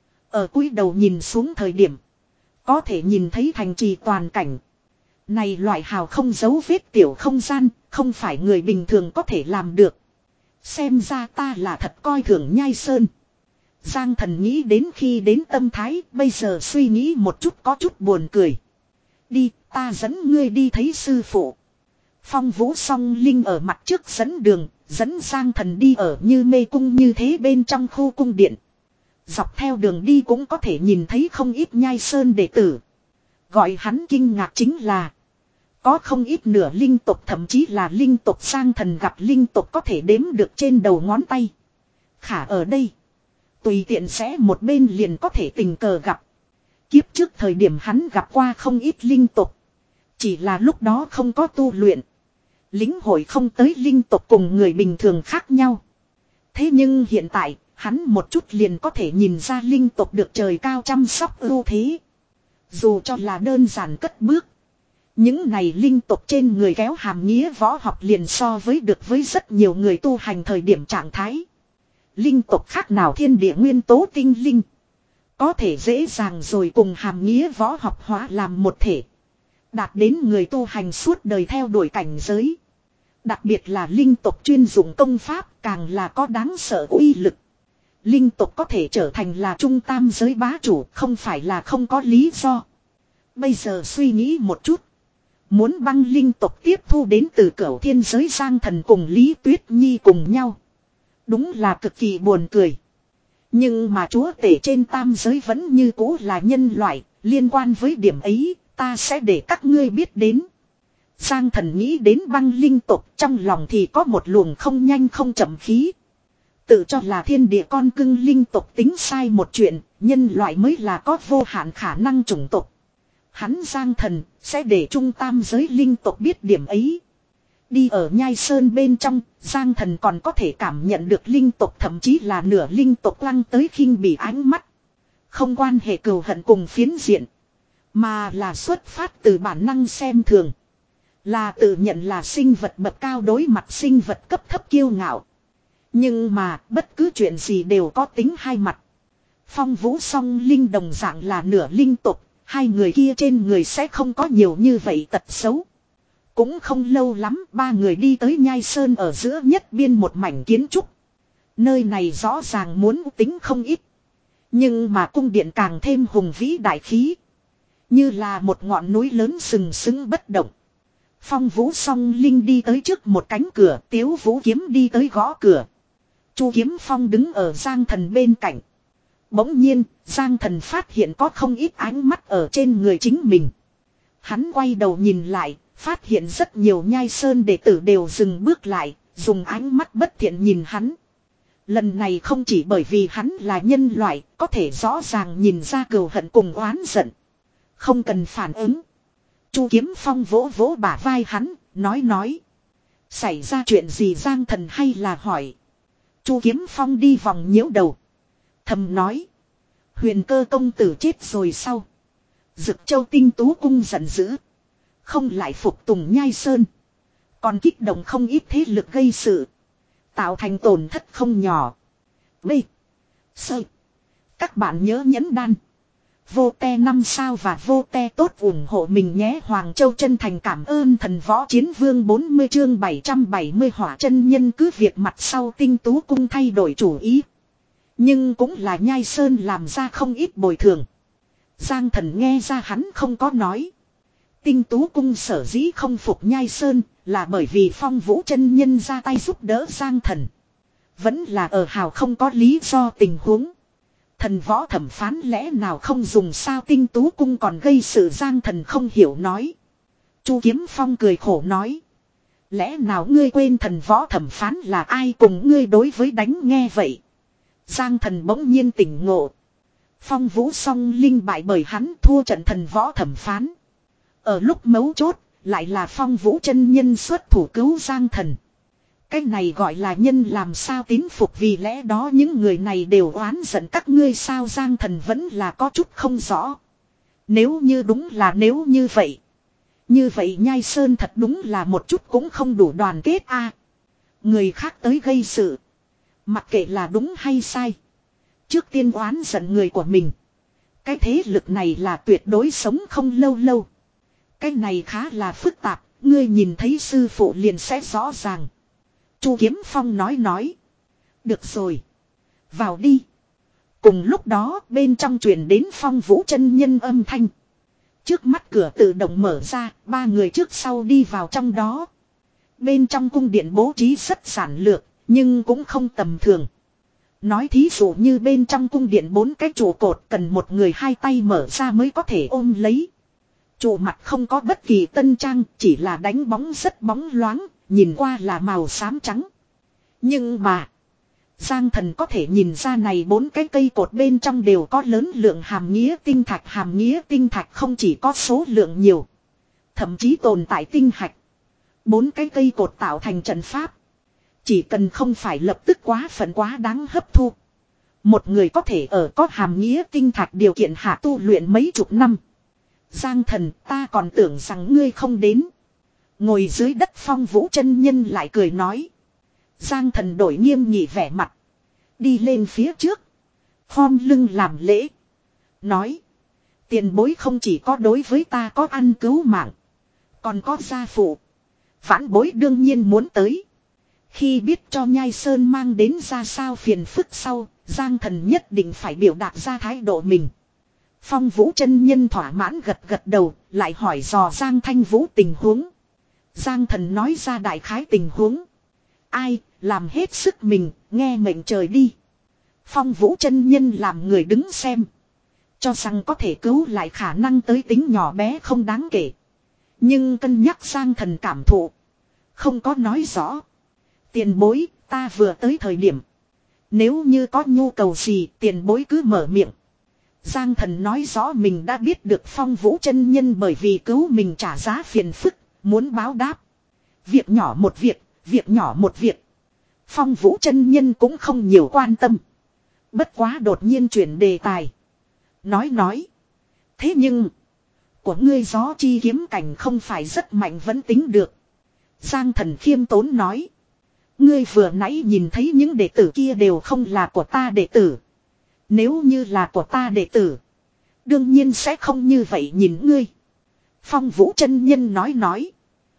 ở cuối đầu nhìn xuống thời điểm, có thể nhìn thấy thành trì toàn cảnh. Này loại hào không dấu vết tiểu không gian, không phải người bình thường có thể làm được. Xem ra ta là thật coi thường Nhai Sơn. Giang Thần nghĩ đến khi đến tâm thái, bây giờ suy nghĩ một chút có chút buồn cười. Đi, ta dẫn ngươi đi thấy sư phụ. Phong Vũ Song Linh ở mặt trước dẫn đường, dẫn Giang Thần đi ở như mê cung như thế bên trong khu cung điện. Dọc theo đường đi cũng có thể nhìn thấy không ít Nhai Sơn đệ tử. Gọi hắn kinh ngạc chính là, có không ít nửa linh tộc, thậm chí là linh tộc. Giang Thần gặp linh tộc có thể đếm được trên đầu ngón tay. Khả ở đây, tùy tiện sẽ một bên liền có thể tình cờ gặp. Kiếp trước thời điểm hắn gặp qua không ít linh tộc. Chỉ là lúc đó không có tu luyện. Lính hội không tới linh tộc cùng người bình thường khác nhau. Thế nhưng hiện tại, hắn một chút liền có thể nhìn ra linh tộc được trời cao chăm sóc ưu thế. Dù cho là đơn giản cất bước. Những này linh tộc trên người kéo hàm nghĩa võ học liền so với được với rất nhiều người tu hành thời điểm trạng thái. Linh tộc khác nào thiên địa nguyên tố tinh linh. Có thể dễ dàng rồi cùng hàm nghĩa võ học hóa làm một thể. Đạt đến người tu hành suốt đời theo đuổi cảnh giới. Đặc biệt là linh tộc chuyên dụng công pháp càng là có đáng sợ uy lực. Linh tộc có thể trở thành là trung tam giới bá chủ không phải là không có lý do. Bây giờ suy nghĩ một chút. Muốn băng linh tộc tiếp thu đến từ cửu thiên giới Giang Thần cùng Lý Tuyết Nhi cùng nhau. Đúng là cực kỳ buồn cười. Nhưng mà chúa tể trên tam giới vẫn như cũ là nhân loại. Liên quan với điểm ấy ta sẽ để các ngươi biết đến. Giang Thần nghĩ đến băng linh tộc, trong lòng thì có một luồng không nhanh không chậm khí. Tự cho là thiên địa con cưng linh tộc tính sai một chuyện, nhân loại mới là có vô hạn khả năng chủng tộc. Hắn Giang Thần sẽ để trung tam giới linh tộc biết điểm ấy. Đi ở Nhai Sơn bên trong, Giang Thần còn có thể cảm nhận được linh tộc thậm chí là nửa linh tộc lăng tới khinh bỉ ánh mắt. Không quan hệ cừu hận cùng phiến diện, mà là xuất phát từ bản năng xem thường. Là tự nhận là sinh vật bậc cao đối mặt sinh vật cấp thấp kiêu ngạo. Nhưng mà bất cứ chuyện gì đều có tính hai mặt. Phong Vũ Song Linh đồng dạng là nửa linh tộc. Hai người kia trên người sẽ không có nhiều như vậy tật xấu. Cũng không lâu lắm ba người đi tới Nhai Sơn ở giữa nhất biên một mảnh kiến trúc. Nơi này rõ ràng muốn tính không ít. Nhưng mà cung điện càng thêm hùng vĩ đại khí. Như là một ngọn núi lớn sừng sững bất động. Phong Vũ Song Linh đi tới trước một cánh cửa, Tiếu Vũ Kiếm đi tới gõ cửa. Chu Kiếm Phong đứng ở Giang Thần bên cạnh. Bỗng nhiên, Giang Thần phát hiện có không ít ánh mắt ở trên người chính mình. Hắn quay đầu nhìn lại, phát hiện rất nhiều Nhai Sơn đệ tử đều dừng bước lại, dùng ánh mắt bất thiện nhìn hắn. Lần này không chỉ bởi vì hắn là nhân loại, có thể rõ ràng nhìn ra cừu hận cùng oán giận. Không cần phản ứng. Chu Kiếm Phong vỗ vỗ bả vai hắn, nói nói. Xảy ra chuyện gì Giang Thần hay là hỏi. Chu Kiếm Phong đi vòng nhiễu đầu. Thầm nói. Huyền Cơ công tử chết rồi sau. Dực Châu Tinh Tú cung giận dữ. Không lại phục tùng Nhai Sơn. Còn kích động không ít thế lực gây sự. Tạo thành tổn thất không nhỏ. B. Sơ. Các bạn nhớ nhấn đan. Vô te năm sao và vô te tốt ủng hộ mình nhé. Hoàng Châu chân thành cảm ơn thần võ chiến vương bốn mươi chương bảy trăm bảy mươi hỏa chân nhân cứ việc mặt sau Tinh Tú cung thay đổi chủ ý. Nhưng cũng là Nhai Sơn làm ra không ít bồi thường. Giang Thần nghe ra hắn không có nói. Tinh Tú cung sở dĩ không phục Nhai Sơn Là bởi vì Phong Vũ chân nhân ra tay giúp đỡ Giang Thần. Vẫn là ở hào không có lý do tình huống. Thần võ thẩm phán lẽ nào không dùng sao tinh tú cung còn gây sự Giang Thần không hiểu nói. Chu Kiếm Phong cười khổ nói. Lẽ nào ngươi quên thần võ thẩm phán là ai cùng ngươi đối với đánh nghe vậy. Giang Thần bỗng nhiên tỉnh ngộ. Phong Vũ song linh bại bởi hắn thua trận thần võ thẩm phán. Ở lúc mấu chốt lại là Phong Vũ chân nhân xuất thủ cứu Giang Thần. Cái này gọi là nhân làm sao tín phục vì lẽ đó những người này đều oán giận các ngươi sao Giang Thần vẫn là có chút không rõ. Nếu như đúng là nếu như vậy. Như vậy Nhai Sơn thật đúng là một chút cũng không đủ đoàn kết a. Người khác tới gây sự. Mặc kệ là đúng hay sai. Trước tiên oán giận người của mình. Cái thế lực này là tuyệt đối sống không lâu lâu. Cái này khá là phức tạp. Ngươi nhìn thấy sư phụ liền sẽ rõ ràng. Chu Kiếm Phong nói nói. Được rồi. Vào đi. Cùng lúc đó bên trong truyền đến Phong Vũ chân nhân âm thanh. Trước mắt cửa tự động mở ra. Ba người trước sau đi vào trong đó. Bên trong cung điện bố trí rất giản lược. Nhưng cũng không tầm thường. Nói thí dụ như bên trong cung điện bốn cái trụ cột cần một người hai tay mở ra mới có thể ôm lấy. Trụ mặt không có bất kỳ tân trang, chỉ là đánh bóng rất bóng loáng, nhìn qua là màu xám trắng. Nhưng mà, Giang Thần có thể nhìn ra này bốn cái cây cột bên trong đều có lớn lượng hàm nghĩa tinh thạch. Hàm nghĩa tinh thạch không chỉ có số lượng nhiều, thậm chí tồn tại tinh hạch. Bốn cái cây cột tạo thành trận pháp. Chỉ cần không phải lập tức quá phận quá đáng hấp thu. Một người có thể ở có hàm nghĩa tinh thạch điều kiện hạ tu luyện mấy chục năm. Giang Thần, ta còn tưởng rằng ngươi không đến. Ngồi dưới đất Phong Vũ chân nhân lại cười nói. Giang Thần đổi nghiêm nghị vẻ mặt. Đi lên phía trước. Khom lưng làm lễ. Nói. Tiền bối không chỉ có đối với ta có ăn cứu mạng. Còn có gia phụ. Vãn bối đương nhiên muốn tới. Khi biết cho Nhai Sơn mang đến ra sao phiền phức sau. Giang Thần nhất định phải biểu đạt ra thái độ mình. Phong Vũ chân nhân thỏa mãn gật gật đầu, lại hỏi dò Giang Thanh Vũ tình huống. Giang Thần nói ra đại khái tình huống. Ai, làm hết sức mình, nghe mệnh trời đi. Phong Vũ chân nhân làm người đứng xem. Cho rằng có thể cứu lại khả năng tới tính nhỏ bé không đáng kể. Nhưng cân nhắc Giang Thần cảm thụ. Không có nói rõ. Tiền bối, ta vừa tới thời điểm. Nếu như có nhu cầu gì, tiền bối cứ mở miệng. Giang Thần nói rõ mình đã biết được Phong Vũ chân nhân bởi vì cứu mình trả giá phiền phức, muốn báo đáp. Việc nhỏ một việc, việc nhỏ một việc. Phong Vũ chân nhân cũng không nhiều quan tâm. Bất quá đột nhiên chuyển đề tài. Nói nói. Thế nhưng, của ngươi gió chi kiếm cảnh không phải rất mạnh vẫn tính được. Giang Thần khiêm tốn nói. Ngươi vừa nãy nhìn thấy những đệ tử kia đều không là của ta đệ tử. Nếu như là của ta đệ tử, đương nhiên sẽ không như vậy nhìn ngươi. Phong Vũ chân nhân nói nói.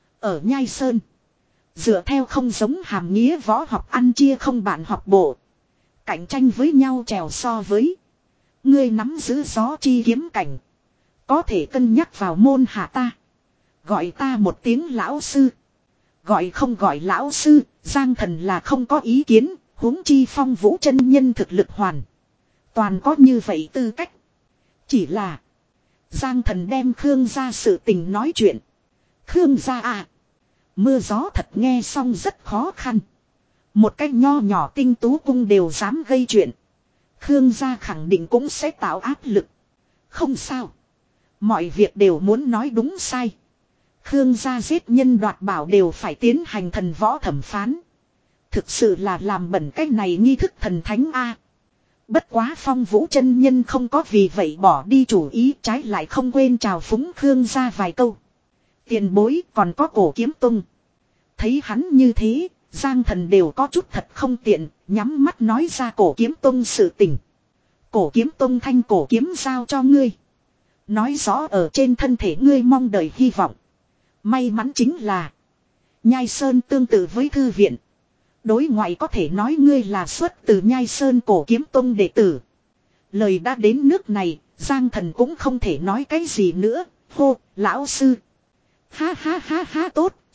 Ở Nhai Sơn, dựa theo không giống hàm nghĩa võ học ăn chia không bạn học bộ. Cạnh tranh với nhau trèo so với. Ngươi nắm giữ gió chi kiếm cảnh. Có thể cân nhắc vào môn hạ ta. Gọi ta một tiếng lão sư. Gọi không gọi lão sư, Giang Thần là không có ý kiến. Huống chi Phong Vũ chân nhân thực lực hoàn toàn có như vậy tư cách. Chỉ là Giang Thần đem Khương gia sự tình nói chuyện. Khương gia à. Mưa gió thật nghe xong rất khó khăn. Một cách nho nhỏ tinh tú cung đều dám gây chuyện. Khương gia khẳng định cũng sẽ tạo áp lực. Không sao. Mọi việc đều muốn nói đúng sai. Khương gia giết nhân đoạt bảo đều phải tiến hành thần võ thẩm phán. Thực sự là làm bẩn cái này nghi thức thần thánh a. Bất quá Phong Vũ chân nhân không có vì vậy bỏ đi chủ ý, trái lại không quên chào phúng Khương gia vài câu. Tiền bối còn có Cổ Kiếm Tông. Thấy hắn như thế, Giang Thần đều có chút thật không tiện, nhắm mắt nói ra Cổ Kiếm Tông sự tình. Cổ Kiếm Tông thanh cổ kiếm giao cho ngươi. Nói rõ ở trên thân thể ngươi mong đợi hy vọng. May mắn chính là Nhai Sơn tương tự với thư viện. Đối ngoại có thể nói ngươi là xuất từ Nhai Sơn Cổ Kiếm Tông đệ tử. Lời đã đến nước này, Giang Thần cũng không thể nói cái gì nữa. Hô, lão sư. Ha ha ha ha tốt,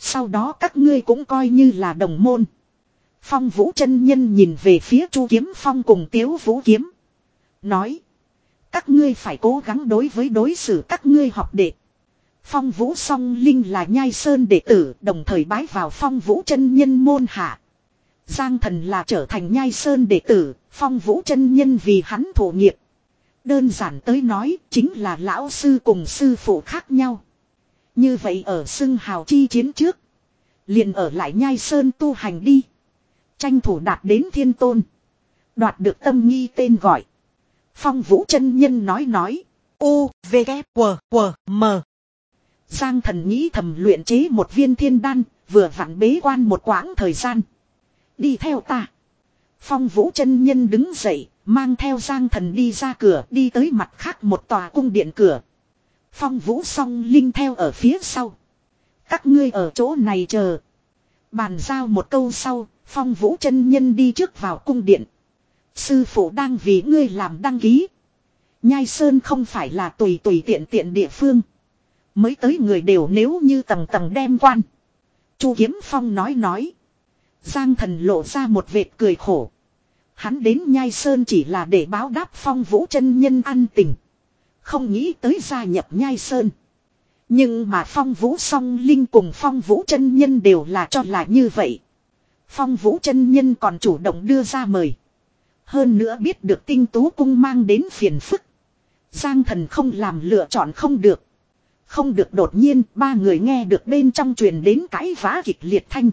Sau đó các ngươi cũng coi như là đồng môn. Phong Vũ chân nhân nhìn về phía Chu Kiếm Phong cùng Tiếu Vũ Kiếm. Nói. Các ngươi phải cố gắng đối với đối xử các ngươi học đệ. Phong Vũ Song Linh là Nhai Sơn đệ tử, đồng thời bái vào Phong Vũ chân nhân môn hạ. Giang Thần là trở thành Nhai Sơn đệ tử, Phong Vũ chân nhân vì hắn thổ nghiệp. Đơn giản tới nói, chính là lão sư cùng sư phụ khác nhau. Như vậy ở xưng hào chi chiến trước, liền ở lại Nhai Sơn tu hành đi. Tranh thủ đạt đến thiên tôn. Đoạt được tâm nghi tên gọi. Phong Vũ chân nhân nói nói. U, V, K, W, W, M. Giang Thần nghĩ thầm luyện chế một viên thiên đan, vừa vặn bế quan một quãng thời gian. Đi theo ta. Phong Vũ chân nhân đứng dậy, mang theo Giang Thần đi ra cửa, đi tới mặt khác một tòa cung điện cửa. Phong Vũ Song Linh theo ở phía sau. Các ngươi ở chỗ này chờ. Bàn giao một câu sau, Phong Vũ chân nhân đi trước vào cung điện. Sư phụ đang vì ngươi làm đăng ký. Nhai Sơn không phải là tùy tùy tiện tiện địa phương. Mới tới người đều nếu như tầng tầng đem quan. Chu Kiếm Phong nói nói. Giang Thần lộ ra một vệt cười khổ. Hắn đến Nhai Sơn chỉ là để báo đáp Phong Vũ chân nhân ăn tình. Không nghĩ tới gia nhập Nhai Sơn. Nhưng mà Phong Vũ Song Linh cùng Phong Vũ chân nhân đều là cho là như vậy. Phong Vũ chân nhân còn chủ động đưa ra mời. Hơn nữa biết được Tinh Tú cung mang đến phiền phức. Giang Thần không làm lựa chọn không được. Không được đột nhiên ba người nghe được bên trong truyền đến cãi vã kịch liệt thanh.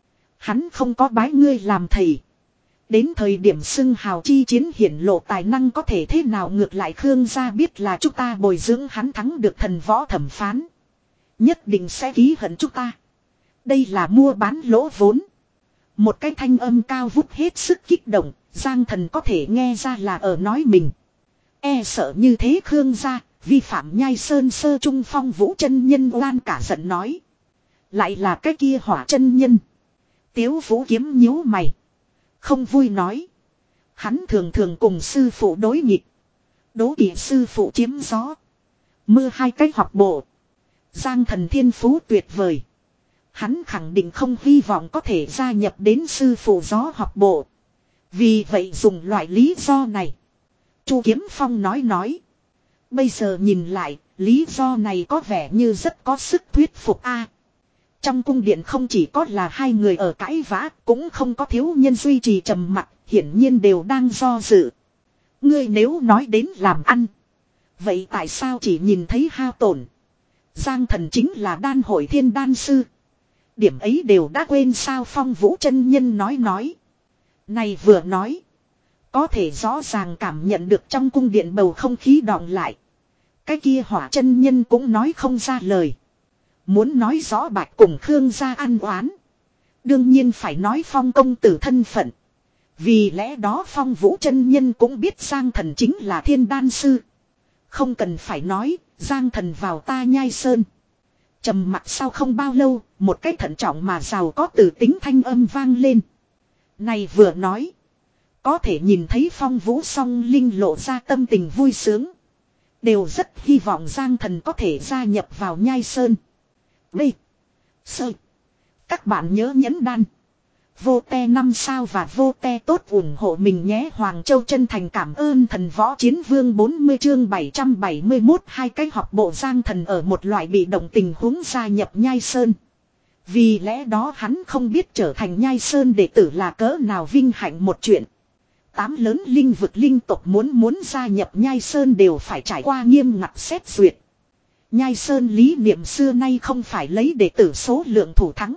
Hắn không có bái ngươi làm thầy. Đến thời điểm xưng hào chi chiến hiển lộ tài năng có thể thế nào ngược lại Khương gia biết là chúng ta bồi dưỡng hắn thắng được thần võ thẩm phán. Nhất định sẽ ký hận chúng ta. Đây là mua bán lỗ vốn. Một cái thanh âm cao vút hết sức kích động, Giang Thần có thể nghe ra là ở nói mình. E sợ như thế Khương gia, vi phạm Nhai Sơn sơ trung Phong Vũ chân nhân oan cả giận nói. Lại là cái kia hỏa chân nhân. Tiếu Vũ Kiếm nhíu mày. Không vui nói. Hắn thường thường cùng sư phụ đối nghịch. Đố kỵ sư phụ chiếm gió. Mưa hai cách học bộ. Giang Thần thiên phú tuyệt vời. Hắn khẳng định không hy vọng có thể gia nhập đến sư phụ gió học bộ. Vì vậy dùng loại lý do này. Chu Kiếm Phong nói nói. Bây giờ nhìn lại, lý do này có vẻ như rất có sức thuyết phục a. Trong cung điện không chỉ có là hai người ở cãi vã, cũng không có thiếu nhân duy trì trầm mặc, hiển nhiên đều đang do dự. Ngươi nếu nói đến làm ăn, vậy tại sao chỉ nhìn thấy hao tổn? Giang Thần chính là đan hội thiên đan sư. Điểm ấy đều đã quên sao? Phong Vũ chân nhân nói nói. Này vừa nói, có thể rõ ràng cảm nhận được trong cung điện bầu không khí đọng lại. Cái kia hỏa chân nhân cũng nói không ra lời. Muốn nói rõ Bạch cùng Khương gia ăn oán, đương nhiên phải nói Phong công tử thân phận. Vì lẽ đó Phong Vũ chân nhân cũng biết Giang Thần chính là thiên đan sư. Không cần phải nói, Giang Thần vào ta Nhai Sơn. Trầm mặc sau không bao lâu, một cái thận trọng mà giàu có từ tính thanh âm vang lên. Này vừa nói, có thể nhìn thấy Phong Vũ Song Linh lộ ra tâm tình vui sướng. Đều rất hy vọng Giang Thần có thể gia nhập vào Nhai Sơn. B. Sơ. Các bạn nhớ nhấn đan. Vô te năm sao và vô te tốt ủng hộ mình nhé. Hoàng Châu chân thành cảm ơn thần võ chiến vương bốn mươi chương bảy trăm bảy mươi mốt. Hai cái học bộ Giang Thần ở một loại bị động tình huống gia nhập Nhai Sơn. Vì lẽ đó hắn không biết trở thành Nhai Sơn đệ tử là cỡ nào vinh hạnh một chuyện. Tám lớn linh vực linh tộc muốn muốn gia nhập Nhai Sơn đều phải trải qua nghiêm ngặt xét duyệt. Nhai Sơn lý niệm xưa nay không phải lấy đệ tử số lượng thủ thắng,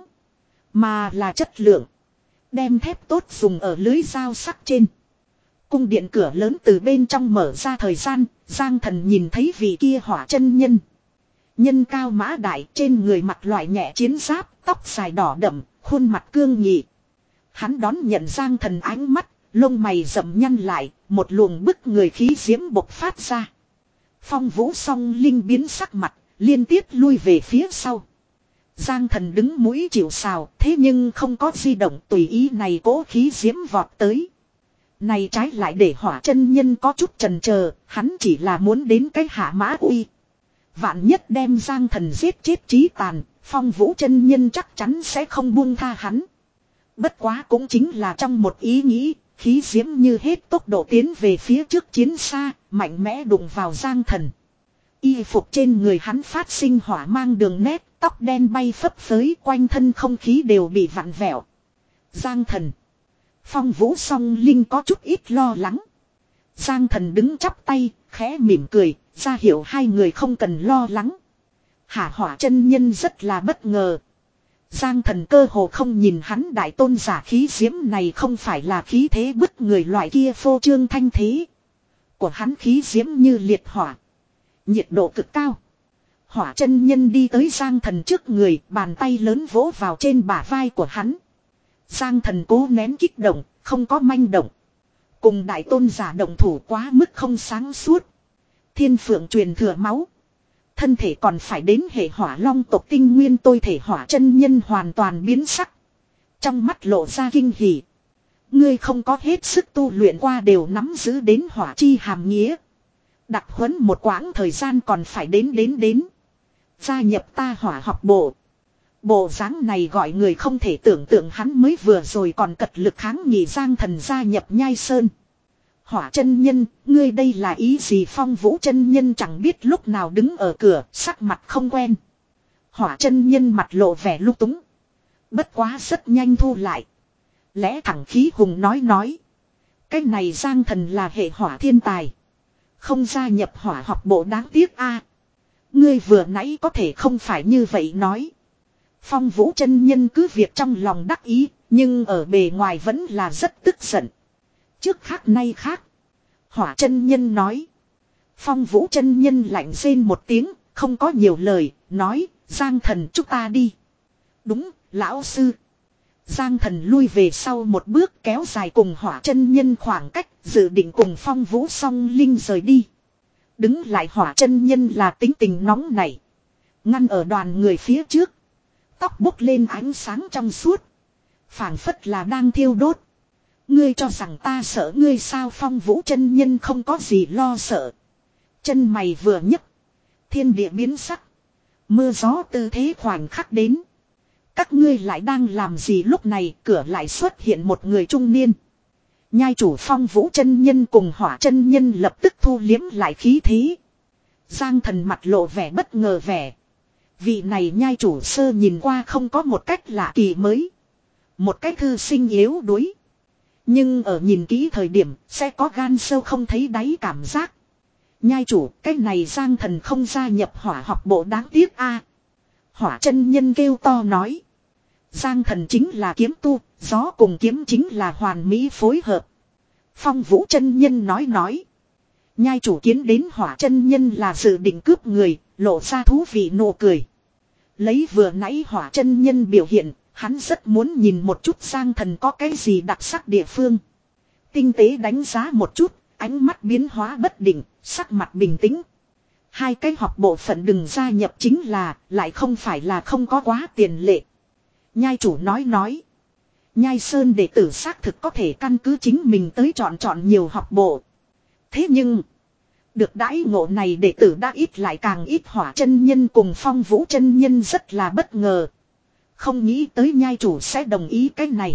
mà là chất lượng. Đem thép tốt dùng ở lưới dao sắc trên. Cung điện cửa lớn từ bên trong mở ra thời gian, Giang Thần nhìn thấy vị kia hỏa chân nhân. Nhân cao mã đại, trên người mặc loại nhẹ chiến giáp, tóc dài đỏ đậm, khuôn mặt cương nghị. Hắn đón nhận Giang Thần ánh mắt, lông mày rậm nhăn lại, một luồng bức người khí diễm bộc phát ra. Phong Vũ Song Linh biến sắc mặt, liên tiếp lui về phía sau. Giang Thần đứng mũi chịu sào, thế nhưng không có di động, tùy ý này cố khí diễm vọt tới. Này trái lại để hỏa chân nhân có chút chần chờ, hắn chỉ là muốn đến cái hạ mã uy. Vạn nhất đem Giang Thần giết chết chí tàn, Phong Vũ chân nhân chắc chắn sẽ không buông tha hắn. Bất quá cũng chính là trong một ý nghĩ, khí diễm như hết tốc độ tiến về phía trước chiến xa, mạnh mẽ đụng vào Giang Thần. Y phục trên người hắn phát sinh hỏa mang đường nét, tóc đen bay phấp phới, quanh thân không khí đều bị vặn vẹo. Giang Thần. Phong Vũ song linh có chút ít lo lắng. Giang Thần đứng chắp tay, khẽ mỉm cười, ra hiệu hai người không cần lo lắng. Hả Hỏa chân nhân rất là bất ngờ. Giang Thần cơ hồ không nhìn hắn đại tôn giả khí diễm này không phải là khí thế bức người loại kia phô trương thanh thế. Của hắn khí diễm như liệt hỏa. Nhiệt độ cực cao. Hỏa chân nhân đi tới Giang Thần trước người, bàn tay lớn vỗ vào trên bả vai của hắn. Giang Thần cố nén kích động, không có manh động. Cùng đại tôn giả động thủ quá mức không sáng suốt. Thiên phượng truyền thừa máu. Thân thể còn phải đến hệ hỏa long tộc tinh nguyên tôi thể hỏa chân nhân hoàn toàn biến sắc. Trong mắt lộ ra kinh hỉ. Ngươi không có hết sức tu luyện qua đều nắm giữ đến hỏa chi hàm nghĩa. Đặc huấn một quãng thời gian còn phải đến đến đến. Gia nhập ta hỏa học bộ. Bộ dáng này gọi người không thể tưởng tượng hắn mới vừa rồi còn cật lực kháng nghị Giang Thần gia nhập Nhai Sơn. Hỏa chân nhân, ngươi đây là ý gì? Phong Vũ chân nhân chẳng biết lúc nào đứng ở cửa, sắc mặt không quen. Hỏa chân nhân mặt lộ vẻ lung túng. Bất quá rất nhanh thu lại. Lẽ thẳng khí hùng nói nói. Cái này Giang Thần là hệ hỏa thiên tài. Không gia nhập hỏa học bộ đáng tiếc a. Ngươi vừa nãy có thể không phải như vậy nói. Phong Vũ chân nhân cứ việc trong lòng đắc ý, nhưng ở bề ngoài vẫn là rất tức giận. Trước khác nay khác. Hỏa chân nhân nói. Phong Vũ chân nhân lạnh rên một tiếng, không có nhiều lời, nói, Giang Thần chúng ta đi. Đúng, lão sư. Giang Thần lui về sau một bước kéo dài cùng hỏa chân nhân khoảng cách, dự định cùng Phong Vũ song linh rời đi. Đứng lại hỏa chân nhân là tính tình nóng nảy. Ngăn ở đoàn người phía trước. Tóc bốc lên ánh sáng trong suốt. Phảng phất là đang thiêu đốt. Ngươi cho rằng ta sợ ngươi sao? Phong Vũ chân nhân không có gì lo sợ. Chân mày vừa nhấc. Thiên địa biến sắc. Mưa gió tư thế khoảnh khắc đến. Các ngươi lại đang làm gì? Lúc này cửa lại xuất hiện một người trung niên. Nhai chủ Phong Vũ chân nhân cùng hỏa chân nhân lập tức thu liếm lại khí thế. Giang Thần mặt lộ vẻ bất ngờ vẻ. Vị này nhai chủ sơ nhìn qua không có một cách lạ kỳ mới. Một cách thư sinh yếu đuối. Nhưng ở nhìn kỹ thời điểm sẽ có gan sâu không thấy đáy cảm giác. Nhai chủ, cái này Giang Thần không gia nhập hỏa học bộ đáng tiếc a. Hỏa chân nhân kêu to nói. Giang Thần chính là kiếm tu, gió cùng kiếm chính là hoàn mỹ phối hợp. Phong Vũ chân nhân nói nói. Nhai chủ kiến đến hỏa chân nhân là dự định cướp người, lộ ra thú vị nụ cười. Lấy vừa nãy hỏa chân nhân biểu hiện, hắn rất muốn nhìn một chút Giang Thần có cái gì đặc sắc địa phương. Tinh tế đánh giá một chút, ánh mắt biến hóa bất định, sắc mặt bình tĩnh. Hai cái học bộ phận đừng gia nhập chính là, lại không phải là không có quá tiền lệ. Nhai chủ nói nói. Nhai Sơn đệ tử xác thực có thể căn cứ chính mình tới chọn chọn nhiều học bộ. Thế nhưng, được đãi ngộ này đệ tử đã ít lại càng ít. Hỏa chân nhân cùng Phong Vũ chân nhân rất là bất ngờ. Không nghĩ tới nhai chủ sẽ đồng ý cái này.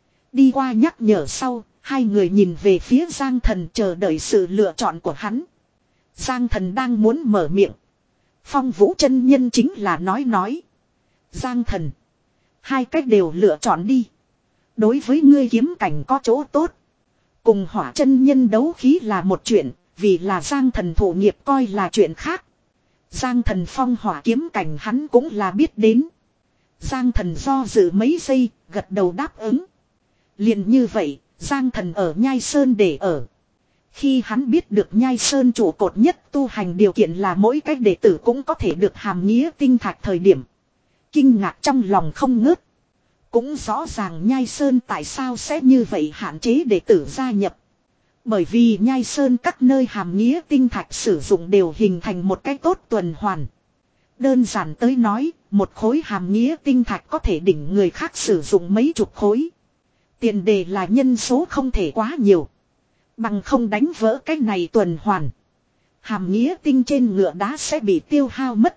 Đi qua nhắc nhở sau, hai người nhìn về phía Giang Thần chờ đợi sự lựa chọn của hắn. Giang Thần đang muốn mở miệng. Phong Vũ chân nhân chính là nói nói. Giang Thần, hai cách đều lựa chọn đi. Đối với ngươi kiếm cảnh có chỗ tốt. Cùng hỏa chân nhân đấu khí là một chuyện, vì là Giang Thần thụ nghiệp coi là chuyện khác. Giang Thần phong hỏa kiếm cảnh hắn cũng là biết đến. Giang Thần do dự mấy giây, gật đầu đáp ứng. Liền như vậy, Giang Thần ở Nhai Sơn để ở. Khi hắn biết được Nhai Sơn trụ cột nhất tu hành điều kiện là mỗi cách đệ tử cũng có thể được hàm nghĩa tinh thạch thời điểm. Kinh ngạc trong lòng không ngớt. Cũng rõ ràng Nhai Sơn tại sao sẽ như vậy hạn chế đệ tử gia nhập. Bởi vì Nhai Sơn các nơi hàm nghĩa tinh thạch sử dụng đều hình thành một cái tốt tuần hoàn. Đơn giản tới nói, một khối hàm nghĩa tinh thạch có thể đỉnh người khác sử dụng mấy chục khối. Tiền đề là nhân số không thể quá nhiều. Bằng không đánh vỡ cái này tuần hoàn. hàm nghĩa tinh trên ngựa đá sẽ bị tiêu hao mất.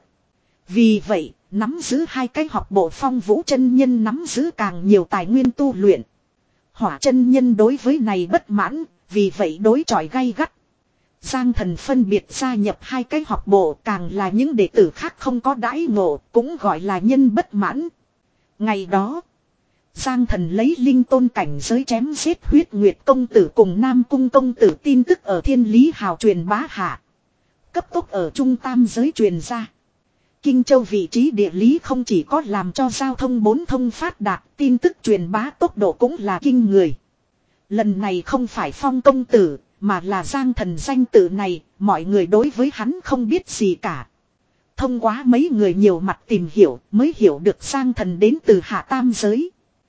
Vì vậy, nắm giữ hai cái học bộ Phong Vũ chân nhân nắm giữ càng nhiều tài nguyên tu luyện. Hỏa chân nhân đối với này bất mãn, vì vậy đối chọi gay gắt. Giang Thần phân biệt gia nhập hai cái học bộ, càng là những đệ tử khác không có đãi ngộ, cũng gọi là nhân bất mãn. Ngày đó, Giang Thần lấy linh tôn cảnh giới chém giết Huyết Nguyệt công tử cùng Nam Cung công tử tin tức ở Thiên Lý Hào truyền bá hạ. Cấp tốc ở Trung Tam giới truyền ra. Kinh Châu vị trí địa lý không chỉ có làm cho giao thông bốn thông phát đạt, tin tức truyền bá tốc độ cũng là kinh người. Lần này không phải Phong công tử, mà là Giang Thần danh tự này, mọi người đối với hắn không biết gì cả. Thông qua mấy người nhiều mặt tìm hiểu mới hiểu được Giang Thần đến từ Hạ Tam giới.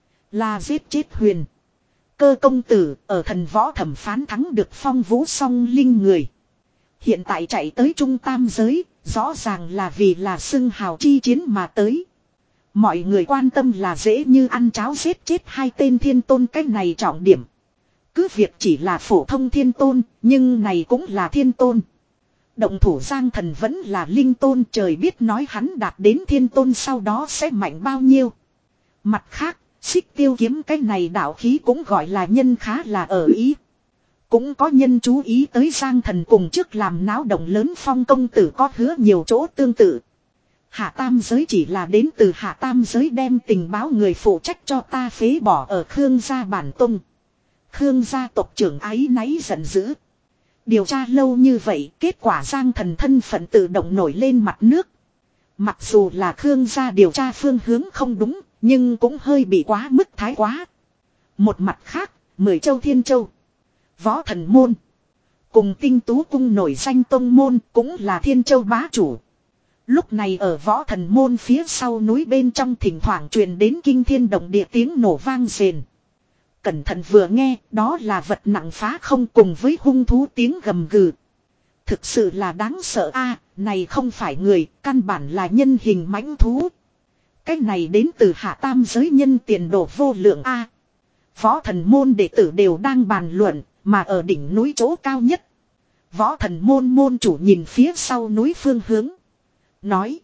Là giết chết Huyền Cơ công tử ở thần võ thẩm phán thắng được Phong Vũ song linh người. Hiện tại chạy tới Trung Tam giới, rõ ràng là vì là xưng hào chi chiến mà tới. Mọi người quan tâm là dễ như ăn cháo giết chết hai tên thiên tôn, cái này trọng điểm. Cứ việc chỉ là phổ thông thiên tôn, nhưng này cũng là thiên tôn. Động thủ Giang Thần vẫn là linh tôn, trời biết nói hắn đạt đến thiên tôn sau đó sẽ mạnh bao nhiêu. Mặt khác, Xích Tiêu kiếm cái này đạo khí cũng gọi là nhân khá là ở ý. Cũng có nhân chú ý tới Giang Thần cùng trước làm náo động lớn Phong công tử có hứa nhiều chỗ tương tự. Hạ Tam giới chỉ là đến từ Hạ Tam giới đem tình báo người phụ trách cho ta phế bỏ ở Khương gia bản tông. Khương gia tộc trưởng áy náy giận dữ. Điều tra lâu như vậy, kết quả Giang Thần thân phận tự động nổi lên mặt nước. Mặc dù là Khương gia điều tra phương hướng không đúng, nhưng cũng hơi bị quá mức thái quá. Một mặt khác, Mười Châu Thiên Châu, Võ Thần Môn, cùng Tinh Tú Cung nổi danh tông môn cũng là Thiên Châu bá chủ. Lúc này ở Võ Thần Môn phía sau núi bên trong thỉnh thoảng truyền đến kinh thiên động địa tiếng nổ vang rền. Cẩn thận vừa nghe, đó là vật nặng phá không cùng với hung thú tiếng gầm gừ. Thực sự là đáng sợ a, này không phải người, căn bản là nhân hình mãnh thú. Cái này đến từ Hạ Tam giới nhân tiền đồ vô lượng a. Võ Thần Môn đệ tử đều đang bàn luận, mà ở đỉnh núi chỗ cao nhất. Võ Thần Môn môn chủ nhìn phía sau núi phương hướng. Nói.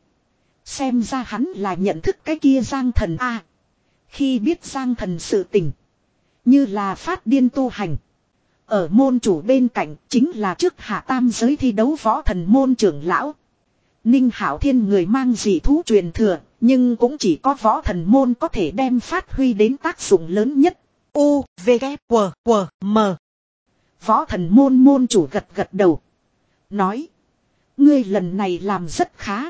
Xem ra hắn là nhận thức cái kia Giang Thần a. Khi biết Giang Thần sự tình. Như là phát điên tu hành. Ở môn chủ bên cạnh chính là trước Hạ Tam giới thi đấu Võ Thần Môn trưởng lão. Ninh Hạo Thiên người mang dị thú truyền thừa. Nhưng cũng chỉ có Võ Thần Môn có thể đem phát huy đến tác dụng lớn nhất. U, V, K, W, W, M. Võ Thần Môn môn chủ gật gật đầu. Nói. Ngươi lần này làm rất khá.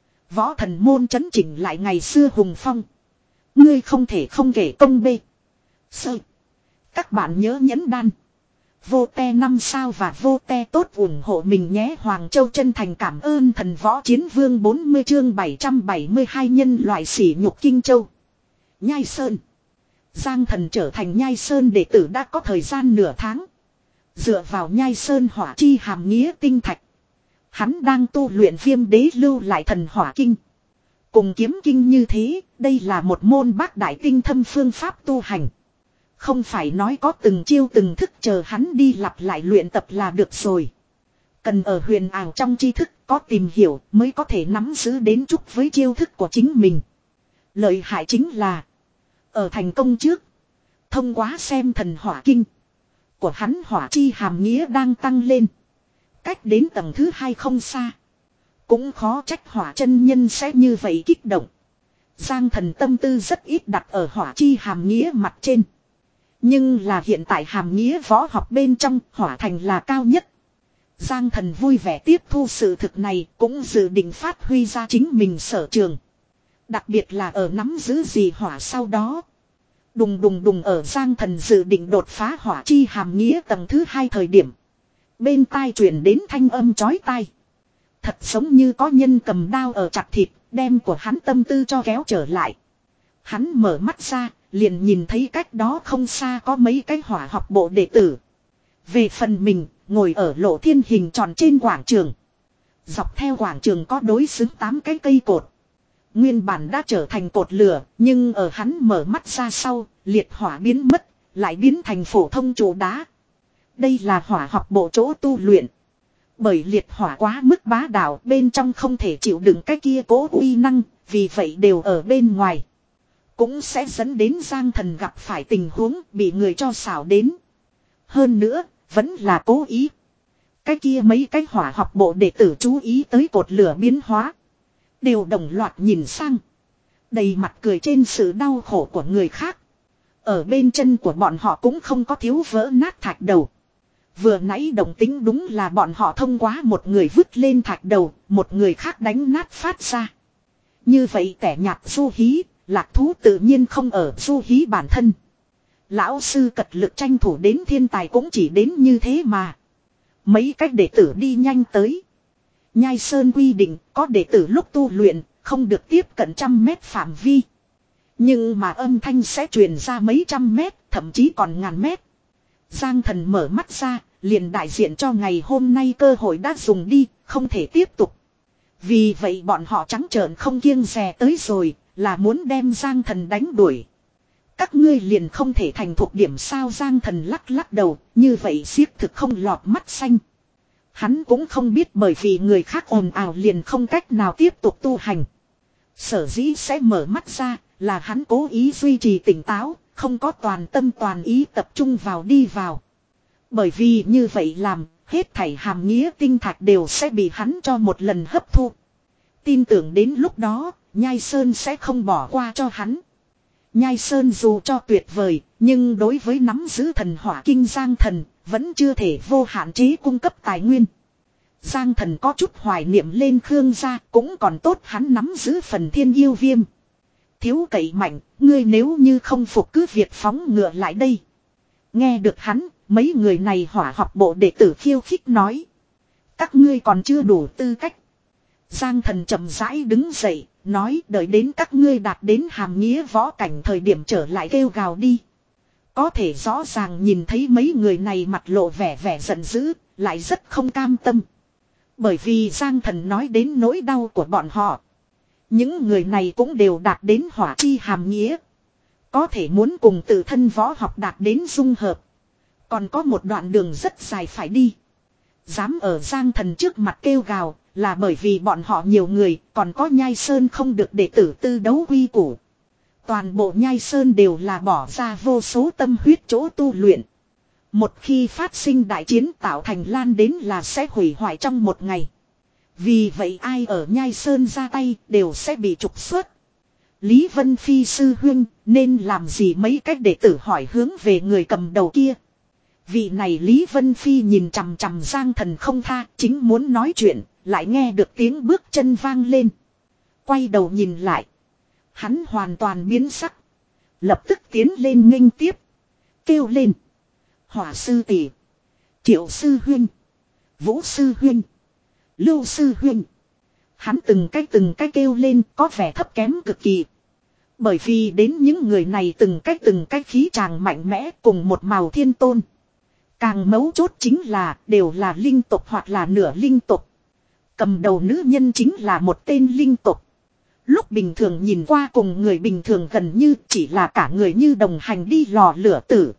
Võ Thần Môn chấn chỉnh lại ngày xưa hùng phong. Ngươi không thể không kể công bê. Sơ. Các bạn nhớ nhấn đan. Vô te năm sao và vô te tốt ủng hộ mình nhé. Hoàng Châu chân thành cảm ơn thần võ chiến vương bốn mươi chương bảy trăm bảy mươi hai nhân loại sỉ nhục Kinh Châu. Nhai Sơn. Giang Thần trở thành Nhai Sơn đệ tử đã có thời gian nửa tháng. Dựa vào Nhai Sơn hỏa chi hàm nghĩa tinh thạch. Hắn đang tu luyện Viêm đế lưu lại thần hỏa kinh. Cùng kiếm kinh như thế, đây là một môn bác đại tinh thâm phương pháp tu hành. Không phải nói có từng chiêu từng thức chờ hắn đi lặp lại luyện tập là được rồi. Cần ở huyền ảo trong tri thức có tìm hiểu mới có thể nắm giữ đến chút với chiêu thức của chính mình. Lợi hại chính là ở thành công trước, thông qua xem thần hỏa kinh của hắn hỏa chi hàm nghĩa đang tăng lên. Cách đến tầng thứ hai không xa. Cũng khó trách hỏa chân nhân sẽ như vậy kích động. Giang Thần tâm tư rất ít đặt ở hỏa chi hàm nghĩa mặt trên. Nhưng là hiện tại hàm nghĩa võ học bên trong hỏa thành là cao nhất. Giang Thần vui vẻ tiếp thu sự thực này, cũng dự định phát huy ra chính mình sở trường. Đặc biệt là ở nắm giữ gì hỏa sau đó. Đùng đùng đùng ở Giang Thần dự định đột phá hỏa chi hàm nghĩa tầng thứ hai thời điểm. Bên tai truyền đến thanh âm chói tai. Thật giống như có nhân cầm đao ở chặt thịt, đem của hắn tâm tư cho kéo trở lại. Hắn mở mắt ra, liền nhìn thấy cách đó không xa có mấy cái hỏa học bộ đệ tử. Về phần mình, ngồi ở lộ thiên hình tròn trên quảng trường. Dọc theo quảng trường có đối xứng tám cái cây cột. Nguyên bản đã trở thành cột lửa, nhưng ở hắn mở mắt ra sau, liệt hỏa biến mất, lại biến thành phổ thông trụ đá. Đây là hỏa học bộ chỗ tu luyện. Bởi liệt hỏa quá mức bá đạo, bên trong không thể chịu đựng cái kia cố uy năng, vì vậy đều ở bên ngoài. Cũng sẽ dẫn đến Giang Thần gặp phải tình huống bị người cho xảo đến. Hơn nữa, vẫn là cố ý. Cái kia mấy cái hỏa học bộ đệ tử chú ý tới cột lửa biến hóa. Đều đồng loạt nhìn sang. Đầy mặt cười trên sự đau khổ của người khác. Ở bên chân của bọn họ cũng không có thiếu vỡ nát thạch đầu. Vừa nãy động tính đúng là bọn họ thông qua một người vứt lên thạch đầu, một người khác đánh nát phát ra. Như vậy tẻ nhạt du hí, lạc thú tự nhiên không ở du hí bản thân. Lão sư cật lực tranh thủ đến thiên tài cũng chỉ đến như thế mà. Mấy cách đệ tử đi nhanh tới. Nhai Sơn quy định có đệ tử lúc tu luyện không được tiếp cận trăm mét phạm vi. Nhưng mà âm thanh sẽ truyền ra mấy trăm mét, thậm chí còn ngàn mét. Giang Thần mở mắt ra, liền đại diện cho ngày hôm nay cơ hội đã dùng đi, không thể tiếp tục. Vì vậy bọn họ trắng trợn không kiêng dè tới rồi, là muốn đem Giang Thần đánh đuổi. Các ngươi liền không thể thành thục điểm sao? Giang Thần lắc lắc đầu, như vậy siết thực không lọt mắt xanh. Hắn cũng không biết bởi vì người khác ồn ào liền không cách nào tiếp tục tu hành. Sở dĩ sẽ mở mắt ra, là hắn cố ý duy trì tỉnh táo, không có toàn tâm toàn ý tập trung vào đi vào. Bởi vì như vậy làm, hết thảy hàm nghĩa tinh thạch đều sẽ bị hắn cho một lần hấp thu. Tin tưởng đến lúc đó, Nhai Sơn sẽ không bỏ qua cho hắn. Nhai Sơn dù cho tuyệt vời, nhưng đối với nắm giữ thần hỏa kinh Giang Thần, vẫn chưa thể vô hạn chế cung cấp tài nguyên. Giang Thần có chút hoài niệm lên Khương gia, cũng còn tốt hắn nắm giữ phần thiên yêu viêm. Thiếu cậy mạnh, ngươi nếu như không phục cứ việc phóng ngựa lại đây. Nghe được hắn, mấy người này hỏa học bộ đệ tử khiêu khích nói. Các ngươi còn chưa đủ tư cách. Giang Thần chậm rãi đứng dậy, nói đợi đến các ngươi đạt đến hàm nghĩa võ cảnh thời điểm trở lại kêu gào đi. Có thể rõ ràng nhìn thấy mấy người này mặt lộ vẻ vẻ giận dữ, lại rất không cam tâm. Bởi vì Giang Thần nói đến nỗi đau của bọn họ. Những người này cũng đều đạt đến hỏa chi hàm nghĩa. Có thể muốn cùng tự thân võ học đạt đến dung hợp. Còn có một đoạn đường rất dài phải đi. Dám ở Giang Thần trước mặt kêu gào là bởi vì bọn họ nhiều người, còn có Nhai Sơn không được đệ tử tư đấu quy củ. Toàn bộ Nhai Sơn đều là bỏ ra vô số tâm huyết chỗ tu luyện. Một khi phát sinh đại chiến tạo thành lan đến là sẽ hủy hoại trong một ngày. Vì vậy ai ở Nhai Sơn ra tay đều sẽ bị trục xuất. Lý Vân Phi sư huynh nên làm gì? Mấy cách đệ tử hỏi hướng về người cầm đầu kia. Vị này Lý Vân Phi nhìn chằm chằm Giang Thần không tha, chính muốn nói chuyện, lại nghe được tiếng bước chân vang lên. Quay đầu nhìn lại. Hắn hoàn toàn biến sắc. Lập tức tiến lên nghênh tiếp. Kêu lên. Hỏa sư tỷ, Triệu sư huynh, Vũ sư huynh, Lưu sư huynh. Hắn từng cái từng cái kêu lên có vẻ thấp kém cực kỳ. Bởi vì đến những người này từng cái từng cái khí tràng mạnh mẽ cùng một màu thiên tôn. Càng mấu chốt chính là đều là linh tục hoặc là nửa linh tục. Cầm đầu nữ nhân chính là một tên linh tục. Lúc bình thường nhìn qua cùng người bình thường gần như chỉ là cả người như đồng hành đi lò lửa tử.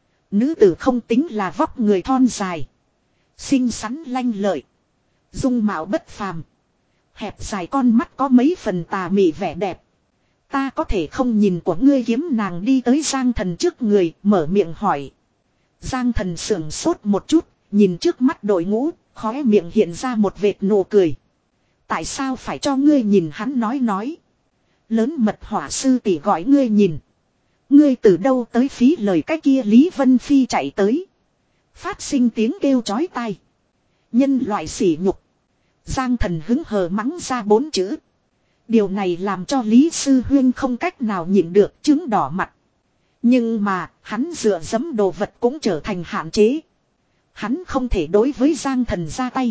Nữ tử không tính là vóc người thon dài. Xinh xắn lanh lợi. Dung mạo bất phàm. Hẹp dài con mắt có mấy phần tà mị vẻ đẹp. Ta có thể không nhìn của ngươi kiếm nàng đi tới Giang Thần trước người, mở miệng hỏi. Giang Thần sưởng sốt một chút, nhìn trước mắt đội ngũ, khóe miệng hiện ra một vệt nụ cười. Tại sao phải cho ngươi nhìn? Hắn nói nói. Lớn mật hỏa sư tỷ gọi ngươi nhìn. Ngươi từ đâu tới? Phí lời cái kia Lý Vân Phi chạy tới. Phát sinh tiếng kêu chói tai. Nhân loại sỉ nhục. Giang Thần hứng hờ mắng ra bốn chữ. Điều này làm cho Lý Sư Huyên không cách nào nhịn được, chứng đỏ mặt. Nhưng mà, hắn dựa dẫm đồ vật cũng trở thành hạn chế. Hắn không thể đối với Giang Thần ra tay.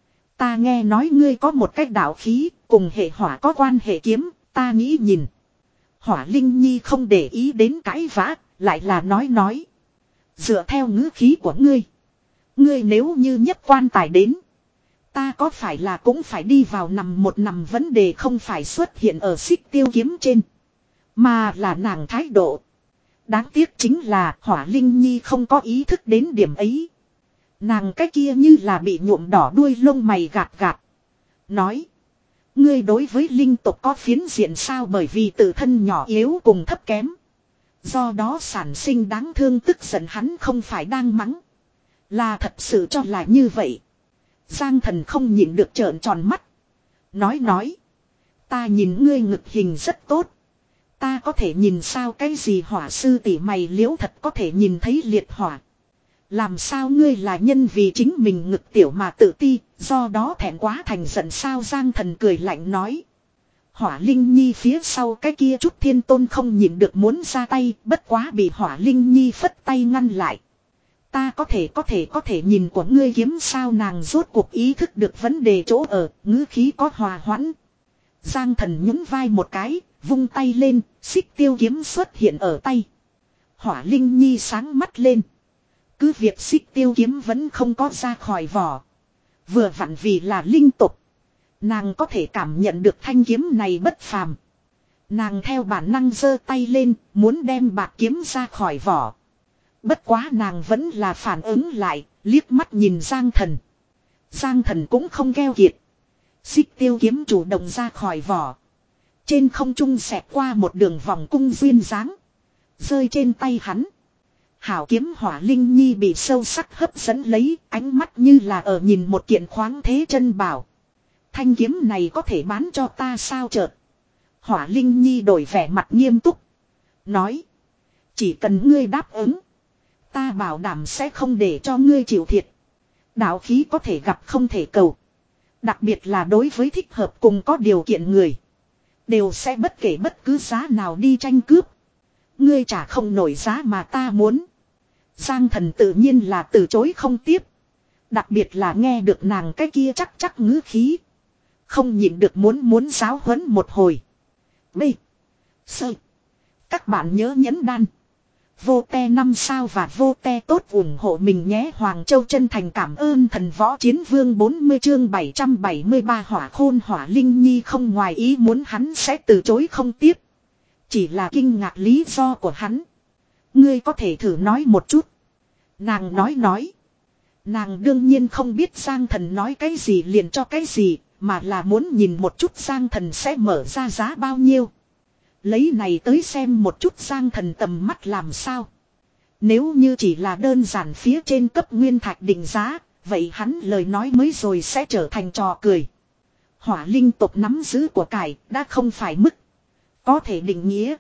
Ta nghe nói ngươi có một cách đạo khí, cùng hệ hỏa có quan hệ kiếm, ta nghĩ nhìn. Hỏa Linh Nhi không để ý đến cãi vã, lại là nói nói. Dựa theo ngữ khí của ngươi. Ngươi nếu như nhấp quan tài đến. Ta có phải là cũng phải đi vào nằm một nằm? Vấn đề không phải xuất hiện ở xích tiêu kiếm trên. Mà là nàng thái độ. Đáng tiếc chính là Hỏa Linh Nhi không có ý thức đến điểm ấy. Nàng cái kia như là bị nhuộm đỏ đuôi lông mày gạt gạt. Nói. Ngươi đối với linh tộc có phiến diện sao, bởi vì tự thân nhỏ yếu cùng thấp kém. Do đó sản sinh đáng thương tức giận, hắn không phải đang mắng. Là thật sự cho là như vậy. Giang Thần không nhịn được trợn tròn mắt. Nói nói. Ta nhìn ngươi ngực hình rất tốt. Ta có thể nhìn sao cái gì hỏa sư tỷ mày liễu thật có thể nhìn thấy liệt hỏa. Làm sao ngươi là nhân vì chính mình ngực tiểu mà tự ti, do đó thẹn quá thành giận sao? Giang Thần cười lạnh nói. Hỏa Linh Nhi phía sau cái kia chút thiên tôn không nhịn được muốn ra tay, bất quá bị Hỏa Linh Nhi phất tay ngăn lại. Ta có thể có thể có thể nhìn của ngươi kiếm sao? Nàng rốt cuộc ý thức được vấn đề chỗ ở, ngữ khí có hòa hoãn. Giang Thần nhún vai một cái, vung tay lên, xích tiêu kiếm xuất hiện ở tay. Hỏa Linh Nhi sáng mắt lên. Cứ việc xích tiêu kiếm vẫn không có ra khỏi vỏ. Vừa vặn vì là linh tục. Nàng có thể cảm nhận được thanh kiếm này bất phàm. Nàng theo bản năng giơ tay lên, muốn đem bạc kiếm ra khỏi vỏ. Bất quá nàng vẫn là phản ứng lại, liếc mắt nhìn Giang Thần. Giang Thần cũng không keo kiệt. Xích tiêu kiếm chủ động ra khỏi vỏ. Trên không trung xẹt qua một đường vòng cung duyên dáng. Rơi trên tay hắn. Hảo kiếm Hỏa Linh Nhi bị sâu sắc hấp dẫn lấy, ánh mắt như là ở nhìn một kiện khoáng thế chân bảo. Thanh kiếm này có thể bán cho ta sao? Chợt Hỏa Linh Nhi đổi vẻ mặt nghiêm túc. Nói. Chỉ cần ngươi đáp ứng. Ta bảo đảm sẽ không để cho ngươi chịu thiệt. Đạo khí có thể gặp không thể cầu. Đặc biệt là đối với thích hợp cùng có điều kiện người. Đều sẽ bất kể bất cứ giá nào đi tranh cướp. Ngươi trả không nổi giá mà ta muốn. Giang Thần tự nhiên là từ chối không tiếp. Đặc biệt là nghe được nàng cái kia chắc chắc ngữ khí. Không nhịn được muốn muốn giáo huấn một hồi. B. Sơ. Các bạn nhớ nhấn đan. Vô te năm sao và vô te tốt ủng hộ mình nhé. Hoàng Châu chân thành cảm ơn thần võ chiến vương. Bốn mươi chương bảy trăm bảy mươi ba hỏa khôn. Hỏa Linh Nhi không ngoài ý muốn hắn sẽ từ chối không tiếp. Chỉ là kinh ngạc lý do của hắn. Ngươi có thể thử nói một chút. Nàng nói nói. Nàng đương nhiên không biết Giang Thần nói cái gì liền cho cái gì, mà là muốn nhìn một chút Giang Thần sẽ mở ra giá bao nhiêu. Lấy này tới xem một chút Giang Thần tầm mắt làm sao. Nếu như chỉ là đơn giản phía trên cấp nguyên thạch định giá, vậy hắn lời nói mới rồi sẽ trở thành trò cười. Hỏa linh tộc nắm giữ của cải đã không phải mức có thể định nghĩa.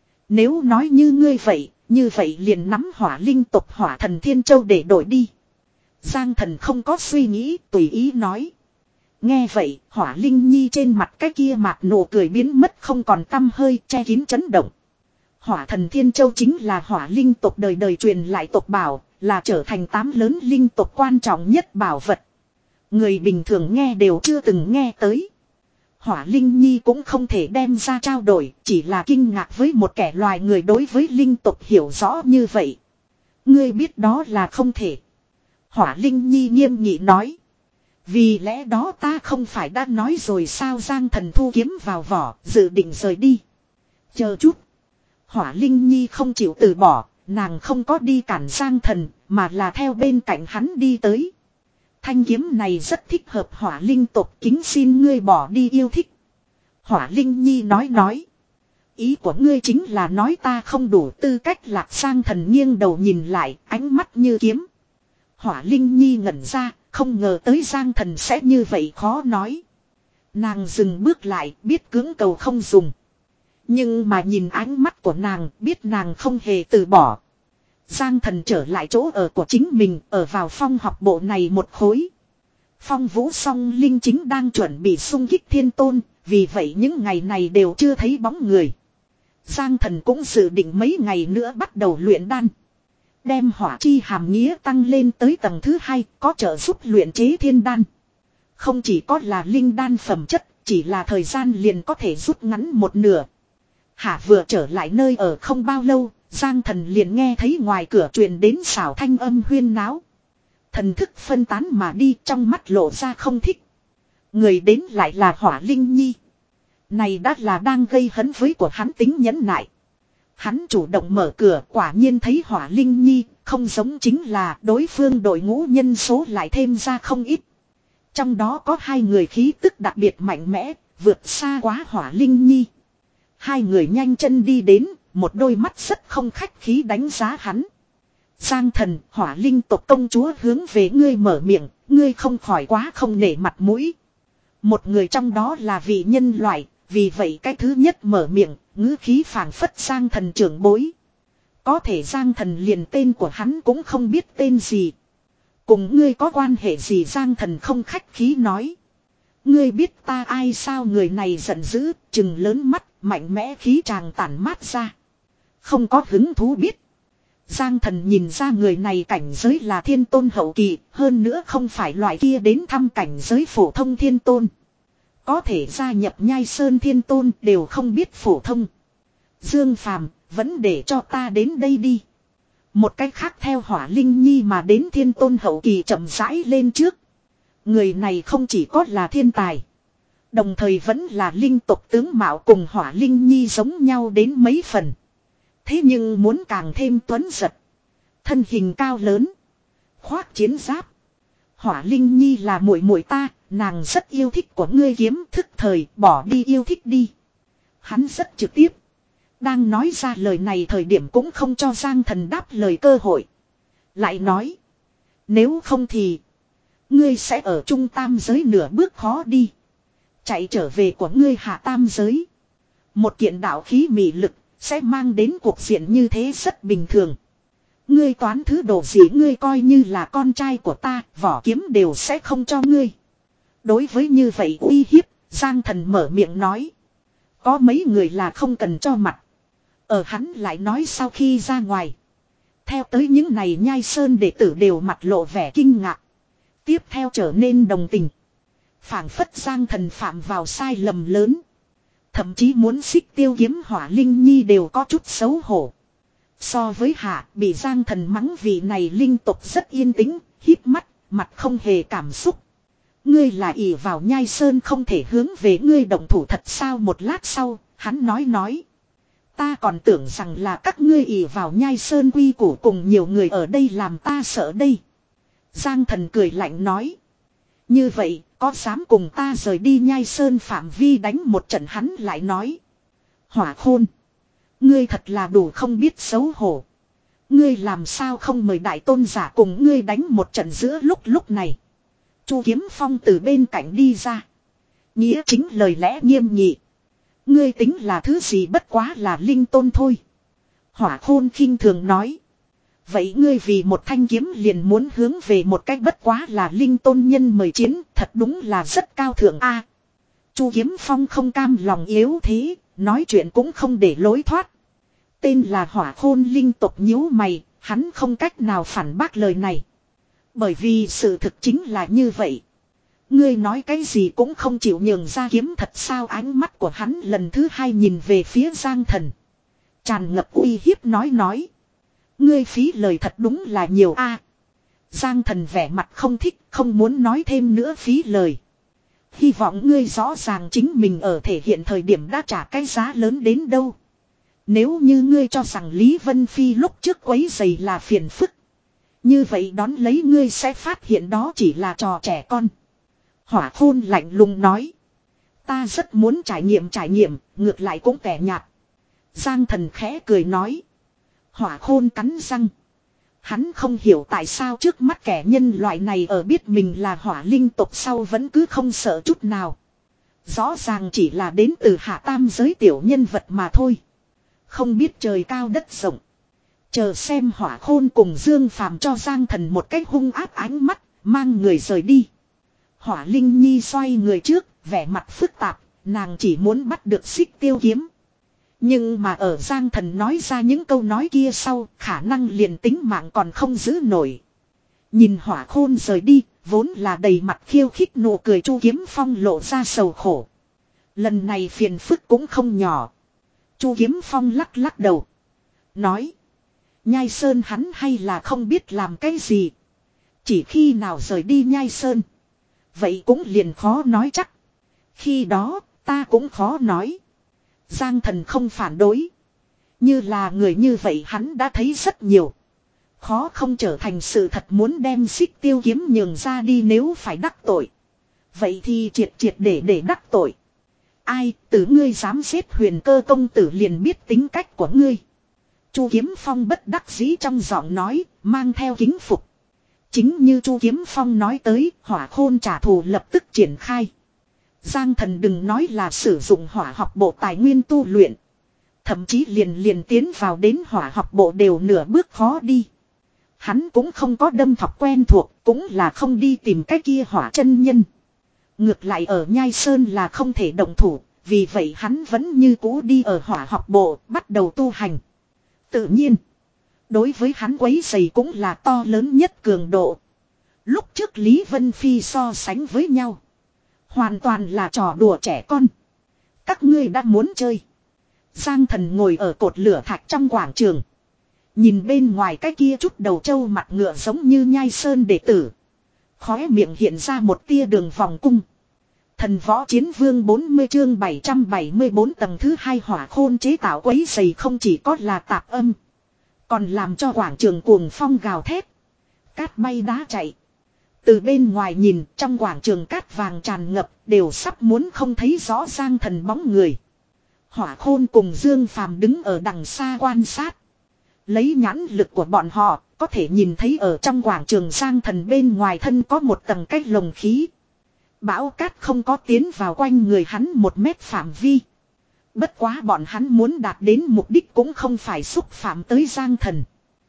Nếu nói như ngươi vậy, như vậy liền nắm hỏa linh tộc Hỏa Thần Thiên Châu để đổi đi. Giang Thần không có suy nghĩ, tùy ý nói. Nghe vậy, Hỏa Linh Nhi trên mặt cái kia mạc nụ cười biến mất không còn tăm hơi, che kín chấn động. Hỏa Thần Thiên Châu chính là hỏa linh tộc đời đời truyền lại tộc bảo, là trở thành tám lớn linh tộc quan trọng nhất bảo vật. Người bình thường nghe đều chưa từng nghe tới. Hỏa Linh Nhi cũng không thể đem ra trao đổi, chỉ là kinh ngạc với một kẻ loài người đối với linh tộc hiểu rõ như vậy. Ngươi biết đó là không thể. Hỏa Linh Nhi nghiêm nghị nói. Vì lẽ đó ta không phải đã nói rồi sao? Giang Thần thu kiếm vào vỏ, dự định rời đi. Chờ chút. Hỏa Linh Nhi không chịu từ bỏ, nàng không có đi cản Giang Thần, mà là theo bên cạnh hắn đi tới. Thanh kiếm này rất thích hợp hỏa linh tộc, kính xin ngươi bỏ đi yêu thích. Hỏa Linh Nhi nói nói. Ý của ngươi chính là nói ta không đủ tư cách lạc. Giang Thần nghiêng đầu nhìn lại, ánh mắt như kiếm. Hỏa Linh Nhi ngẩn ra, không ngờ tới Giang Thần sẽ như vậy khó nói. Nàng dừng bước lại, biết cưỡng cầu không dùng. Nhưng mà nhìn ánh mắt của nàng, biết nàng không hề từ bỏ. Giang Thần trở lại chỗ ở của chính mình, ở vào phong học bộ này một khối. Phong Vũ Song Linh chính đang chuẩn bị xung kích thiên tôn, vì vậy những ngày này đều chưa thấy bóng người. Giang Thần cũng dự định mấy ngày nữa bắt đầu luyện đan. Đem hỏa chi hàm nghĩa tăng lên tới tầng thứ hai, có trợ giúp luyện chế thiên đan. Không chỉ có là linh đan phẩm chất, chỉ là thời gian liền có thể rút ngắn một nửa. Hạ vừa trở lại nơi ở không bao lâu, Giang Thần liền nghe thấy ngoài cửa truyền đến xảo thanh âm huyên náo. Thần thức phân tán mà đi, trong mắt lộ ra không thích. Người đến lại là Hỏa Linh Nhi. Này đã là đang gây hấn với của hắn tính nhẫn nại. Hắn chủ động mở cửa, quả nhiên thấy Hỏa Linh Nhi, không giống chính là đối phương đội ngũ nhân số lại thêm ra không ít. Trong đó có hai người khí tức đặc biệt mạnh mẽ, vượt xa quá Hỏa Linh Nhi. Hai người nhanh chân đi đến, một đôi mắt rất không khách khí đánh giá hắn. Giang Thần, Hỏa Linh tộc công chúa hướng về ngươi mở miệng, ngươi không khỏi quá không nể mặt mũi. Một người trong đó là vị nhân loại, vì vậy cái thứ nhất mở miệng, ngữ khí phảng phất Giang Thần trưởng bối. Có thể Giang Thần liền tên của hắn cũng không biết tên gì. Cùng ngươi có quan hệ gì? Giang Thần không khách khí nói. Ngươi biết ta ai sao? Người này giận dữ, trừng lớn mắt, mạnh mẽ khí tràng tản mát ra. Không có hứng thú biết. Giang Thần nhìn ra người này cảnh giới là thiên tôn hậu kỳ, hơn nữa không phải loại kia đến thăm cảnh giới phổ thông thiên tôn. Có thể gia nhập Nhai Sơn thiên tôn đều không biết phổ thông. Dương Phàm, vẫn để cho ta đến đây đi. Một cách khác theo Hỏa Linh Nhi mà đến thiên tôn hậu kỳ chậm rãi lên trước. Người này không chỉ có là thiên tài, đồng thời vẫn là linh tộc tướng mạo cùng Hỏa Linh Nhi giống nhau đến mấy phần. Thế nhưng muốn càng thêm tuấn giật. Thân hình cao lớn, khoác chiến giáp. Hỏa Linh Nhi là muội muội ta, nàng rất yêu thích của ngươi kiếm, thức thời bỏ đi yêu thích đi. Hắn rất trực tiếp. Đang nói ra lời này thời điểm cũng không cho Giang Thần đáp lời cơ hội. Lại nói, nếu không thì ngươi sẽ ở trung tam giới nửa bước khó đi. Chạy trở về của ngươi hạ tam giới. Một kiện đạo khí mị lực sẽ mang đến cuộc diện như thế rất bình thường. Ngươi toán thứ đồ gì? Ngươi coi như là con trai của ta, vỏ kiếm đều sẽ không cho ngươi. Đối với như vậy uy hiếp, Giang Thần mở miệng nói. Có mấy người là không cần cho mặt. Ở hắn lại nói sau khi ra ngoài. Theo tới những này Nhai Sơn đệ tử đều mặt lộ vẻ kinh ngạc. Tiếp theo trở nên đồng tình. Phảng phất Giang Thần phạm vào sai lầm lớn. Thậm chí muốn xích tiêu kiếm Hỏa Linh Nhi đều có chút xấu hổ. So với hạ, bị Giang Thần mắng vị này linh tục rất yên tĩnh, híp mắt, mặt không hề cảm xúc. Ngươi là ỷ vào Nhai Sơn không thể hướng về ngươi động thủ thật sao? Một lát sau, hắn nói nói. Ta còn tưởng rằng là các ngươi ỷ vào Nhai Sơn quy củ cùng nhiều người ở đây làm ta sợ đây. Giang Thần cười lạnh nói. Như vậy, có dám cùng ta rời đi Nhai Sơn phạm vi đánh một trận? Hắn lại nói. Hỏa Khôn, ngươi thật là đủ không biết xấu hổ. Ngươi làm sao không mời đại tôn giả cùng ngươi đánh một trận? Giữa lúc lúc này, Chu Kiếm Phong từ bên cạnh đi ra. Nghĩa chính lời lẽ nghiêm nghị. Ngươi tính là thứ gì? Bất quá là linh tôn thôi. Hỏa Khôn khinh thường nói. Vậy ngươi vì một thanh kiếm liền muốn hướng về một cách bất quá là linh tôn nhân mời chiến, thật đúng là rất cao thượng a. Chu Kiếm Phong không cam lòng yếu thế, nói chuyện cũng không để lối thoát. Tên là Hỏa Khôn linh tộc nhíu mày, hắn không cách nào phản bác lời này. Bởi vì sự thực chính là như vậy. Ngươi nói cái gì cũng không chịu nhường ra kiếm thật sao? Ánh mắt của hắn lần thứ hai nhìn về phía Giang Thần, tràn ngập uy hiếp nói nói. Ngươi phí lời thật đúng là nhiều a. Giang Thần vẻ mặt không thích, không muốn nói thêm nữa phí lời. Hy vọng ngươi rõ ràng chính mình ở thể hiện thời điểm đã trả cái giá lớn đến đâu. Nếu như ngươi cho rằng Lý Vân Phi lúc trước quấy giày là phiền phức, như vậy đón lấy ngươi sẽ phát hiện đó chỉ là trò trẻ con. Hỏa Khôn lạnh lùng nói. Ta rất muốn trải nghiệm trải nghiệm, ngược lại cũng tẻ nhạt. Giang Thần khẽ cười nói. Hỏa Khôn cắn răng. Hắn không hiểu tại sao trước mắt kẻ nhân loại này ở biết mình là hỏa linh tộc sau vẫn cứ không sợ chút nào. Rõ ràng chỉ là đến từ hạ tam giới tiểu nhân vật mà thôi. Không biết trời cao đất rộng. Chờ xem Hỏa Khôn cùng Dương Phàm cho Giang Thần một cách hung ác ánh mắt, mang người rời đi. Hỏa Linh Nhi xoay người trước, vẻ mặt phức tạp, nàng chỉ muốn bắt được xích tiêu kiếm. Nhưng mà ở Giang Thần nói ra những câu nói kia sau, khả năng liền tính mạng còn không giữ nổi. Nhìn Hỏa Khôn rời đi, vốn là đầy mặt khiêu khích nụ cười Chu Kiếm Phong lộ ra sầu khổ. Lần này phiền phức cũng không nhỏ. Chu Kiếm Phong lắc lắc đầu. Nói. Nhai Sơn hắn hay là không biết làm cái gì. Chỉ khi nào rời đi Nhai Sơn, vậy cũng liền khó nói chắc. Khi đó, ta cũng khó nói. Giang Thần không phản đối. Như là người như vậy hắn đã thấy rất nhiều. Khó không trở thành sự thật muốn đem Xích Tiêu kiếm nhường ra đi nếu phải đắc tội. Vậy thì triệt triệt để để đắc tội. Ai từ ngươi dám giết Huyền Cơ công tử liền biết tính cách của ngươi. Chu Kiếm Phong bất đắc dĩ trong giọng nói, mang theo kính phục. Chính như Chu Kiếm Phong nói tới, hỏa khôn trả thù lập tức triển khai. Giang Thần đừng nói là sử dụng hỏa học bộ tài nguyên tu luyện. Thậm chí liền liền tiến vào đến hỏa học bộ đều nửa bước khó đi. Hắn cũng không có đâm thọc quen thuộc, cũng là không đi tìm cái kia hỏa chân nhân. Ngược lại ở Nhai Sơn là không thể động thủ, vì vậy hắn vẫn như cũ đi ở hỏa học bộ, bắt đầu tu hành. Tự nhiên, đối với hắn quấy rầy cũng là to lớn nhất cường độ. Lúc trước Lý Vân Phi so sánh với nhau, hoàn toàn là trò đùa trẻ con. Các ngươi đã muốn chơi. Giang Thần ngồi ở cột lửa thạch trong quảng trường. Nhìn bên ngoài cái kia chút đầu trâu mặt ngựa giống như Nhai Sơn đệ tử. Khóe miệng hiện ra một tia đường vòng cung. Thần võ chiến vương bốn mươi chương bảy trăm bảy mươi bốn tầng thứ hai hỏa khôn chế tạo quấy dày không chỉ có là tạp âm. Còn làm cho quảng trường cuồng phong gào thét. Cát bay đá chạy. Từ bên ngoài nhìn trong quảng trường cát vàng tràn ngập đều sắp muốn không thấy rõ Giang Thần bóng người. Hỏa khôn cùng Dương Phàm đứng ở đằng xa quan sát. Lấy nhãn lực của bọn họ có thể nhìn thấy ở trong quảng trường Giang Thần bên ngoài thân có một tầng cách lồng khí. Bão cát không có tiến vào quanh người hắn một mét phạm vi. Bất quá bọn hắn muốn đạt đến mục đích cũng không phải xúc phạm tới Giang Thần.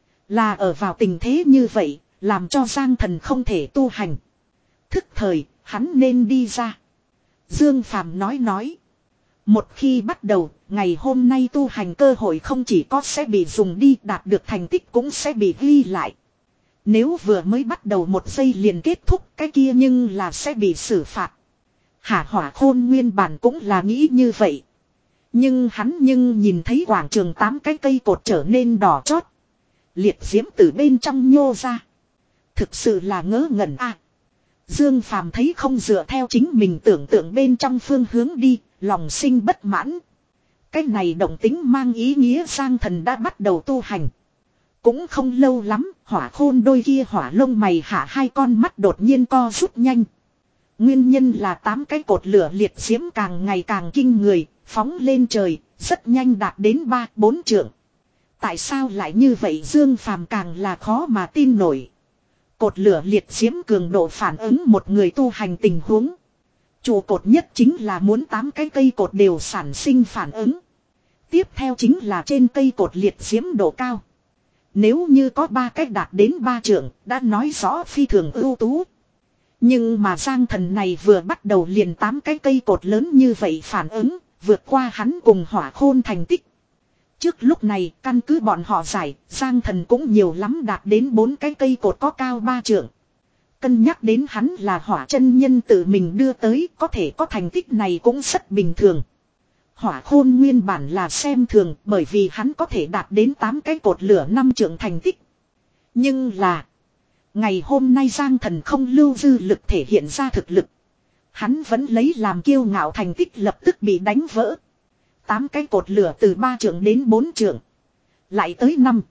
Là ở vào tình thế như vậy, làm cho Giang Thần không thể tu hành. Thức thời, hắn nên đi ra. Dương Phàm nói nói. Một khi bắt đầu, ngày hôm nay tu hành cơ hội không chỉ có sẽ bị dùng đi, đạt được thành tích cũng sẽ bị ghi lại. Nếu vừa mới bắt đầu một giây liền kết thúc cái kia nhưng là sẽ bị xử phạt. Hả Hỏa Khôn nguyên bản cũng là nghĩ như vậy. Nhưng hắn nhưng nhìn thấy quảng trường tám cái cây cột trở nên đỏ chót. Liệt diễm từ bên trong nhô ra. Thực sự là ngớ ngẩn à. Dương Phàm thấy không dựa theo chính mình tưởng tượng bên trong phương hướng đi, lòng sinh bất mãn. Cái này động tính mang ý nghĩa Giang Thần đã bắt đầu tu hành. Cũng không lâu lắm, hỏa khôn đôi kia hỏa lông mày hạ hai con mắt đột nhiên co rút nhanh. Nguyên nhân là tám cái cột lửa liệt diễm càng ngày càng kinh người, phóng lên trời, rất nhanh đạt đến ba bốn trượng. Tại sao lại như vậy Dương Phàm càng là khó mà tin nổi. Cột lửa liệt diễm cường độ phản ứng một người tu hành tình huống. Trụ cột nhất chính là muốn tám cái cây cột đều sản sinh phản ứng. Tiếp theo chính là trên cây cột liệt diễm độ cao. Nếu như có ba cách đạt đến ba trượng, đã nói rõ phi thường ưu tú. Nhưng mà Giang Thần này vừa bắt đầu liền tám cái cây cột lớn như vậy phản ứng, vượt qua hắn cùng Hỏa Khôn thành tích. Trước lúc này, căn cứ bọn họ giải, Giang Thần cũng nhiều lắm đạt đến bốn cái cây cột có cao ba trượng. Cân nhắc đến hắn là hỏa chân nhân tự mình đưa tới, có thể có thành tích này cũng rất bình thường. Hỏa Khôn nguyên bản là xem thường bởi vì hắn có thể đạt đến tám cái cột lửa năm trượng thành tích. Nhưng là ngày hôm nay Giang Thần không lưu dư lực thể hiện ra thực lực. Hắn vẫn lấy làm kiêu ngạo thành tích lập tức bị đánh vỡ. Tám cái cột lửa từ ba trượng đến bốn trượng. Lại tới năm,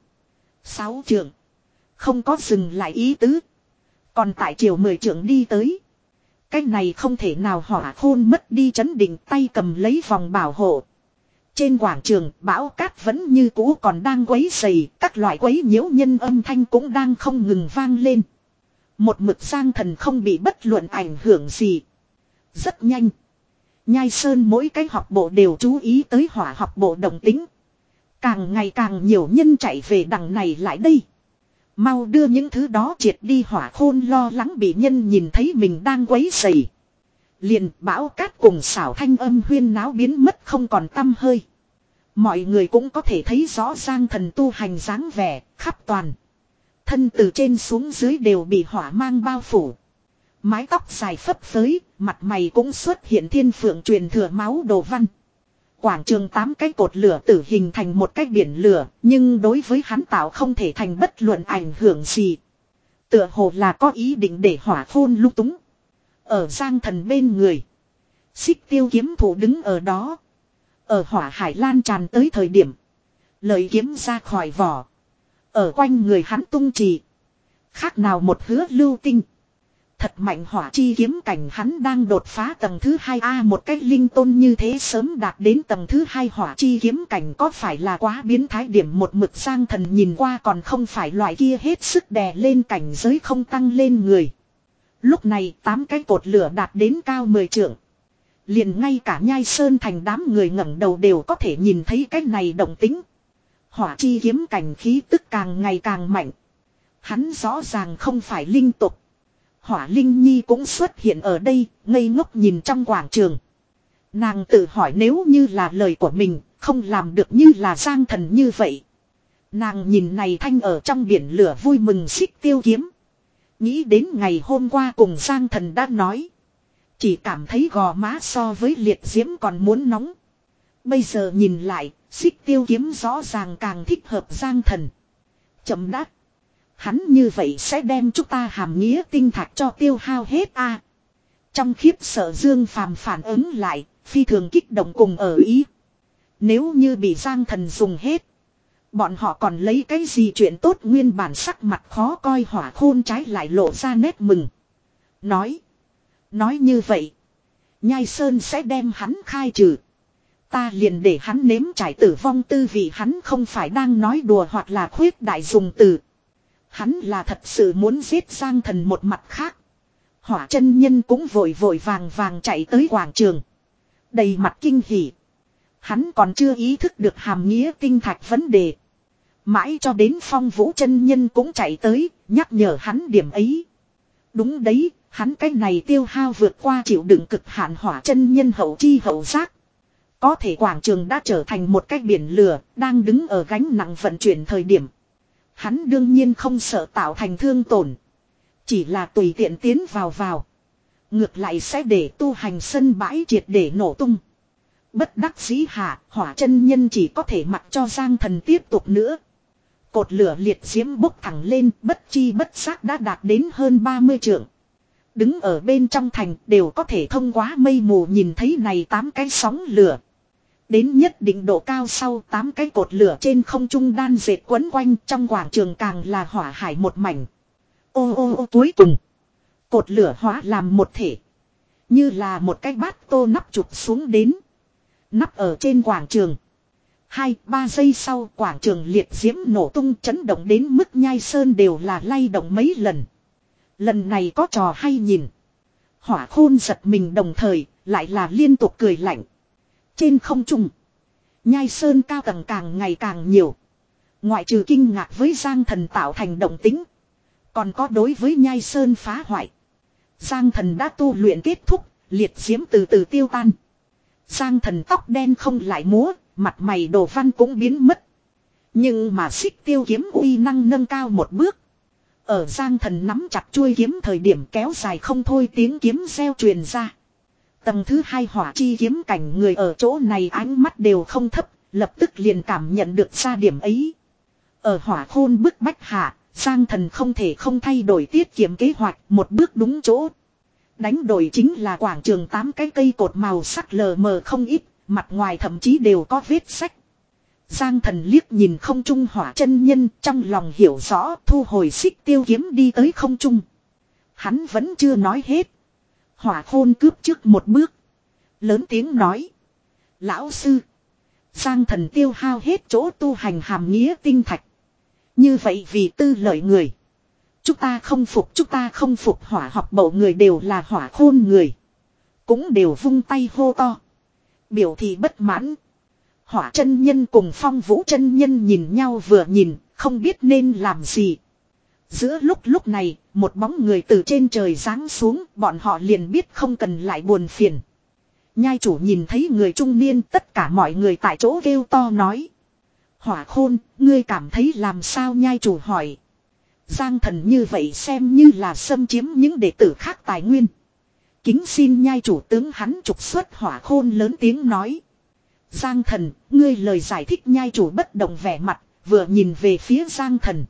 sáu trượng. Không có dừng lại ý tứ. Còn tại chiều mười trượng đi tới. Cái này không thể nào Hỏa Khôn mất đi chấn định tay cầm lấy vòng bảo hộ. Trên quảng trường bão cát vẫn như cũ còn đang quấy rầy, các loại quấy nhiễu nhân âm thanh cũng đang không ngừng vang lên. Một mực Giang Thần không bị bất luận ảnh hưởng gì. Rất nhanh. Nhai Sơn mỗi cái học bộ đều chú ý tới hỏa học bộ động tính. Càng ngày càng nhiều nhân chạy về đằng này lại đây. Mau đưa những thứ đó triệt đi Hỏa Khôn lo lắng bị nhân nhìn thấy mình đang quấy rầy. Liền bão cát cùng xảo thanh âm huyên náo biến mất không còn tăm hơi. Mọi người cũng có thể thấy rõ Giang Thần tu hành dáng vẻ, khắp toàn. Thân từ trên xuống dưới đều bị hỏa mang bao phủ. Mái tóc dài phấp phới, mặt mày cũng xuất hiện thiên phượng truyền thừa máu đồ văn. Quảng trường tám cái cột lửa tử hình thành một cái biển lửa, nhưng đối với hắn tạo không thể thành bất luận ảnh hưởng gì. Tựa hồ là có ý định để Hỏa Khôn lung túng. Ở Giang Thần bên người, Xích Tiêu kiếm thủ đứng ở đó. Ở hỏa hải lan tràn tới thời điểm, Lợi kiếm ra khỏi vỏ. Ở quanh người hắn tung trì. Khác nào một hứa lưu tinh. Thật mạnh hỏa chi kiếm cảnh hắn đang đột phá tầng thứ hai a một cách linh tôn như thế sớm đạt đến tầng thứ hai hỏa chi kiếm cảnh có phải là quá biến thái điểm một mực Giang Thần nhìn qua còn không phải loại kia hết sức đè lên cảnh giới không tăng lên người. Lúc này tám cái cột lửa đạt đến cao mười trượng. Liền ngay cả Nhai Sơn thành đám người ngẩng đầu đều có thể nhìn thấy cái này động tính. Hỏa chi kiếm cảnh khí tức càng ngày càng mạnh. Hắn rõ ràng không phải linh tục. Hỏa Linh Nhi cũng xuất hiện ở đây, ngây ngốc nhìn trong quảng trường. Nàng tự hỏi nếu như là lời của mình, không làm được như là Giang Thần như vậy. Nàng nhìn này thanh ở trong biển lửa vui mừng xích tiêu kiếm. Nghĩ đến ngày hôm qua cùng Giang Thần đã nói. Chỉ cảm thấy gò má so với liệt diễm còn muốn nóng. Bây giờ nhìn lại, xích tiêu kiếm rõ ràng càng thích hợp Giang Thần. Chậm đắc. Hắn như vậy sẽ đem chúng ta hàm nghĩa tinh thạch cho tiêu hao hết a. À, trong khiếp sợ Dương Phàm phản ứng lại, phi thường kích động cùng ở ý. Nếu như bị Giang Thần dùng hết, bọn họ còn lấy cái gì chuyện tốt nguyên bản sắc mặt khó coi Hỏa Khôn trái lại lộ ra nét mừng. Nói. Nói như vậy. Nhai Sơn sẽ đem hắn khai trừ. Ta liền để hắn nếm trải tử vong tư vị hắn không phải đang nói đùa hoặc là khuyết đại dùng từ. Hắn là thật sự muốn giết Giang Thần một mặt khác. Hỏa chân nhân cũng vội vội vàng vàng chạy tới quảng trường. Đầy mặt kinh hỉ. Hắn còn chưa ý thức được hàm nghĩa tinh thạch vấn đề. Mãi cho đến Phong Vũ chân nhân cũng chạy tới, nhắc nhở hắn điểm ấy. Đúng đấy, hắn cái này tiêu hao vượt qua chịu đựng cực hạn hỏa chân nhân hậu chi hậu giác. Có thể quảng trường đã trở thành một cái biển lửa, đang đứng ở gánh nặng vận chuyển thời điểm. Hắn đương nhiên không sợ tạo thành thương tổn. Chỉ là tùy tiện tiến vào vào. Ngược lại sẽ để tu hành sân bãi triệt để nổ tung. Bất đắc dĩ hạ, hỏa chân nhân chỉ có thể mặc cho Giang Thần tiếp tục nữa. Cột lửa liệt diễm bốc thẳng lên, bất chi bất giác đã đạt đến hơn ba mươi trượng. Đứng ở bên trong thành đều có thể thông qua mây mù nhìn thấy này tám cái sóng lửa. Đến nhất định độ cao sau tám cái cột lửa trên không trung đan dệt quấn quanh trong quảng trường càng là hỏa hải một mảnh. Ô ô ô cuối cùng. Cột lửa hóa làm một thể. Như là một cái bát tô nắp chụp xuống đến. Nắp ở trên quảng trường. Hai, ba giây sau quảng trường liệt diễm nổ tung chấn động đến mức Nhai Sơn đều là lay động mấy lần. Lần này có trò hay nhìn. Hỏa Khôn giật mình đồng thời lại là liên tục cười lạnh. Trên không trung. Nhai Sơn cao tầng càng ngày càng nhiều. Ngoại trừ kinh ngạc với Giang Thần tạo thành động tính. Còn có đối với Nhai Sơn phá hoại. Giang Thần đã tu luyện kết thúc. Liệt diễm từ từ tiêu tan. Giang Thần tóc đen không lại múa. Mặt mày đồ văn cũng biến mất. Nhưng mà xích tiêu kiếm uy năng nâng cao một bước. Ở Giang Thần nắm chặt chuôi kiếm thời điểm kéo dài không thôi tiếng kiếm reo truyền ra. Tầng thứ hai hỏa chi kiếm cảnh người ở chỗ này ánh mắt đều không thấp, lập tức liền cảm nhận được ra điểm ấy. Ở Hỏa Khôn bức bách hạ, Giang Thần không thể không thay đổi tiết kiệm kế hoạch, một bước đúng chỗ. Đánh đổi chính là quảng trường tám cái cây cột màu sắc lờ mờ không ít, mặt ngoài thậm chí đều có vết sách. Giang Thần liếc nhìn không trung hỏa chân nhân, trong lòng hiểu rõ, thu hồi xích tiêu kiếm đi tới không trung. Hắn vẫn chưa nói hết. Hỏa Khôn cướp trước một bước. Lớn tiếng nói. Lão sư. Giang Thần tiêu hao hết chỗ tu hành hàm nghĩa tinh thạch. Như vậy vì tư lợi người. Chúng ta không phục chúng ta không phục hỏa học bậu người đều là Hỏa Khôn người. Cũng đều vung tay hô to. Biểu thị bất mãn. Hỏa chân nhân cùng Phong Vũ chân nhân nhìn nhau vừa nhìn, không biết nên làm gì. Giữa lúc lúc này, một bóng người từ trên trời giáng xuống, bọn họ liền biết không cần lại buồn phiền. Nhai chủ nhìn thấy người trung niên, tất cả mọi người tại chỗ kêu to nói. Hỏa Khôn, ngươi cảm thấy làm sao? Nhai chủ hỏi. Giang Thần như vậy xem như là xâm chiếm những đệ tử khác tài nguyên. Kính xin nhai chủ tướng hắn trục xuất. Hỏa Khôn lớn tiếng nói. Giang Thần, ngươi lời giải thích. Nhai chủ bất động vẻ mặt, vừa nhìn về phía Giang Thần.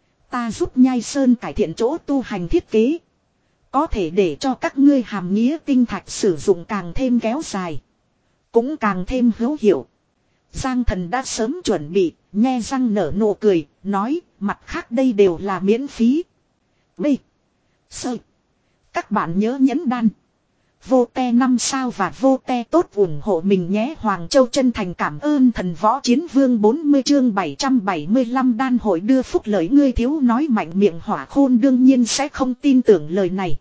Ta giúp Nhai Sơn cải thiện chỗ tu hành thiết kế. Có thể để cho các ngươi hàm nghĩa tinh thạch sử dụng càng thêm kéo dài. Cũng càng thêm hữu hiệu. Giang Thần đã sớm chuẩn bị, nhe răng nở nụ cười, nói, mặt khác đây đều là miễn phí. B. Sơ. Các bạn nhớ nhấn đan. Vô te năm sao và vô te tốt ủng hộ mình nhé. Hoàng Châu chân thành cảm ơn thần võ chiến vương bốn mươi chương bảy trăm bảy mươi lăm đan hội đưa phúc lợi ngươi thiếu nói mạnh miệng Hỏa Khôn đương nhiên sẽ không tin tưởng lời này.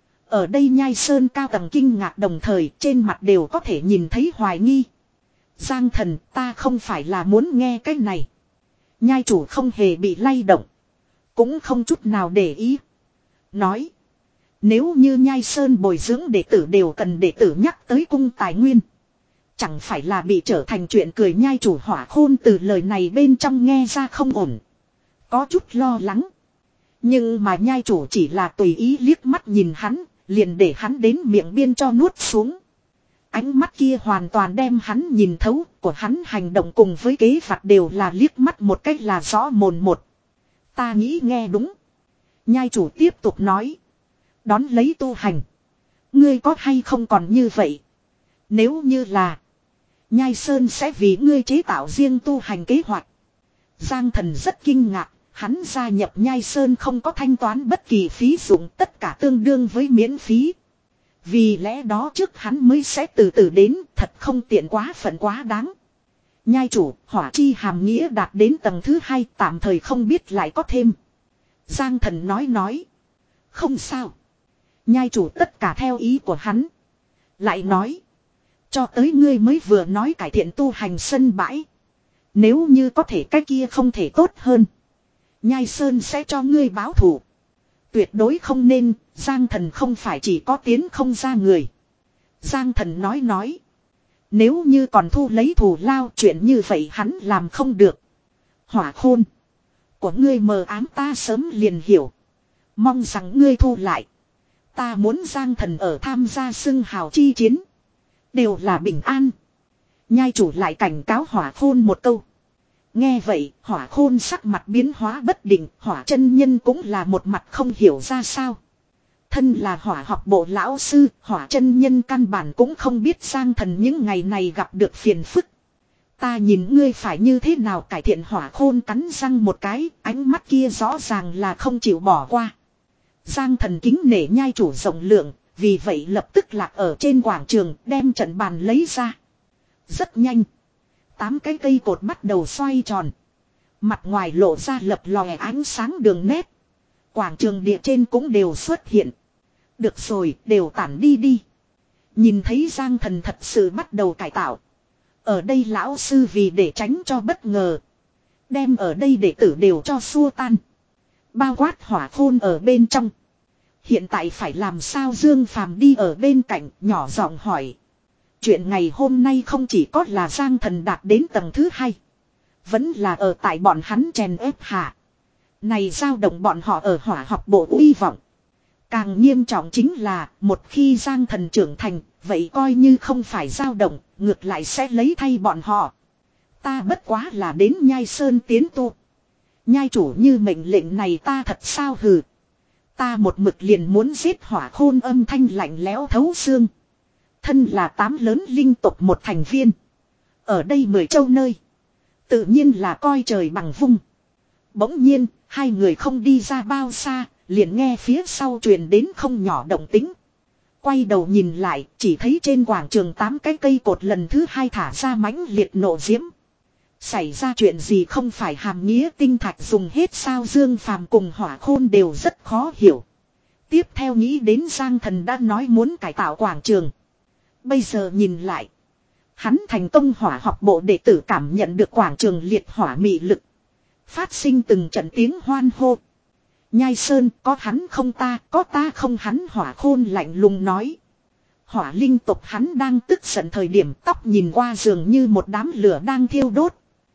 Ở đây Nhai Sơn cao tầng kinh ngạc đồng thời trên mặt đều có thể nhìn thấy hoài nghi. Giang Thần ta không phải là muốn nghe cái này. Nhai chủ không hề bị lay động. Cũng không chút nào để ý. Nói. Nếu như Nhai Sơn bồi dưỡng đệ tử đều cần đệ tử nhắc tới cung tài nguyên. Chẳng phải là bị trở thành chuyện cười. Nhai chủ Hỏa Khôn từ lời này bên trong nghe ra không ổn. Có chút lo lắng. Nhưng mà nhai chủ chỉ là tùy ý liếc mắt nhìn hắn. Liền để hắn đến miệng biên cho nuốt xuống. Ánh mắt kia hoàn toàn đem hắn nhìn thấu. Của hắn hành động cùng với kế vặt đều là liếc mắt một cách là rõ mồn một. Ta nghĩ nghe đúng. Nhai chủ tiếp tục nói. Đón lấy tu hành. Ngươi có hay không còn như vậy? Nếu như là. Nhai Sơn sẽ vì ngươi chế tạo riêng tu hành kế hoạch. Giang Thần rất kinh ngạc. Hắn gia nhập Nhai Sơn không có thanh toán bất kỳ phí dụng, tất cả tương đương với miễn phí. Vì lẽ đó trước hắn mới sẽ từ từ đến, thật không tiện quá phận quá đáng. Nhai chủ, hỏa chi hàm nghĩa đạt đến tầng thứ hai, tạm thời không biết lại có thêm. Giang Thần nói nói. Không sao. Nhai chủ tất cả theo ý của hắn. Lại nói. Cho tới ngươi mới vừa nói cải thiện tu hành sân bãi. Nếu như có thể cái kia không thể tốt hơn. Nhai Sơn sẽ cho ngươi báo thù. Tuyệt đối không nên, Giang Thần không phải chỉ có tiến không ra người. Giang Thần nói nói. Nếu như còn thu lấy thù lao chuyện như vậy hắn làm không được. Hỏa Khôn. Của ngươi mờ ám ta sớm liền hiểu. Mong rằng ngươi thu lại. Ta muốn Giang Thần ở tham gia xưng hào chi chiến. Đều là bình an. Nhai chủ lại cảnh cáo Hỏa Khôn một câu. Nghe vậy, Hỏa Khôn sắc mặt biến hóa bất định, Hỏa chân nhân cũng là một mặt không hiểu ra sao. Thân là Hỏa học bộ lão sư, Hỏa chân nhân căn bản cũng không biết Giang Thần những ngày này gặp được phiền phức. Ta nhìn ngươi phải như thế nào cải thiện. Hỏa Khôn cắn răng một cái, ánh mắt kia rõ ràng là không chịu bỏ qua. Giang Thần kính nể nhai chủ rộng lượng, vì vậy lập tức lạc ở trên quảng trường đem trận bàn lấy ra. Rất nhanh. Tám cái cây cột bắt đầu xoay tròn. Mặt ngoài lộ ra lập lòe ánh sáng đường nét. Quảng trường địa trên cũng đều xuất hiện. Được rồi, đều tản đi đi. Nhìn thấy Giang Thần thật sự bắt đầu cải tạo. Ở đây lão sư vì để tránh cho bất ngờ. Đem ở đây đệ tử đều cho xua tan. Bao quát Hỏa Khôn ở bên trong. Hiện tại phải làm sao? Dương Phàm đi ở bên cạnh nhỏ giọng hỏi. Chuyện ngày hôm nay không chỉ có là Giang Thần đạt đến tầng thứ hai. Vẫn là ở tại bọn hắn chèn ép hạ. Này dao động bọn họ ở Hỏa học bộ uy vọng. Càng nghiêm trọng chính là một khi Giang Thần trưởng thành, vậy coi như không phải dao động, ngược lại sẽ lấy thay bọn họ. Ta bất quá là đến Nhai Sơn tiến tu. Nhai chủ như mệnh lệnh này ta thật sao hừ. Ta một mực liền muốn giết Hỏa Khôn âm thanh lạnh lẽo thấu xương. Thân là tám lớn linh tộc một thành viên. Ở đây mười châu nơi. Tự nhiên là coi trời bằng vung. Bỗng nhiên, hai người không đi ra bao xa, liền nghe phía sau truyền đến không nhỏ động tĩnh. Quay đầu nhìn lại, chỉ thấy trên quảng trường tám cái cây cột lần thứ hai thả ra mãnh liệt nộ diễm. Xảy ra chuyện gì không phải hàm nghĩa tinh thạch dùng hết sao? Dương Phàm cùng Hỏa Khôn đều rất khó hiểu. Tiếp theo nghĩ đến Giang Thần đã nói muốn cải tạo quảng trường. Bây giờ nhìn lại. Hắn thành công Hỏa học bộ đệ tử cảm nhận được quảng trường liệt hỏa mị lực. Phát sinh từng trận tiếng hoan hô. Nhai Sơn có hắn không ta, có ta không hắn. Hỏa Khôn lạnh lùng nói. Hỏa linh tộc hắn đang tức giận thời điểm tóc nhìn qua dường như một đám lửa đang thiêu đốt.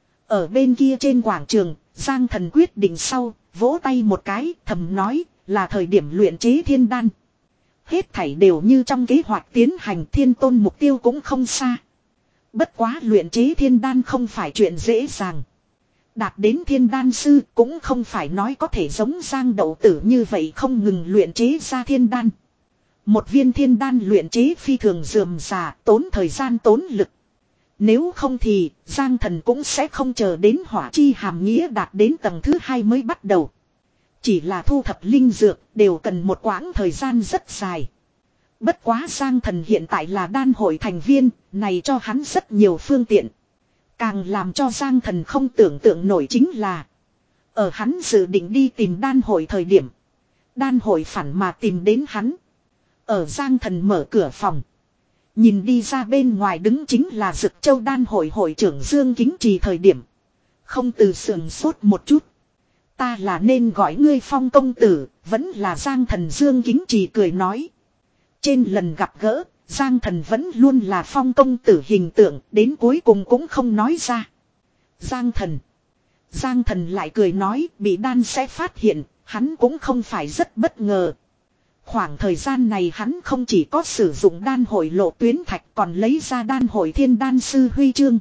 Ở bên kia trên quảng trường, Giang Thần quyết định sau, vỗ tay một cái, thầm nói, là thời điểm luyện chế thiên đan. Hết thảy đều như trong kế hoạch tiến hành, Thiên Tôn mục tiêu cũng không xa. Bất quá luyện chế thiên đan không phải chuyện dễ dàng. Đạt đến thiên đan sư cũng không phải nói có thể giống Giang Đậu Tử như vậy không ngừng luyện chế ra thiên đan. Một viên thiên đan luyện chế phi thường rườm rà, tốn thời gian tốn lực. Nếu không thì Giang Thần cũng sẽ không chờ đến hỏa chi hàm nghĩa đạt đến tầng thứ hai mới bắt đầu. Chỉ là thu thập linh dược đều cần một quãng thời gian rất dài. Bất quá Giang Thần hiện tại là đan hội thành viên, này cho hắn rất nhiều phương tiện. Càng làm cho Giang Thần không tưởng tượng nổi chính là ở hắn dự định đi tìm đan hội thời điểm, đan hội phản mà tìm đến hắn. Ở Giang Thần mở cửa phòng, nhìn đi ra bên ngoài đứng chính là Dực Châu đan hội hội trưởng Dương Kính Trì thời điểm, không từ sườn sốt một chút. Ta là nên gọi ngươi Phong công tử, vẫn là Giang Thần. Dương Kính Trì cười nói. Trên lần gặp gỡ, Giang Thần vẫn luôn là Phong công tử hình tượng, đến cuối cùng cũng không nói ra. Giang Thần. Giang Thần lại cười nói, bị đan sẽ phát hiện, hắn cũng không phải rất bất ngờ. Khoảng thời gian này hắn không chỉ có sử dụng đan hội lộ tuyến thạch, còn lấy ra đan hội thiên đan sư huy chương.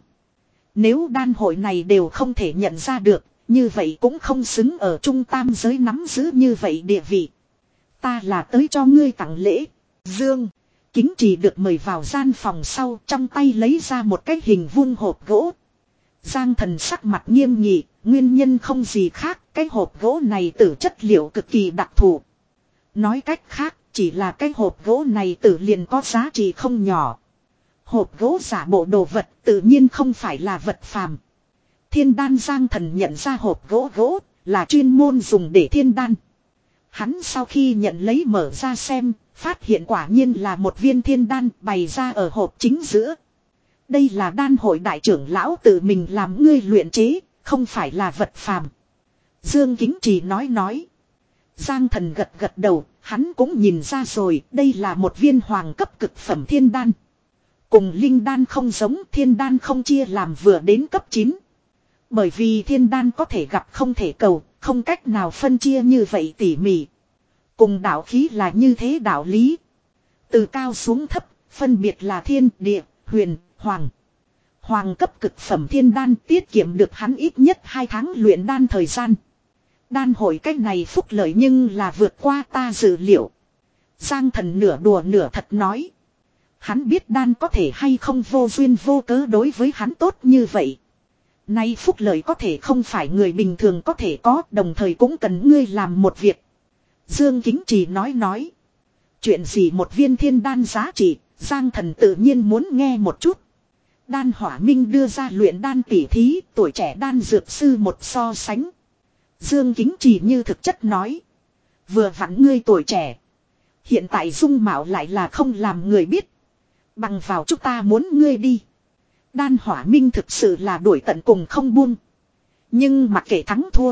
Nếu đan hội này đều không thể nhận ra được, như vậy cũng không xứng ở trung tam giới nắm giữ như vậy địa vị. Ta là tới cho ngươi tặng lễ. Dương Kính Trì được mời vào gian phòng sau, trong tay lấy ra một cái hình vuông hộp gỗ. Giang Thần sắc mặt nghiêm nghị, nguyên nhân không gì khác, cái hộp gỗ này tử chất liệu cực kỳ đặc thù. Nói cách khác, chỉ là cái hộp gỗ này tử liền có giá trị không nhỏ. Hộp gỗ giả bộ đồ vật tự nhiên không phải là vật phàm. Thiên đan Giang Thần nhận ra hộp gỗ gỗ là chuyên môn dùng để thiên đan. Hắn sau khi nhận lấy mở ra xem, phát hiện quả nhiên là một viên thiên đan bày ra ở hộp chính giữa. Đây là đan hội đại trưởng lão tự mình làm ngươi luyện chế, không phải là vật phàm. Dương Kính Trì nói nói. Giang Thần gật gật đầu, hắn cũng nhìn ra rồi, đây là một viên hoàng cấp cực phẩm thiên đan. Cùng linh đan không giống, thiên đan không chia làm vừa đến cấp chín. Bởi vì thiên đan có thể gặp không thể cầu, không cách nào phân chia như vậy tỉ mỉ. Cùng đạo khí là như thế đạo lý. Từ cao xuống thấp, phân biệt là thiên, địa, huyền, hoàng. Hoàng cấp cực phẩm thiên đan tiết kiệm được hắn ít nhất hai tháng luyện đan thời gian. Đan hội cách này phúc lợi nhưng là vượt qua ta dự liệu. Giang Thần nửa đùa nửa thật nói. Hắn biết đan có thể hay không vô duyên vô cớ đối với hắn tốt như vậy. Nay phúc lợi có thể không phải người bình thường có thể có, đồng thời cũng cần ngươi làm một việc. Dương Kính Trì nói nói. Chuyện gì một viên thiên đan giá trị, Giang Thần tự nhiên muốn nghe một chút. Đan Hỏa Minh đưa ra luyện đan tỉ thí, tuổi trẻ đan dược sư một so sánh. Dương Kính Trì như thực chất nói. Vừa vặn ngươi tuổi trẻ. Hiện tại dung mạo lại là không làm người biết. Bằng vào chúng ta muốn ngươi đi. Đan Hỏa Minh thực sự là đuổi tận cùng không buông. Nhưng mặc kệ thắng thua,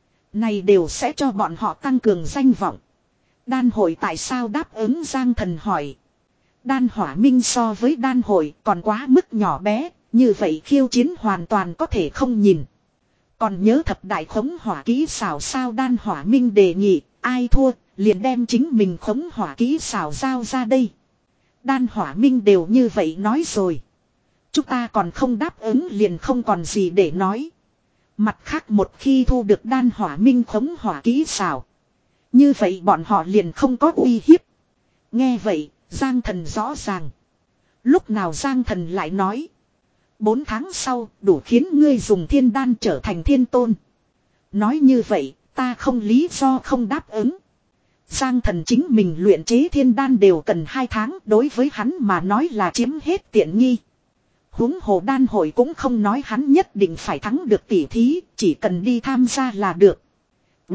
này đều sẽ cho bọn họ tăng cường danh vọng. Đan hội tại sao đáp ứng? Giang Thần hỏi. Đan Hỏa Minh so với đan hội còn quá mức nhỏ bé, như vậy khiêu chiến hoàn toàn có thể không nhìn. Còn nhớ thập đại khống hỏa kỹ xảo sao? Đan Hỏa Minh đề nghị, ai thua, liền đem chính mình khống hỏa kỹ xảo giao ra đây. Đan Hỏa Minh đều như vậy nói rồi. Chúng ta còn không đáp ứng liền không còn gì để nói. Mặt khác một khi thu được Đan Hỏa Minh khống hỏa kỹ xảo, như vậy bọn họ liền không có uy hiếp. Nghe vậy, Giang Thần rõ ràng. Lúc nào Giang Thần lại nói. Bốn tháng sau đủ khiến ngươi dùng thiên đan trở thành thiên tôn. Nói như vậy, ta không lý do không đáp ứng. Giang Thần chính mình luyện chế thiên đan đều cần hai tháng, đối với hắn mà nói là chiếm hết tiện nghi. Huống hồ đan hội cũng không nói hắn nhất định phải thắng được tỉ thí, chỉ cần đi tham gia là được. B.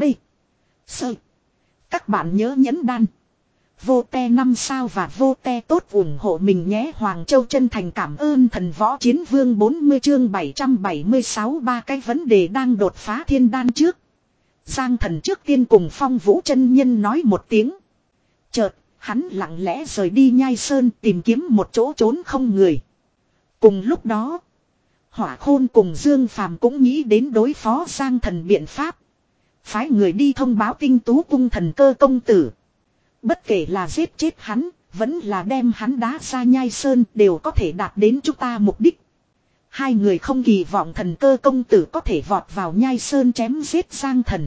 Sơ. Các bạn nhớ nhấn đan. Vô te năm sao và vô te tốt ủng hộ mình nhé. Hoàng Châu chân thành cảm ơn Thần Võ Chiến Vương. Bốn mươi chương bảy trăm bảy mươi sáu. Ba cái vấn đề đang đột phá thiên đan trước. Giang Thần trước tiên cùng Phong Vũ chân nhân nói một tiếng. Chợt, hắn lặng lẽ rời đi Nhai Sơn tìm kiếm một chỗ trốn không người. Cùng lúc đó, Hỏa Khôn cùng Dương Phàm cũng nghĩ đến đối phó Giang Thần biện pháp. Phái người đi thông báo Tinh Tú cung thần cơ công tử. Bất kể là giết chết hắn, vẫn là đem hắn đá ra Nhai Sơn đều có thể đạt đến chúng ta mục đích. Hai người không kỳ vọng thần cơ công tử có thể vọt vào Nhai Sơn chém giết Giang Thần.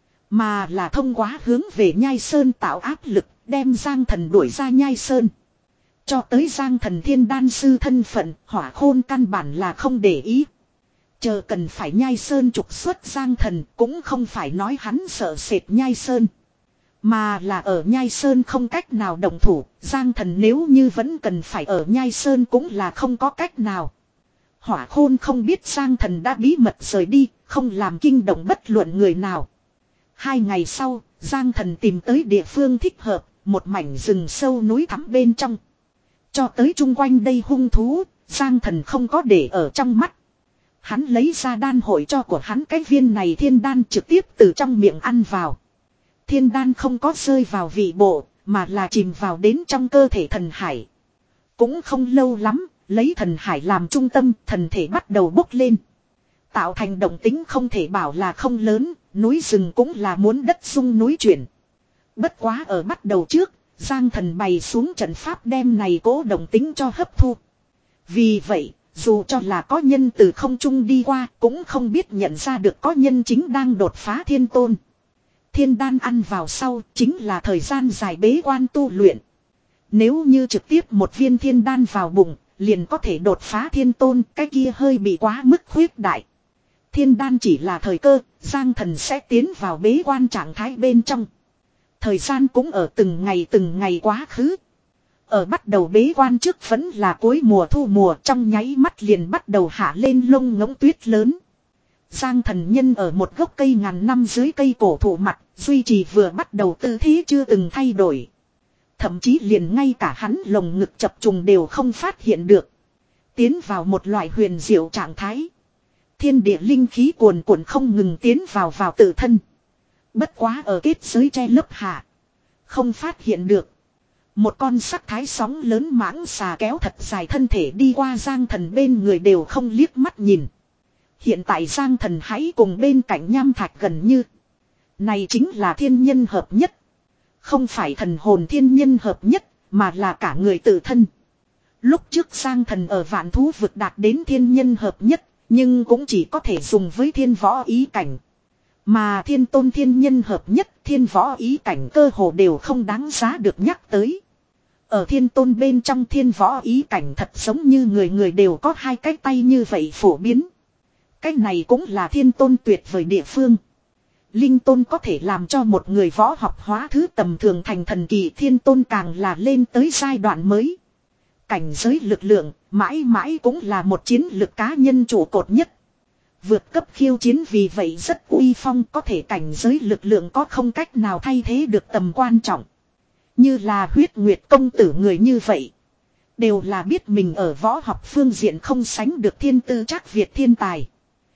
Mà là thông qua hướng về Nhai Sơn tạo áp lực, đem Giang Thần đuổi ra Nhai Sơn. Cho tới Giang Thần Thiên đan sư thân phận, Hỏa Khôn căn bản là không để ý. Chờ cần phải Nhai Sơn trục xuất Giang Thần, cũng không phải nói hắn sợ sệt Nhai Sơn. Mà là ở Nhai Sơn không cách nào động thủ, Giang Thần nếu như vẫn cần phải ở Nhai Sơn cũng là không có cách nào. Hỏa Khôn không biết Giang Thần đã bí mật rời đi, không làm kinh động bất luận người nào. Hai ngày sau, Giang Thần tìm tới địa phương thích hợp, một mảnh rừng sâu núi thẳm bên trong. Cho tới chung quanh đây hung thú, Giang Thần không có để ở trong mắt. Hắn lấy ra đan hội cho của hắn cái viên này thiên đan trực tiếp từ trong miệng ăn vào. Thiên đan không có rơi vào vị bộ, mà là chìm vào đến trong cơ thể thần hải. Cũng không lâu lắm, lấy thần hải làm trung tâm, thần thể bắt đầu bốc lên. Tạo thành động tính không thể bảo là không lớn, núi rừng cũng là muốn đất sung núi chuyển. Bất quá ở bắt đầu trước, Giang Thần bày xuống trận pháp đem này cố động tính cho hấp thu. Vì vậy, dù cho là có nhân từ không trung đi qua, cũng không biết nhận ra được có nhân chính đang đột phá thiên tôn. Thiên đan ăn vào sau, chính là thời gian dài bế quan tu luyện. Nếu như trực tiếp một viên thiên đan vào bụng, liền có thể đột phá thiên tôn, cái kia hơi bị quá mức khuyết đại. Thiên đan chỉ là thời cơ, Giang Thần sẽ tiến vào bế quan trạng thái bên trong. Thời gian cũng ở từng ngày từng ngày quá khứ. Ở bắt đầu bế quan trước vẫn là cuối mùa thu mùa, trong nháy mắt liền bắt đầu hạ lên lông ngỗng tuyết lớn. Giang Thần nhân ở một gốc cây ngàn năm dưới cây cổ thụ mặt, duy trì vừa bắt đầu tư thế chưa từng thay đổi. Thậm chí liền ngay cả hắn lồng ngực chập trùng đều không phát hiện được. Tiến vào một loại huyền diệu trạng thái. Thiên địa linh khí cuồn cuộn không ngừng tiến vào vào tự thân. Bất quá ở kết giới che lấp hạ. Không phát hiện được. Một con sắc thái sóng lớn mãng xà kéo thật dài thân thể đi qua Giang Thần bên người đều không liếc mắt nhìn. Hiện tại Giang Thần hãy cùng bên cạnh nham thạch gần như. Này chính là thiên nhân hợp nhất. Không phải thần hồn thiên nhân hợp nhất, mà là cả người tự thân. Lúc trước Giang Thần ở vạn thú vực đạt đến thiên nhân hợp nhất, nhưng cũng chỉ có thể dùng với thiên võ ý cảnh. Mà thiên tôn thiên nhân hợp nhất, thiên võ ý cảnh cơ hồ đều không đáng giá được nhắc tới. Ở thiên tôn bên trong thiên võ ý cảnh thật giống như người người đều có hai cái tay như vậy phổ biến. Cái này cũng là thiên tôn tuyệt vời địa phương. Linh tôn có thể làm cho một người võ học hóa thứ tầm thường thành thần kỳ, thiên tôn càng là lên tới giai đoạn mới. Cảnh giới lực lượng, mãi mãi cũng là một chiến lực cá nhân trụ cột nhất. Vượt cấp khiêu chiến vì vậy rất uy phong, có thể cảnh giới lực lượng có không cách nào thay thế được tầm quan trọng. Như là huyết nguyệt công tử người như vậy. Đều là biết mình ở võ học phương diện không sánh được thiên tư trác Việt thiên tài.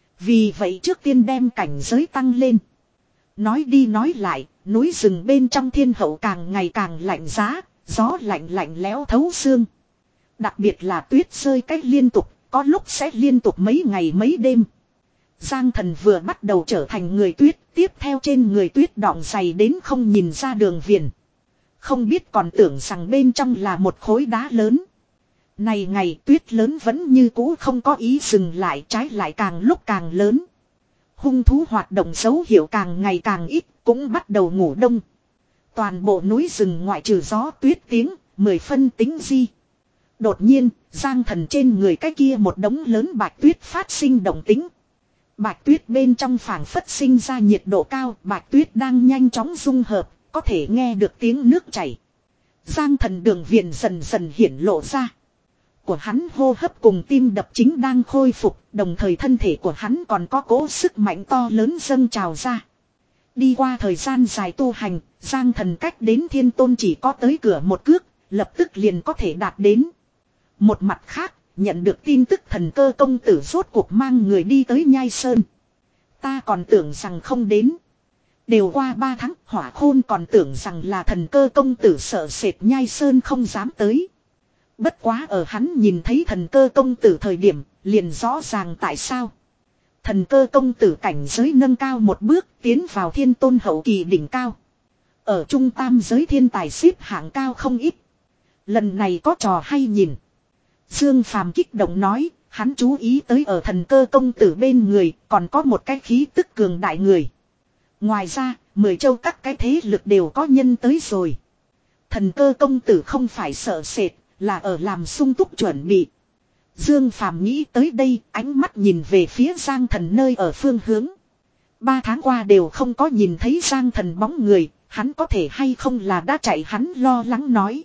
Vì vậy trước tiên đem cảnh giới tăng lên. Nói đi nói lại, núi rừng bên trong thiên hậu càng ngày càng lạnh giá, gió lạnh lạnh lẽo thấu xương. Đặc biệt là tuyết rơi cách liên tục, có lúc sẽ liên tục mấy ngày mấy đêm. Giang Thần vừa bắt đầu trở thành người tuyết, tiếp theo trên người tuyết đọng dày đến không nhìn ra đường viền. Không biết còn tưởng rằng bên trong là một khối đá lớn. Này ngày tuyết lớn vẫn như cũ không có ý dừng lại, trái lại càng lúc càng lớn. Hung thú hoạt động dấu hiệu càng ngày càng ít, cũng bắt đầu ngủ đông. Toàn bộ núi rừng ngoại trừ gió tuyết tiếng, mười phân tính di. Đột nhiên, Giang Thần trên người cái kia một đống lớn bạch tuyết phát sinh động tính. Bạch tuyết bên trong phảng phất sinh ra nhiệt độ cao, bạch tuyết đang nhanh chóng dung hợp, có thể nghe được tiếng nước chảy. Giang Thần đường viền dần dần hiển lộ ra. Của hắn hô hấp cùng tim đập chính đang khôi phục, đồng thời thân thể của hắn còn có cố sức mạnh to lớn dâng trào ra. Đi qua thời gian dài tu hành, Giang Thần cách đến thiên tôn chỉ có tới cửa một cước, lập tức liền có thể đạt đến. Một mặt khác, nhận được tin tức thần cơ công tử rốt cuộc mang người đi tới Nhai Sơn. Ta còn tưởng rằng không đến. Đều qua ba tháng, Hỏa Khôn còn tưởng rằng là thần cơ công tử sợ sệt Nhai Sơn không dám tới. Bất quá ở hắn nhìn thấy thần cơ công tử thời điểm, liền rõ ràng tại sao. Thần cơ công tử cảnh giới nâng cao một bước, tiến vào thiên tôn hậu kỳ đỉnh cao. Ở trung tam giới thiên tài xếp hạng cao không ít. Lần này có trò hay nhìn. Dương Phàm kích động nói, hắn chú ý tới ở thần cơ công tử bên người, còn có một cái khí tức cường đại người. Ngoài ra, mười châu các cái thế lực đều có nhân tới rồi. Thần cơ công tử không phải sợ sệt, là ở làm sung túc chuẩn bị. Dương Phàm nghĩ tới đây, ánh mắt nhìn về phía Giang Thần nơi ở phương hướng. Ba tháng qua đều không có nhìn thấy Giang Thần bóng người, hắn có thể hay không là đã chạy, hắn lo lắng nói.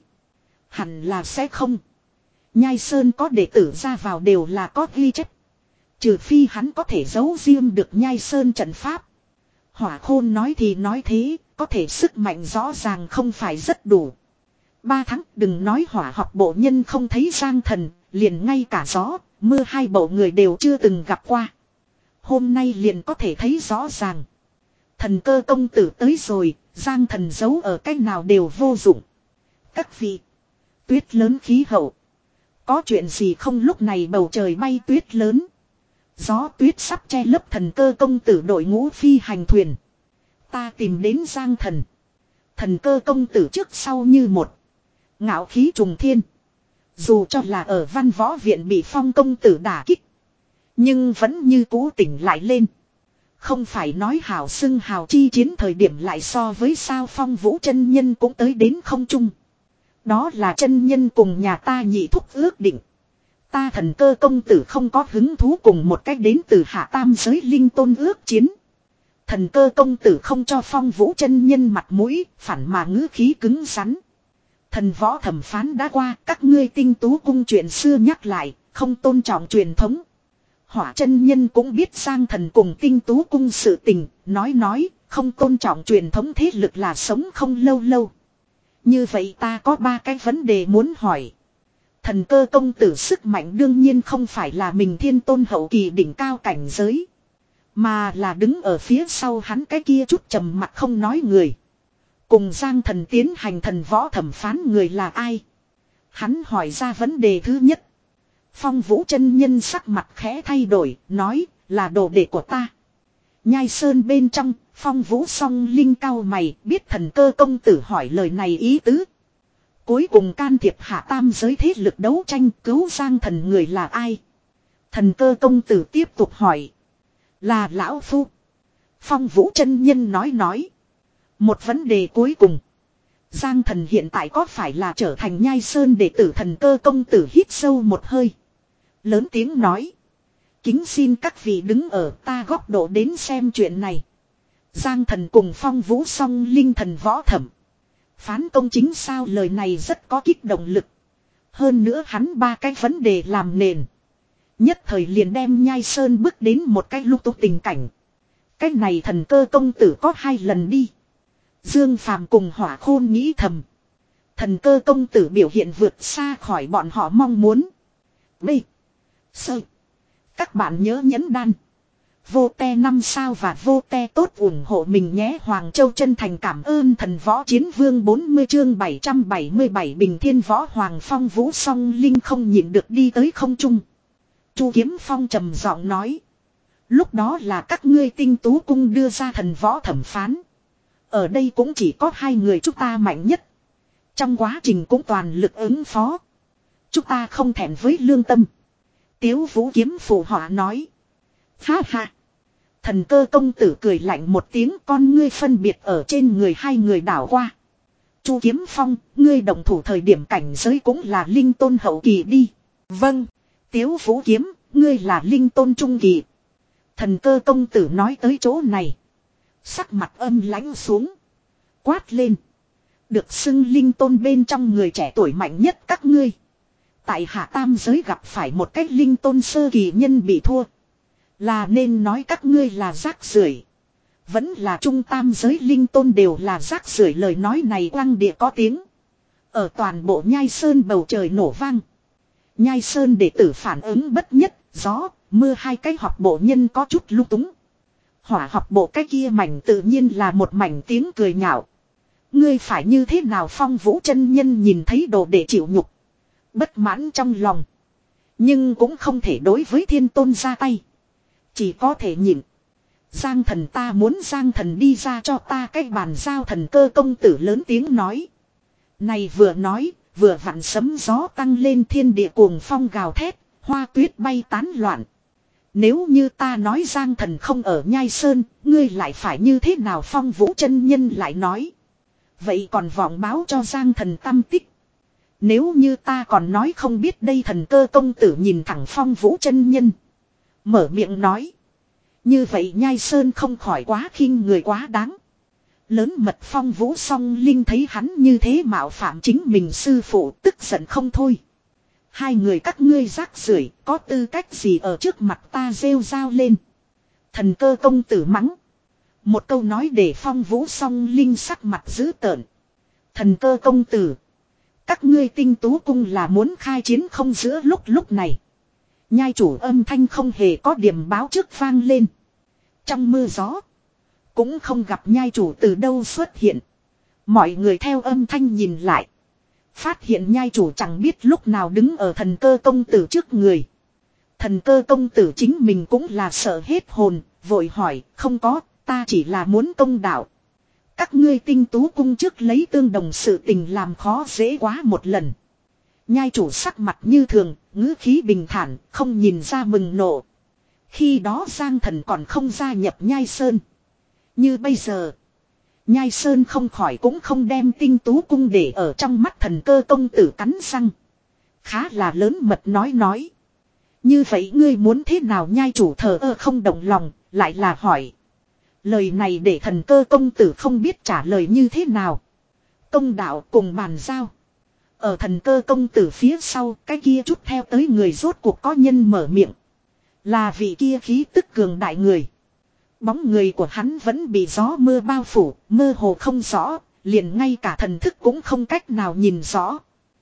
Hẳn là sẽ không. Nhai Sơn có đệ tử ra vào đều là có ghi chép. Trừ phi hắn có thể giấu riêng được Nhai Sơn trận pháp. Hỏa Khôn nói thì nói thế, có thể sức mạnh rõ ràng không phải rất đủ. Ba tháng đừng nói hỏa học bộ nhân không thấy Giang Thần, liền ngay cả gió, mưa hai bộ người đều chưa từng gặp qua. Hôm nay liền có thể thấy rõ ràng. Thần Cơ công tử tới rồi, Giang Thần giấu ở cách nào đều vô dụng. Các vị, tuyết lớn khí hậu. Có chuyện gì không? Lúc này bầu trời bay tuyết lớn. Gió tuyết sắp che lấp Thần Cơ công tử đội ngũ phi hành thuyền. Ta tìm đến Giang Thần. Thần Cơ công tử trước sau như một. Ngạo khí trùng thiên. Dù cho là ở Văn Võ Viện bị Phong công tử đả kích, nhưng vẫn như cũ tỉnh lại lên. Không phải nói hào xưng hào chi chiến thời điểm lại so với sao Phong Vũ chân nhân cũng tới đến không trung. Đó là chân nhân cùng nhà ta nhị thúc ước định. Ta Thần Cơ công tử không có hứng thú cùng một cách đến từ hạ tam giới linh tôn ước chiến. Thần Cơ công tử không cho Phong Vũ chân nhân mặt mũi, phản mà ngữ khí cứng rắn. Thần võ thẩm phán đã qua, các ngươi Tinh Tú cung chuyện xưa nhắc lại, không tôn trọng truyền thống. Hỏa chân nhân cũng biết Giang Thần cùng Tinh Tú cung sự tình, nói nói, không tôn trọng truyền thống thế lực là sống không lâu lâu. Như vậy ta có ba cái vấn đề muốn hỏi. Thần Cơ công tử sức mạnh đương nhiên không phải là mình thiên tôn hậu kỳ đỉnh cao cảnh giới, mà là đứng ở phía sau hắn cái kia chút trầm mặc không nói người. Cùng Giang Thần tiến hành thần võ thẩm phán người là ai? Hắn hỏi ra vấn đề thứ nhất. Phong Vũ chân nhân sắc mặt khẽ thay đổi, nói là đồ đệ của ta. Nhai Sơn bên trong, Phong Vũ song linh cao mày, biết Thần Cơ công tử hỏi lời này ý tứ. Cuối cùng can thiệp hạ tam giới thế lực đấu tranh cứu Giang Thần người là ai? Thần Cơ công tử tiếp tục hỏi. Là lão phu. Phong Vũ chân nhân nói nói. Một vấn đề cuối cùng. Giang Thần hiện tại có phải là trở thành Nhai Sơn đệ tử? Thần Cơ công tử hít sâu một hơi. Lớn tiếng nói. Kính xin các vị đứng ở ta góc độ đến xem chuyện này. Giang Thần cùng Phong Vũ song linh thần võ thẩm phán công chính sao? Lời này rất có kích động lực. Hơn nữa hắn ba cái vấn đề làm nền. Nhất thời liền đem Nhai Sơn bước đến một cái lúc tốt tình cảnh. Cái này Thần Cơ công tử có hai lần đi. Dương Phàm cùng Hỏa Khôn nghĩ thầm. Thần Cơ công tử biểu hiện vượt xa khỏi bọn họ mong muốn. B. Sơ. Các bạn nhớ nhấn đan. Vô te năm sao và vô te tốt ủng hộ mình nhé. Hoàng Châu chân thành cảm ơn thần võ chiến vương. Bốn mươi chương bảy trăm bảy mươi bảy Bình Thiên Võ Hoàng. Phong Vũ song linh không nhịn được đi tới không trung. Chu Kiếm Phong trầm giọng nói. Lúc đó là các ngươi Tinh Tú cung đưa ra thần võ thẩm phán. Ở đây cũng chỉ có hai người chúng ta mạnh nhất. Trong quá trình cũng toàn lực ứng phó. Chúng ta không thẹn với lương tâm. Tiếu Vũ kiếm phụ họa nói. Ha ha. Thần Cơ công tử cười lạnh một tiếng, con ngươi phân biệt ở trên người hai người đảo qua. Chu Kiếm Phong, ngươi động thủ thời điểm cảnh giới cũng là linh tôn hậu kỳ đi. Vâng. Tiếu Vũ kiếm, ngươi là linh tôn trung kỳ. Thần Cơ công tử nói tới chỗ này. Sắc mặt âm lãnh xuống. Quát lên. Được xưng linh tôn bên trong người trẻ tuổi mạnh nhất các ngươi. Tại hạ tam giới gặp phải một cách linh tôn sơ kỳ nhân bị thua. Là nên nói các ngươi là rác rưởi, vẫn là trung tam giới linh tôn đều là rác rưởi? Lời nói này quang địa có tiếng. Ở toàn bộ Nhai Sơn bầu trời nổ vang. Nhai Sơn đệ tử phản ứng bất nhất. Gió, mưa hai cái học bộ nhân có chút lung túng. Hỏa học bộ cái kia mảnh tự nhiên là một mảnh tiếng cười nhạo. Ngươi phải như thế nào? Phong Vũ chân nhân nhìn thấy đồ đệ chịu nhục, bất mãn trong lòng. Nhưng cũng không thể đối với thiên tôn ra tay. Chỉ có thể nhịn. Giang Thần, ta muốn Giang Thần đi ra cho ta cái bàn giao. Thần Cơ công tử lớn tiếng nói. Này vừa nói, vừa vặn sấm gió tăng lên, thiên địa cuồng phong gào thét, hoa tuyết bay tán loạn. Nếu như ta nói Giang Thần không ở Nhai Sơn, ngươi lại phải như thế nào? Phong Vũ chân nhân lại nói. Vậy còn vọng báo cho Giang Thần tâm tích. Nếu như ta còn nói không biết đây, thần cơ công tử nhìn thẳng Phong Vũ chân nhân. Mở miệng nói. Như vậy Nhai Sơn không khỏi quá khinh người quá đáng. Lớn mật Phong Vũ song linh thấy hắn như thế mạo phạm chính mình sư phụ, tức giận không thôi. Hai người các ngươi rác rưởi, có tư cách gì ở trước mặt ta rêu rao lên. Thần cơ công tử mắng. Một câu nói để Phong Vũ song linh sắc mặt dữ tợn. Thần cơ công tử. Các ngươi Tinh Tú cung là muốn khai chiến không? Giữa lúc lúc này. Nhai chủ âm thanh không hề có điểm báo trước vang lên. Trong mưa gió. Cũng không gặp nhai chủ từ đâu xuất hiện. Mọi người theo âm thanh nhìn lại. Phát hiện nhai chủ chẳng biết lúc nào đứng ở thần cơ công tử trước người. Thần cơ công tử chính mình cũng là sợ hết hồn. Vội hỏi, không có, ta chỉ là muốn công đạo. Các ngươi Tinh Tú cung trước lấy tương đồng sự tình làm khó dễ quá một lần. Nhai chủ sắc mặt như thường, ngữ khí bình thản, không nhìn ra mừng nộ. Khi đó Giang Thần còn không gia nhập Nhai Sơn. Như bây giờ, Nhai Sơn không khỏi cũng không đem Tinh Tú cung để ở trong mắt. Thần cơ công tử cắn răng. Khá là lớn mật nói nói. Như vậy ngươi muốn thế nào? Nhai chủ thờ ơ không động lòng, lại là hỏi. Lời này để thần cơ công tử không biết trả lời như thế nào. Công đạo cùng bàn giao. Ở thần cơ công tử phía sau, cái kia chút theo tới người rốt cuộc có nhân mở miệng. Là vị kia khí tức cường đại người. Bóng người của hắn vẫn bị gió mưa bao phủ, mơ hồ không rõ, liền ngay cả thần thức cũng không cách nào nhìn rõ.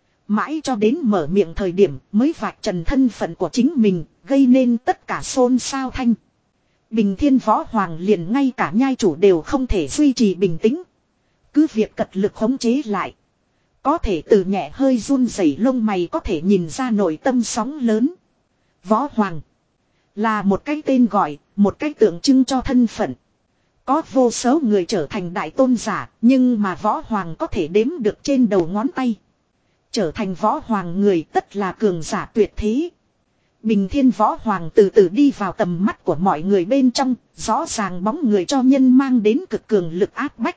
Mãi cho đến mở miệng thời điểm mới vạch trần thân phận của chính mình, gây nên tất cả xôn xao thanh. Bình Thiên Võ Hoàng liền ngay cả nhai chủ đều không thể duy trì bình tĩnh. Cứ việc cật lực khống chế lại. Có thể từ nhẹ hơi run rẩy lông mày có thể nhìn ra nội tâm sóng lớn. Võ Hoàng là một cái tên gọi, một cái tượng trưng cho thân phận. Có vô số người trở thành đại tôn giả, nhưng mà Võ Hoàng có thể đếm được trên đầu ngón tay. Trở thành Võ Hoàng người tất là cường giả tuyệt thế. Bình Thiên Võ Hoàng từ từ đi vào tầm mắt của mọi người bên trong, rõ ràng bóng người cho nhân mang đến cực cường lực áp bách.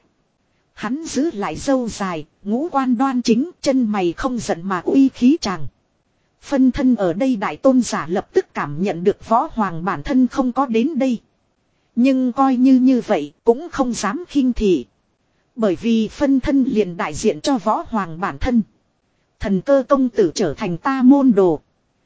Hắn giữ lại râu dài, ngũ quan đoan chính, chân mày không giận mà uy khí tràng. Phân thân ở đây đại tôn giả lập tức cảm nhận được Võ Hoàng bản thân không có đến đây. Nhưng coi như như vậy cũng không dám khinh thị. Bởi vì phân thân liền đại diện cho Võ Hoàng bản thân. Thần cơ công tử trở thành ta môn đồ.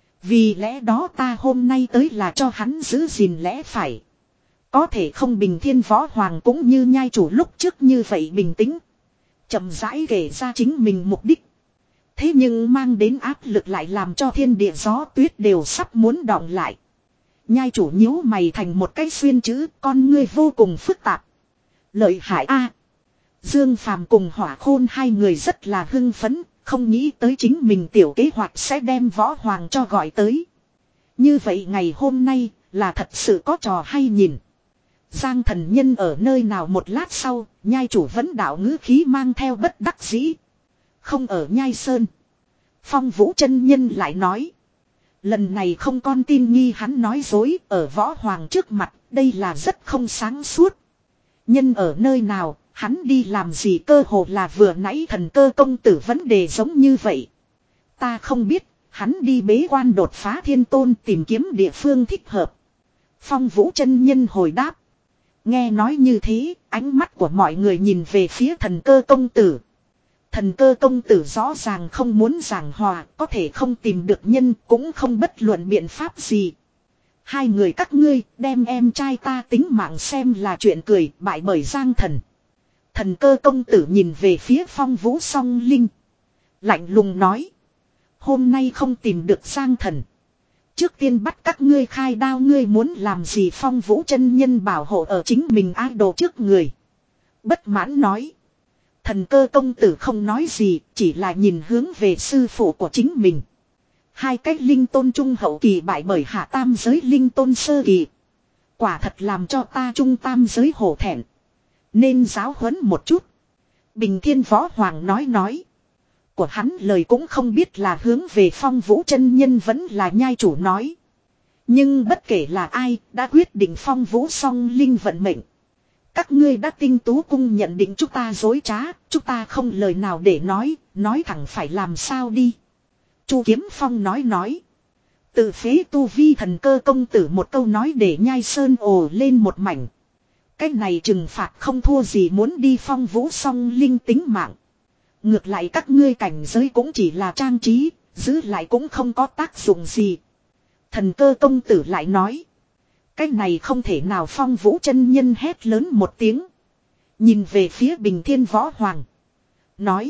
Vì lẽ đó ta hôm nay tới là cho hắn giữ gìn lẽ phải. Có thể không? Bình Thiên Võ Hoàng cũng như nhai chủ lúc trước như vậy bình tĩnh. Chậm rãi kể ra chính mình mục đích. Thế nhưng mang đến áp lực lại làm cho thiên địa gió tuyết đều sắp muốn đọng lại. Nhai chủ nhíu mày thành một cái xuyên chữ, con ngươi vô cùng phức tạp. Lợi hại a. Dương Phàm cùng Hỏa Khôn hai người rất là hưng phấn. Không nghĩ tới chính mình tiểu kế hoạch sẽ đem Võ Hoàng cho gọi tới. Như vậy ngày hôm nay là thật sự có trò hay nhìn. Giang Thần Nhân ở nơi nào? Một lát sau, nhai chủ vẫn đạo ngữ khí mang theo bất đắc dĩ. Không ở Nhai Sơn. Phong Vũ chân nhân lại nói. Lần này không con tin nghi hắn nói dối ở Võ Hoàng trước mặt, đây là rất không sáng suốt. Nhân ở nơi nào? Hắn đi làm gì? Cơ hồ là vừa nãy thần cơ công tử vấn đề giống như vậy. Ta không biết, hắn đi bế quan đột phá thiên tôn tìm kiếm địa phương thích hợp. Phong Vũ chân nhân hồi đáp. Nghe nói như thế, ánh mắt của mọi người nhìn về phía thần cơ công tử. Thần cơ công tử rõ ràng không muốn giảng hòa, có thể không tìm được nhân cũng không bất luận biện pháp gì. Hai người các ngươi đem em trai ta tính mạng xem là chuyện cười, bại bởi Giang Thần. Thần cơ công tử nhìn về phía Phong Vũ song linh. Lạnh lùng nói. Hôm nay không tìm được Giang Thần. Trước tiên bắt các ngươi khai đao. Ngươi muốn làm gì? Phong Vũ chân nhân bảo hộ ở chính mình idol trước người. Bất mãn nói. Thần cơ công tử không nói gì, chỉ là nhìn hướng về sư phụ của chính mình. Hai cái linh tôn trung hậu kỳ bại bởi hạ tam giới linh tôn sơ kỳ. Quả thật làm cho ta trung tam giới hổ thẹn. Nên giáo huấn một chút. Bình Thiên Võ Hoàng nói nói. Của hắn lời cũng không biết là hướng về Phong Vũ chân nhân vẫn là nhai chủ nói. Nhưng bất kể là ai đã quyết định Phong Vũ song linh vận mệnh. Các ngươi đã tinh tú cung nhận định chúng ta dối trá, chúng ta không lời nào để nói, nói thẳng phải làm sao đi. Chu Kiếm Phong nói nói. Tự phế tu vi thần cơ công tử một câu nói để Nhai Sơn ồ lên một mảnh. Cái này trừng phạt không thua gì muốn đi phong vũ song linh tính mạng. Ngược lại các ngươi cảnh giới cũng chỉ là trang trí, giữ lại cũng không có tác dụng gì. Thần cơ công tử lại nói. Cái này không thể nào, phong vũ chân nhân hét lớn một tiếng. Nhìn về phía Bình Thiên Võ Hoàng. Nói.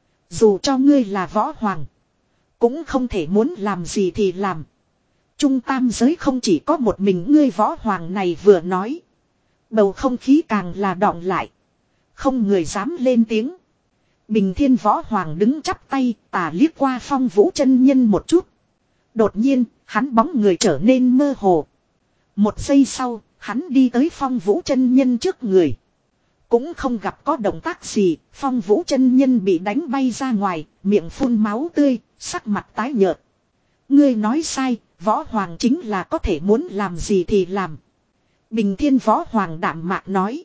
Dù cho ngươi là Võ Hoàng. Cũng không thể muốn làm gì thì làm. Trung tam giới không chỉ có một mình ngươi Võ Hoàng này vừa nói. Bầu không khí càng là đọng lại. Không người dám lên tiếng. Bình Thiên Võ Hoàng đứng chắp tay, tà liếc qua phong vũ chân nhân một chút. Đột nhiên, hắn bóng người trở nên mơ hồ. Một giây sau, hắn đi tới phong vũ chân nhân trước người. Cũng không gặp có động tác gì, phong vũ chân nhân bị đánh bay ra ngoài, miệng phun máu tươi, sắc mặt tái nhợt. Ngươi nói sai, Võ Hoàng chính là có thể muốn làm gì thì làm. Bình Thiên Võ Hoàng đạm mạc nói.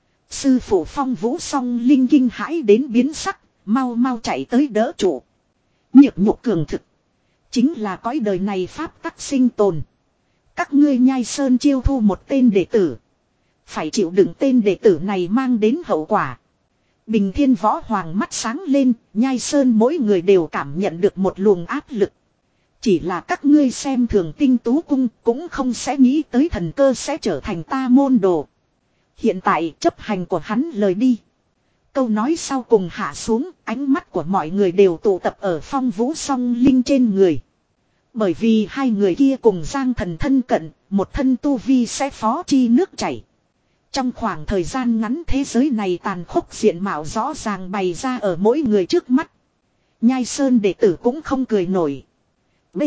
Sư phụ phong vũ song linh kinh hãi đến biến sắc, mau mau chạy tới đỡ trụ. Nhược nhục cường thực. Chính là cõi đời này pháp tắc sinh tồn. Các ngươi Nhai Sơn chiêu thu một tên đệ tử. Phải chịu đựng tên đệ tử này mang đến hậu quả. Bình Thiên Võ Hoàng mắt sáng lên, Nhai Sơn mỗi người đều cảm nhận được một luồng áp lực. Chỉ là các ngươi xem thường tinh tú cung cũng không sẽ nghĩ tới thần cơ sẽ trở thành ta môn đồ. Hiện tại chấp hành của hắn lời đi. Câu nói sau cùng hạ xuống, ánh mắt của mọi người đều tụ tập ở phong vũ song linh trên người. Bởi vì hai người kia cùng Giang Thần thân cận, một thân tu vi sẽ phó chi nước chảy. Trong khoảng thời gian ngắn thế giới này tàn khốc diện mạo rõ ràng bày ra ở mỗi người trước mắt. Nhai Sơn đệ tử cũng không cười nổi. B.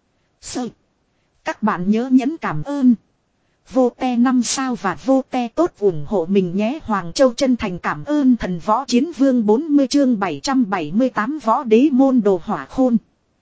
Sơ. Các bạn nhớ nhấn cảm ơn. Vô te năm sao và vô te tốt ủng hộ mình nhé. Hoàng Châu chân thành cảm ơn thần võ chiến vương bốn mươi chương bảy trăm bảy mươi tám võ đế môn đồ hỏa khôn.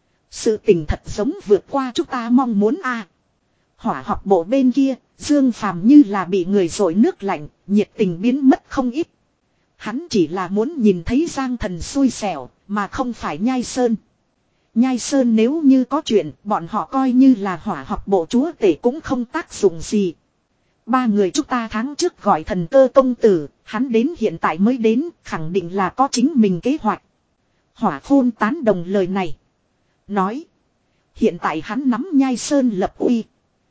Sự tình thật giống vượt qua chúng ta mong muốn a. À. Hỏa học bộ bên kia, Dương Phàm như là bị người dội nước lạnh, nhiệt tình biến mất không ít. Hắn chỉ là muốn nhìn thấy Giang Thần xui xẻo, mà không phải Nhai Sơn. Nhai Sơn nếu như có chuyện, bọn họ coi như là hỏa học bộ chúa tể cũng không tác dụng gì. Ba người chúng ta tháng trước gọi thần cơ công tử, hắn đến hiện tại mới đến, khẳng định là có chính mình kế hoạch. Hỏa khôn tán đồng lời này. Nói. Hiện tại hắn nắm Nhai Sơn lập uy.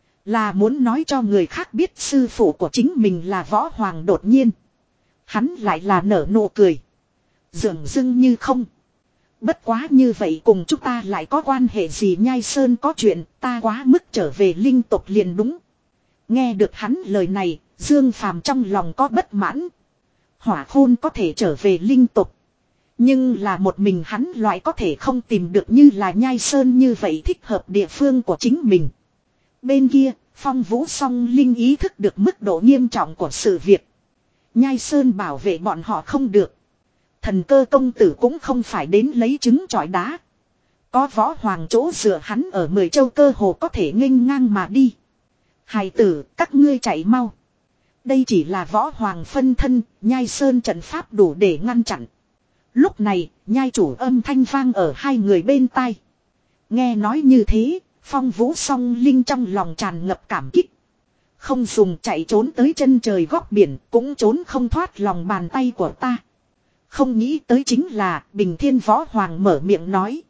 Là muốn nói cho người khác biết sư phụ của chính mình là Võ Hoàng đột nhiên. Hắn lại là nở nụ cười. Dường dưng như không. Bất quá như vậy cùng chúng ta lại có quan hệ gì? Nhai Sơn có chuyện, ta quá mức trở về linh tộc liền đúng. Nghe được hắn lời này, Dương Phàm trong lòng có bất mãn. Hỏa khôn có thể trở về linh tộc. Nhưng là một mình hắn loại có thể không tìm được như là Nhai Sơn như vậy thích hợp địa phương của chính mình. Bên kia, phong vũ song linh ý thức được mức độ nghiêm trọng của sự việc. Nhai Sơn bảo vệ bọn họ không được. Thần cơ công tử cũng không phải đến lấy trứng chọi đá. Có Võ Hoàng chỗ dựa hắn ở mười châu cơ hồ có thể nghênh ngang mà đi. Hài tử, các ngươi chạy mau. Đây chỉ là Võ Hoàng phân thân, Nhai Sơn trận pháp đủ để ngăn chặn. Lúc này, Nhai chủ âm thanh vang ở hai người bên tai. Nghe nói như thế, phong vũ song linh trong lòng tràn ngập cảm kích. Không dùng chạy trốn tới chân trời góc biển, cũng trốn không thoát lòng bàn tay của ta. Không nghĩ tới chính là Bình Thiên Võ Hoàng mở miệng nói.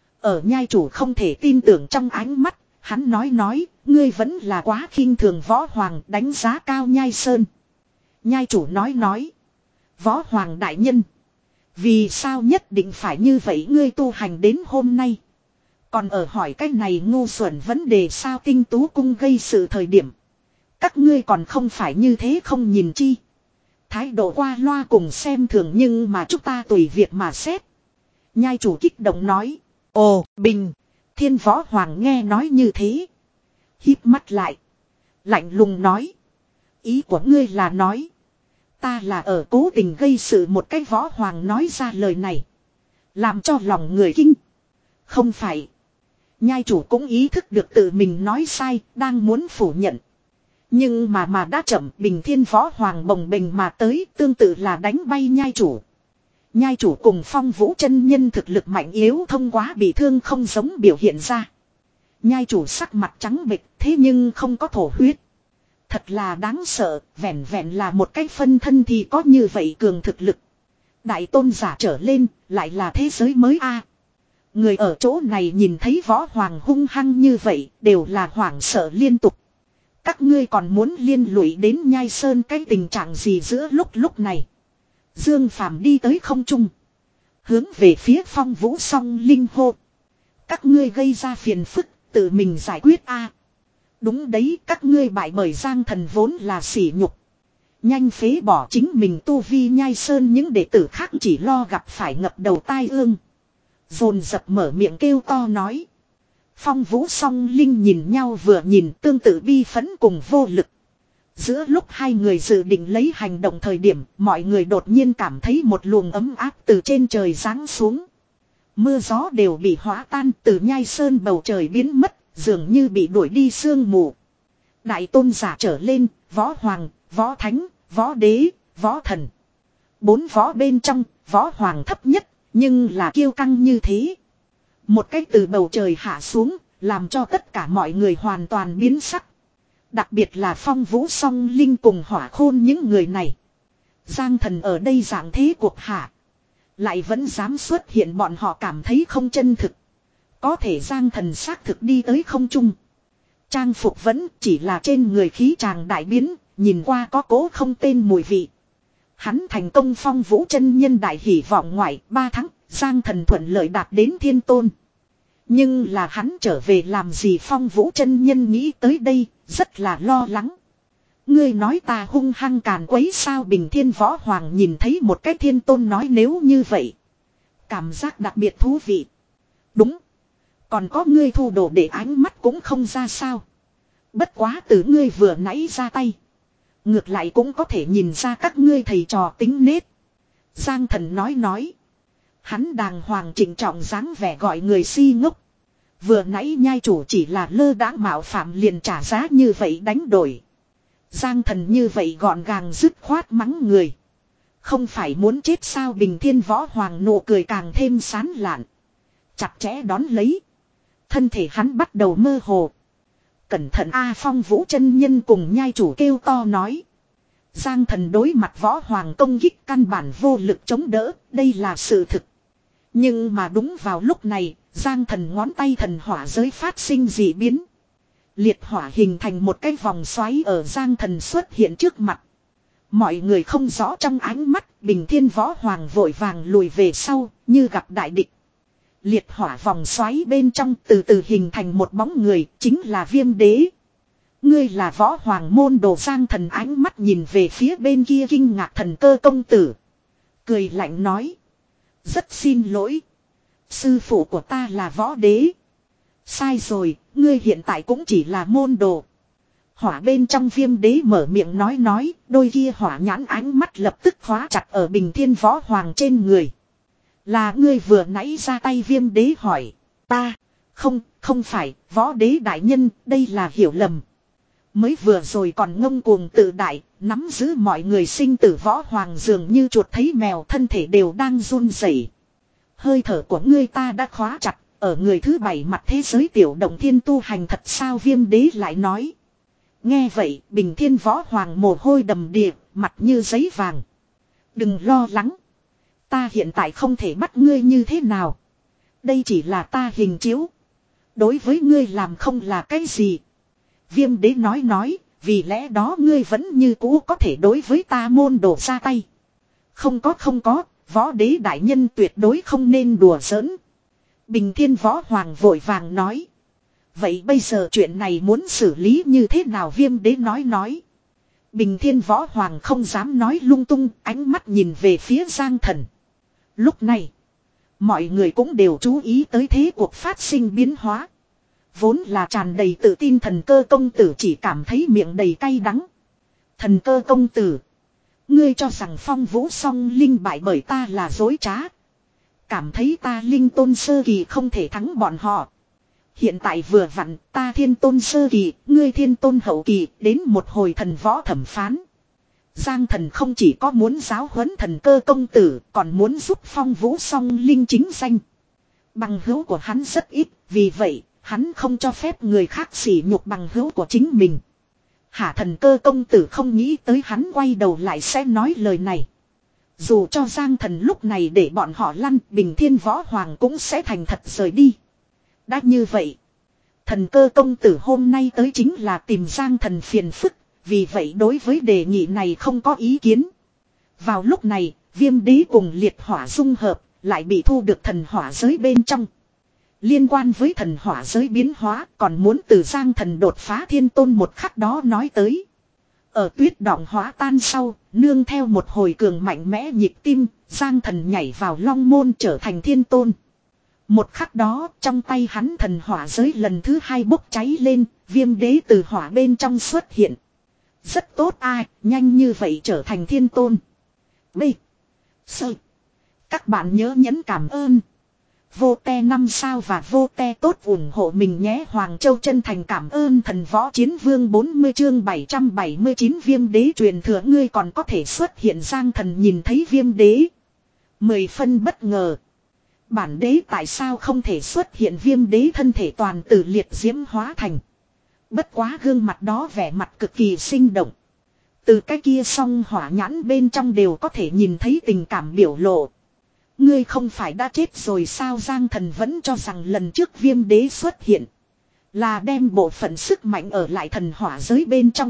Ở Nhai chủ không thể tin tưởng trong ánh mắt, hắn nói nói, ngươi vẫn là quá khinh thường Võ Hoàng, đánh giá cao Nhai Sơn. Nhai chủ nói nói, Võ Hoàng đại nhân, vì sao nhất định phải như vậy? Ngươi tu hành đến hôm nay còn ở hỏi cái này ngu xuẩn vấn đề sao? Tinh tú cung gây sự thời điểm, các ngươi còn không phải như thế không nhìn chi. Thái độ qua loa cùng xem thường, nhưng mà chúng ta tùy việc mà xét. Nhai chủ kích động nói. Ồ, Bình Thiên Võ Hoàng nghe nói như thế, híp mắt lại, lạnh lùng nói. Ý của ngươi là nói ta là ở cố tình gây sự? Một cái Võ Hoàng nói ra lời này, làm cho lòng người kinh. Không phải. Nhai chủ cũng ý thức được tự mình nói sai, đang muốn phủ nhận. Nhưng mà mà đã chậm, Bình Thiên Võ Hoàng bồng bềnh mà tới, tương tự là đánh bay nhai chủ. Nhai chủ cùng Phong Vũ chân nhân thực lực mạnh yếu thông qua bị thương không giống biểu hiện ra. Nhai chủ sắc mặt trắng bệch, thế nhưng không có thổ huyết. Thật là đáng sợ, vẹn vẹn là một cái phân thân thì có như vậy cường thực lực. Đại tôn giả trở lên, lại là thế giới mới a. Người ở chỗ này nhìn thấy Võ Hoàng hung hăng như vậy, đều là hoảng sợ liên tục. Các ngươi còn muốn liên lụy đến Nhai Sơn cái tình trạng gì giữa lúc lúc này. Dương Phàm đi tới không trung. Hướng về phía Phong Vũ Song Linh hô. Các ngươi gây ra phiền phức, tự mình giải quyết a. Đúng đấy, các ngươi bại bởi Giang Thần vốn là sỉ nhục. Nhanh phế bỏ chính mình tu vi Nhai Sơn, những đệ tử khác chỉ lo gặp phải ngập đầu tai ương. Dồn dập mở miệng kêu to nói. Phong Vũ Song Linh nhìn nhau vừa nhìn, tương tự bi phẫn cùng vô lực. Giữa lúc hai người dự định lấy hành động thời điểm, mọi người đột nhiên cảm thấy một luồng ấm áp từ trên trời giáng xuống. Mưa gió đều bị hóa tan, từ Nhai Sơn bầu trời biến mất, dường như bị đuổi đi sương mù. Đại tôn giả trở lên, Võ Hoàng, Võ Thánh, Võ Đế, Võ Thần. Bốn võ bên trong, Võ Hoàng thấp nhất, nhưng là kiêu căng như thế. Một cái từ bầu trời hạ xuống, làm cho tất cả mọi người hoàn toàn biến sắc. Đặc biệt là Phong Vũ Song Linh cùng Hỏa Khôn những người này. Giang Thần ở đây dạng thế cuộc hạ. Lại vẫn dám xuất hiện, bọn họ cảm thấy không chân thực. Có thể Giang Thần xác thực đi tới không trung. Trang phục vẫn chỉ là trên người khí tràng đại biến, nhìn qua có cố không tên mùi vị. Hắn thành công Phong Vũ chân nhân đại hỷ vọng ngoại, ba tháng, Giang Thần thuận lợi đạt đến thiên tôn. Nhưng là hắn trở về làm gì? Phong Vũ chân nhân nghĩ tới đây, rất là lo lắng. Ngươi nói ta hung hăng càn quấy sao? Bình Thiên Võ Hoàng nhìn thấy một cái thiên tôn nói nếu như vậy. Cảm giác đặc biệt thú vị. Đúng. Còn có ngươi thu đồ để ánh mắt cũng không ra sao. Bất quá từ ngươi vừa nãy ra tay. Ngược lại cũng có thể nhìn ra các ngươi thầy trò tính nết. Giang Thần nói nói. Hắn đàng hoàng trịnh trọng dáng vẻ gọi người si ngốc. Vừa nãy nhai chủ chỉ là lơ đãng mạo phạm liền trả giá như vậy đánh đổi. Giang Thần như vậy gọn gàng dứt khoát mắng người. Không phải muốn chết sao? Bình Thiên Võ Hoàng nụ cười càng thêm sán lạn. Chặt chẽ đón lấy. Thân thể hắn bắt đầu mơ hồ. Cẩn thận A! Phong Vũ chân nhân cùng nhai chủ kêu to nói. Giang Thần đối mặt Võ Hoàng công kích căn bản vô lực chống đỡ, đây là sự thực. Nhưng mà đúng vào lúc này, Giang Thần ngón tay thần hỏa giới phát sinh dị biến. Liệt hỏa hình thành một cái vòng xoáy ở Giang Thần xuất hiện trước mặt. Mọi người không rõ trong ánh mắt, Bình Thiên Võ Hoàng vội vàng lùi về sau, như gặp đại địch. Liệt hỏa vòng xoáy bên trong từ từ hình thành một bóng người, chính là Viêm Đế. Ngươi là Võ Hoàng môn đồ. Giang Thần ánh mắt nhìn về phía bên kia kinh ngạc Thần Cơ công tử. Cười lạnh nói. Rất xin lỗi. Sư phụ của ta là Võ Đế. Sai rồi, ngươi hiện tại cũng chỉ là môn đồ. Hỏa bên trong Viêm Đế mở miệng nói nói, đôi kia hỏa nhãn ánh mắt lập tức khóa chặt ở Bình Thiên Võ Hoàng trên người. Là ngươi vừa nãy ra tay? Viêm Đế hỏi. Ta, không, không phải, Võ Đế đại nhân, đây là hiểu lầm. Mới vừa rồi còn ngông cuồng tự đại, nắm giữ mọi người sinh tử Võ Hoàng dường như chuột thấy mèo, thân thể đều đang run rẩy. Hơi thở của ngươi ta đã khóa chặt, ở người thứ bảy mặt thế giới tiểu động thiên tu hành thật sao? Viêm Đế lại nói. Nghe vậy, Bình Thiên Võ Hoàng mồ hôi đầm đìa, mặt như giấy vàng. Đừng lo lắng. Ta hiện tại không thể bắt ngươi như thế nào. Đây chỉ là ta hình chiếu. Đối với ngươi làm không là cái gì. Viêm Đế nói nói, vì lẽ đó ngươi vẫn như cũ có thể đối với ta môn đồ ra tay. Không có không có, Võ Đế đại nhân tuyệt đối không nên đùa giỡn. Bình Thiên Võ Hoàng vội vàng nói. Vậy bây giờ chuyện này muốn xử lý như thế nào? Viêm Đế nói nói. Bình Thiên Võ Hoàng không dám nói lung tung, ánh mắt nhìn về phía Giang Thần. Lúc này, mọi người cũng đều chú ý tới thế cuộc phát sinh biến hóa. Vốn là tràn đầy tự tin Thần Cơ công tử chỉ cảm thấy miệng đầy cay đắng. Thần Cơ công tử, ngươi cho rằng Phong Vũ Song Linh bại bởi ta là dối trá. Cảm thấy ta linh tôn sơ kỳ không thể thắng bọn họ. hiện tại vừa vặn ta thiên tôn sơ kỳ, ngươi thiên tôn hậu kỳ, đến một hồi thần võ thẩm phán. Giang thần không chỉ có muốn giáo huấn thần cơ công tử, còn muốn giúp Phong Vũ song linh chính danh. Bằng hữu của hắn rất ít, vì vậy, hắn không cho phép người khác sỉ nhục bằng hữu của chính mình. Hả, thần cơ công tử không nghĩ tới hắn quay đầu lại sẽ nói lời này. Dù cho Giang thần lúc này để bọn họ lăn, Bình Thiên Võ Hoàng cũng sẽ thành thật rời đi. Đã như vậy, thần cơ công tử hôm nay tới chính là tìm Giang thần phiền phức, vì vậy đối với đề nghị này không có ý kiến. Vào lúc này, Viêm Đế cùng liệt hỏa dung hợp, lại bị thu được thần hỏa giới bên trong. Liên quan với thần hỏa giới biến hóa, còn muốn từ Giang thần đột phá thiên tôn một khắc đó nói tới. Ở tuyết đọng hóa tan sau, nương theo một hồi cường mạnh mẽ nhịp tim, Giang thần nhảy vào long môn trở thành thiên tôn. Một khắc đó, trong tay hắn thần hỏa giới lần thứ hai bốc cháy lên, Viêm Đế từ hỏa bên trong xuất hiện. Rất tốt ai, nhanh như vậy trở thành thiên tôn. B. Sơ. Các bạn nhớ nhấn cảm ơn. Vô te năm sao và vô te tốt ủng hộ mình nhé. Hoàng Châu chân thành cảm ơn thần võ chiến vương bốn mươi chương bảy trăm bảy mươi chín Viêm Đế truyền thừa ngươi còn có thể xuất hiện. Giang thần nhìn thấy Viêm Đế. Mười phân bất ngờ. Bản đế tại sao không thể xuất hiện? Viêm Đế thân thể toàn từ liệt diễm hóa thành. Bất quá gương mặt đó vẻ mặt cực kỳ sinh động. Từ cái kia song hỏa nhãn bên trong đều có thể nhìn thấy tình cảm biểu lộ. Ngươi không phải đã chết rồi sao? Giang thần vẫn cho rằng lần trước Viêm Đế xuất hiện là đem bộ phận sức mạnh ở lại thần hỏa giới bên trong.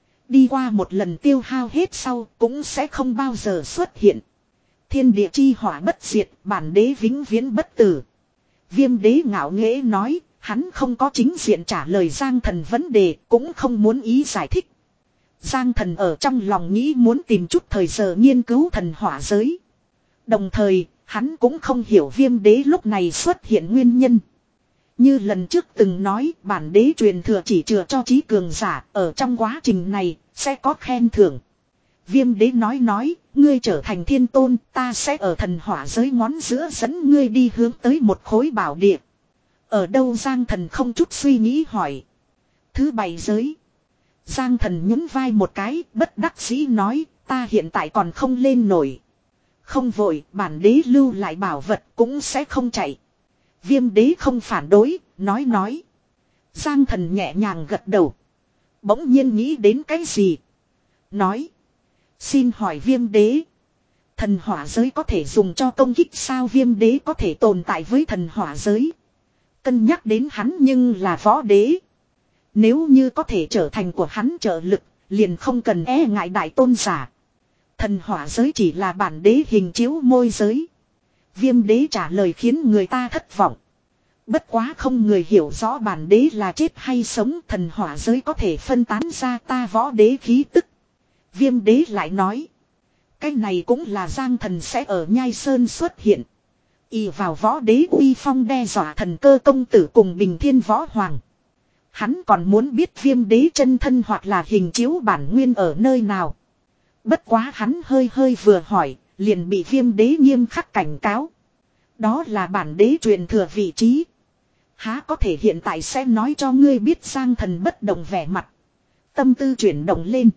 Đi qua một lần tiêu hao hết sau cũng sẽ không bao giờ xuất hiện. Thiên địa chi hỏa bất diệt, bản đế vĩnh viễn bất tử. Viêm Đế ngạo nghễ nói, hắn không có chính diện trả lời Giang thần vấn đề, cũng không muốn ý giải thích. Giang thần ở trong lòng nghĩ muốn tìm chút thời giờ nghiên cứu thần hỏa giới. Đồng thời, hắn cũng không hiểu Viêm Đế lúc này xuất hiện nguyên nhân. Như lần trước từng nói, bản đế truyền thừa chỉ chừa cho trí cường giả, ở trong quá trình này, sẽ có khen thưởng. Viêm Đế nói nói, ngươi trở thành thiên tôn, ta sẽ ở thần hỏa giới ngón giữa dẫn ngươi đi hướng tới một khối bảo địa. Ở đâu? Giang thần không chút suy nghĩ hỏi. Thứ bảy giới. Giang thần nhún vai một cái, bất đắc dĩ nói, ta hiện tại còn không lên nổi. Không vội, bản đế lưu lại bảo vật cũng sẽ không chạy. Viêm Đế không phản đối, nói nói. Giang thần nhẹ nhàng gật đầu. Bỗng nhiên nghĩ đến cái gì? Nói. Xin hỏi Viêm Đế. Thần hỏa giới có thể dùng cho công kích sao? Viêm Đế có thể tồn tại với thần hỏa giới. Cân nhắc đến hắn nhưng là võ đế. Nếu như có thể trở thành của hắn trợ lực, liền không cần e ngại đại tôn giả. Thần hỏa giới chỉ là bản đế hình chiếu môi giới. Viêm Đế trả lời khiến người ta thất vọng. Bất quá không người hiểu rõ bản đế là chết hay sống. Thần hỏa giới có thể phân tán ra ta võ đế khí tức. Viêm Đế lại nói. Cái này cũng là Giang thần sẽ ở Nhai Sơn xuất hiện. Y vào võ đế uy phong đe dọa thần cơ công tử cùng Bình Thiên Võ Hoàng. Hắn còn muốn biết Viêm Đế chân thân hoặc là hình chiếu bản nguyên ở nơi nào. Bất quá hắn hơi hơi vừa hỏi, liền bị Viêm Đế nghiêm khắc cảnh cáo. Đó là bản đế truyền thừa vị trí. Há có thể hiện tại sẽ nói cho ngươi biết. Giang thần bất động vẻ mặt. Tâm tư chuyển động lên.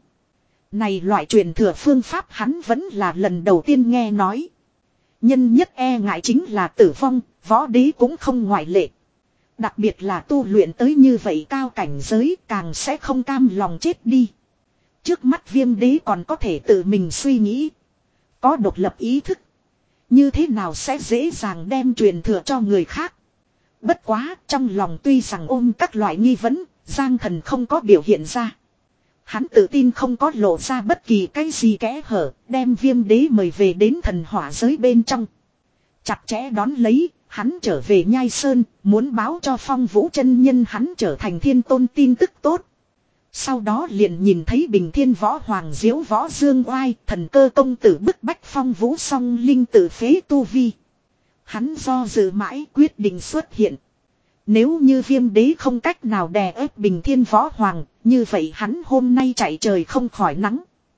Này loại truyền thừa phương pháp hắn vẫn là lần đầu tiên nghe nói. Nhân nhất e ngại chính là tử vong, võ đế cũng không ngoại lệ. Đặc biệt là tu luyện tới như vậy cao cảnh giới càng sẽ không cam lòng chết đi. Trước mắt Viêm Đế còn có thể tự mình suy nghĩ. Có độc lập ý thức. Như thế nào sẽ dễ dàng đem truyền thừa cho người khác. Bất quá trong lòng tuy rằng ôm các loại nghi vấn, Giang thần không có biểu hiện ra. Hắn tự tin không có lộ ra bất kỳ cái gì kẽ hở, đem Viêm Đế mời về đến thần hỏa giới bên trong. Chặt chẽ đón lấy, hắn trở về Nhai Sơn, muốn báo cho Phong Vũ chân nhân hắn trở thành thiên tôn tin tức tốt. Sau đó liền nhìn thấy Bình Thiên Võ Hoàng diếu võ dương oai, thần cơ công tử bức bách Phong Vũ song linh tự phế tu vi. Hắn do dự mãi quyết định xuất hiện. Nếu như Viêm Đế không cách nào đè ép Bình Thiên Võ Hoàng, như vậy hắn hôm nay chạy trời không khỏi nắng.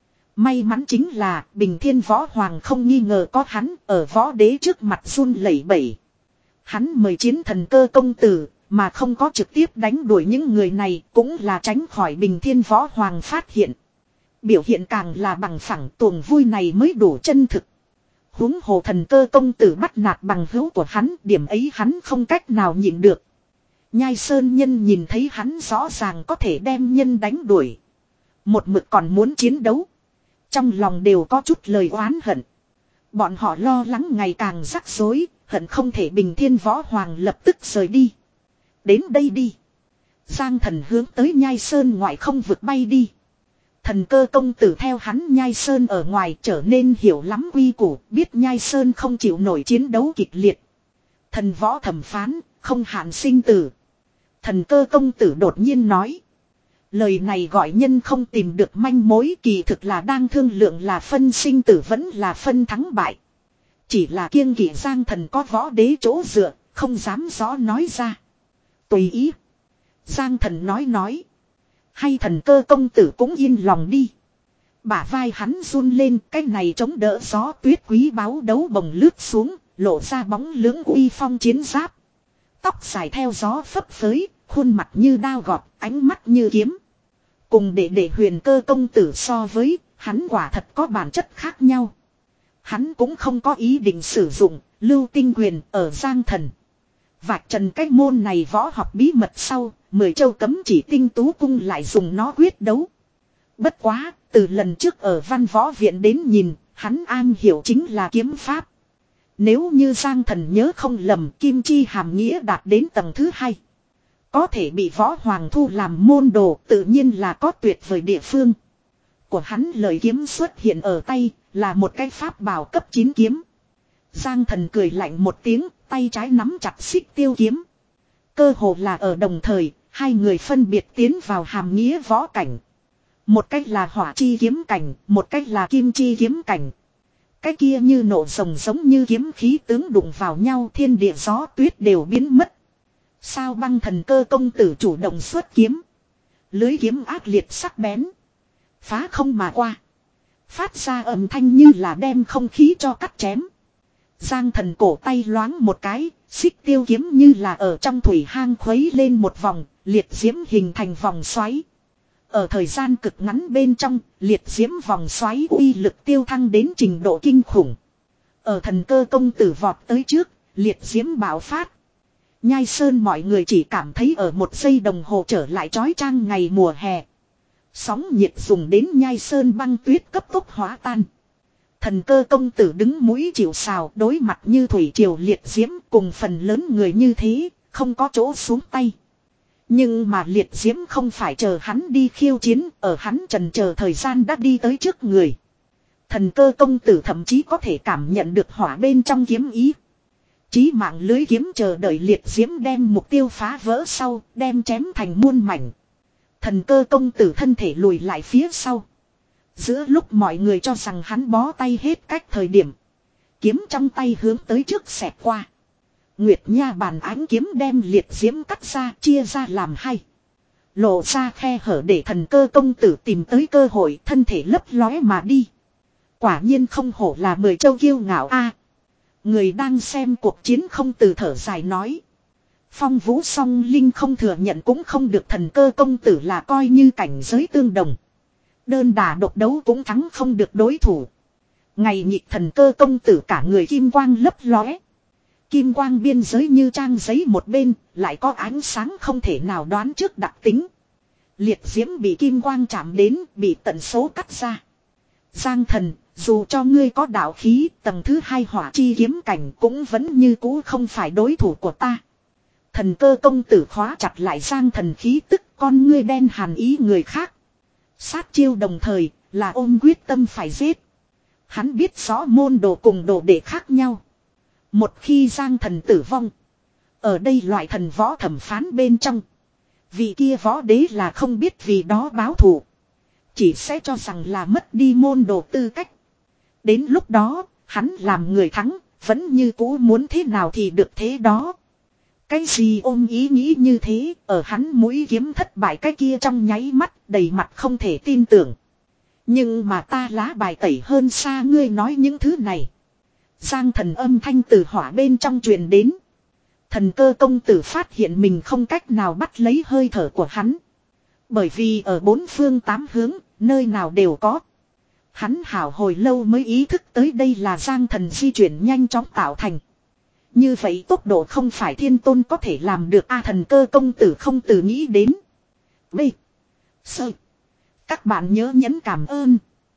May mắn chính là Bình Thiên Võ Hoàng không nghi ngờ có hắn ở võ đế trước mặt run lẩy bẩy. Hắn mời chiến thần cơ công tử, mà không có trực tiếp đánh đuổi những người này cũng là tránh khỏi Bình Thiên Võ Hoàng phát hiện. Biểu hiện càng là bằng phẳng tuồng vui này mới đủ chân thực. Huống hồ Thần Cơ công tử bắt nạt bằng hữu của hắn, điểm ấy hắn không cách nào nhịn được. Nhai Sơn nhân nhìn thấy hắn rõ ràng có thể đem nhân đánh đuổi. Một mực còn muốn chiến đấu. Trong lòng đều có chút lời oán hận. Bọn họ lo lắng ngày càng rắc rối, hận không thể Bình Thiên Võ Hoàng lập tức rời đi. Đến đây đi. Giang Thần hướng tới Nhai Sơn ngoại không vực bay đi. Thần Cơ công tử theo hắn Nhai Sơn ở ngoài trở nên hiểu lắm quy củ, biết Nhai Sơn không chịu nổi chiến đấu kịch liệt. Thần võ thẩm phán, không hạn sinh tử. Thần Cơ công tử đột nhiên nói. Lời này gọi nhân không tìm được manh mối, kỳ thực là đang thương lượng là phân sinh tử vẫn là phân thắng bại. Chỉ là kiêng kỵ Giang Thần có võ đế chỗ dựa, không dám rõ nói ra. Tùy ý. Giang Thần nói nói. Hay Thần Cơ công tử cũng yên lòng đi. Bả vai hắn run lên, cái này chống đỡ gió tuyết quý báu đấu bồng lướt xuống, lộ ra bóng lưỡng uy phong chiến giáp. Tóc dài theo gió phấp phới, khuôn mặt như đao gọt, ánh mắt như kiếm. Cùng để để Huyền Cơ công tử so với, hắn quả thật có bản chất khác nhau. Hắn cũng không có ý định sử dụng lưu tinh quyền ở Giang Thần. Vạch trần cái môn này võ học bí mật sau, mười châu cấm chỉ tinh tú cung lại dùng nó quyết đấu. Bất quá, từ lần trước ở văn võ viện đến nhìn, hắn am hiểu chính là kiếm pháp. Nếu như Giang Thần nhớ không lầm, kim chi hàm nghĩa đạt đến tầng thứ hai. Có thể bị võ hoàng thu làm môn đồ, tự nhiên là có tuyệt vời địa phương. Của hắn lời kiếm xuất hiện ở tay, là một cái pháp bảo cấp chín kiếm. Giang Thần cười lạnh một tiếng, tay trái nắm chặt xích tiêu kiếm. Cơ hồ là ở đồng thời, hai người phân biệt tiến vào hàm nghĩa võ cảnh. Một cách là hỏa chi kiếm cảnh, một cách là kim chi kiếm cảnh. Cái kia như nổ rồng giống như kiếm khí tướng đụng vào nhau, thiên địa gió tuyết đều biến mất. Sao Băng Thần Cơ công tử chủ động xuất kiếm. Lưới kiếm ác liệt sắc bén. Phá không mà qua. Phát ra âm thanh như là đem không khí cho cắt chém. Giang Thần cổ tay loáng một cái, xích tiêu kiếm như là ở trong thủy hang khuấy lên một vòng, liệt diễm hình thành vòng xoáy. Ở thời gian cực ngắn bên trong, liệt diễm vòng xoáy uy lực tiêu thăng đến trình độ kinh khủng. Ở Thần Cơ công tử vọt tới trước, liệt diễm bạo phát. Nhai Sơn mọi người chỉ cảm thấy ở một giây đồng hồ trở lại chói chang ngày mùa hè. Sóng nhiệt dùng đến Nhai Sơn băng tuyết cấp tốc hóa tan. Thần Cơ công tử đứng mũi chịu sào, đối mặt như thủy triều liệt diễm, cùng phần lớn người như thế, không có chỗ xuống tay. Nhưng mà liệt diễm không phải chờ hắn đi khiêu chiến, ở hắn trần chờ thời gian đã đi tới trước người. Thần Cơ công tử thậm chí có thể cảm nhận được hỏa bên trong kiếm ý. Chí mạng lưới kiếm chờ đợi liệt diễm đem mục tiêu phá vỡ sau, đem chém thành muôn mảnh. Thần Cơ công tử thân thể lùi lại phía sau. Giữa lúc mọi người cho rằng hắn bó tay hết cách thời điểm, kiếm trong tay hướng tới trước xẹt qua. Nguyệt Nha bàn ánh kiếm đem liệt diễm cắt ra, chia ra làm hai. Lộ ra khe hở để Thần Cơ công tử tìm tới cơ hội, thân thể lấp lóe mà đi. Quả nhiên không hổ là mười châu kiêu ngạo a. Người đang xem cuộc chiến không từ thở dài nói. Phong Vũ Song Linh không thừa nhận cũng không được, Thần Cơ công tử là coi như cảnh giới tương đồng. Đơn đả độc đấu cũng thắng không được đối thủ. Ngày nhịp Thần Cơ công tử cả người kim quang lấp lóe. Kim quang biên giới như trang giấy một bên, lại có ánh sáng không thể nào đoán trước đặc tính. Liệt diễm bị kim quang chạm đến, bị tận số cắt ra. Giang Thần, dù cho ngươi có đạo khí, tầng thứ hai hỏa chi kiếm cảnh cũng vẫn như cũ không phải đối thủ của ta. Thần Cơ công tử khóa chặt lại Giang Thần khí tức, con ngươi đen hàn ý người khác. Sát chiêu đồng thời, là ôm quyết tâm phải giết. Hắn biết rõ môn đồ cùng đồ đệ khác nhau. Một khi Giang Thần tử vong, ở đây loại thần võ thẩm phán bên trong, vị kia võ đế là không biết vì đó báo thù, chỉ sẽ cho rằng là mất đi môn đồ tư cách. Đến lúc đó, hắn làm người thắng, vẫn như cũ muốn thế nào thì được thế đó. Cái gì ôm ý nghĩ như thế, ở hắn mũi kiếm thất bại cái kia trong nháy mắt, đầy mặt không thể tin tưởng. Nhưng mà ta lá bài tẩy hơn xa ngươi nói những thứ này. Giang Thần âm thanh từ hỏa bên trong truyền đến. Thần cơ công tử phát hiện mình không cách nào bắt lấy hơi thở của hắn. Bởi vì ở bốn phương tám hướng, nơi nào đều có. Hắn hảo hồi lâu mới ý thức tới đây là Giang Thần di chuyển nhanh chóng tạo thành. Như vậy tốc độ không phải thiên tôn có thể làm được a. Thần cơ công tử không từ nghĩ đến. B. Sơ. Các bạn nhớ nhấn cảm ơn.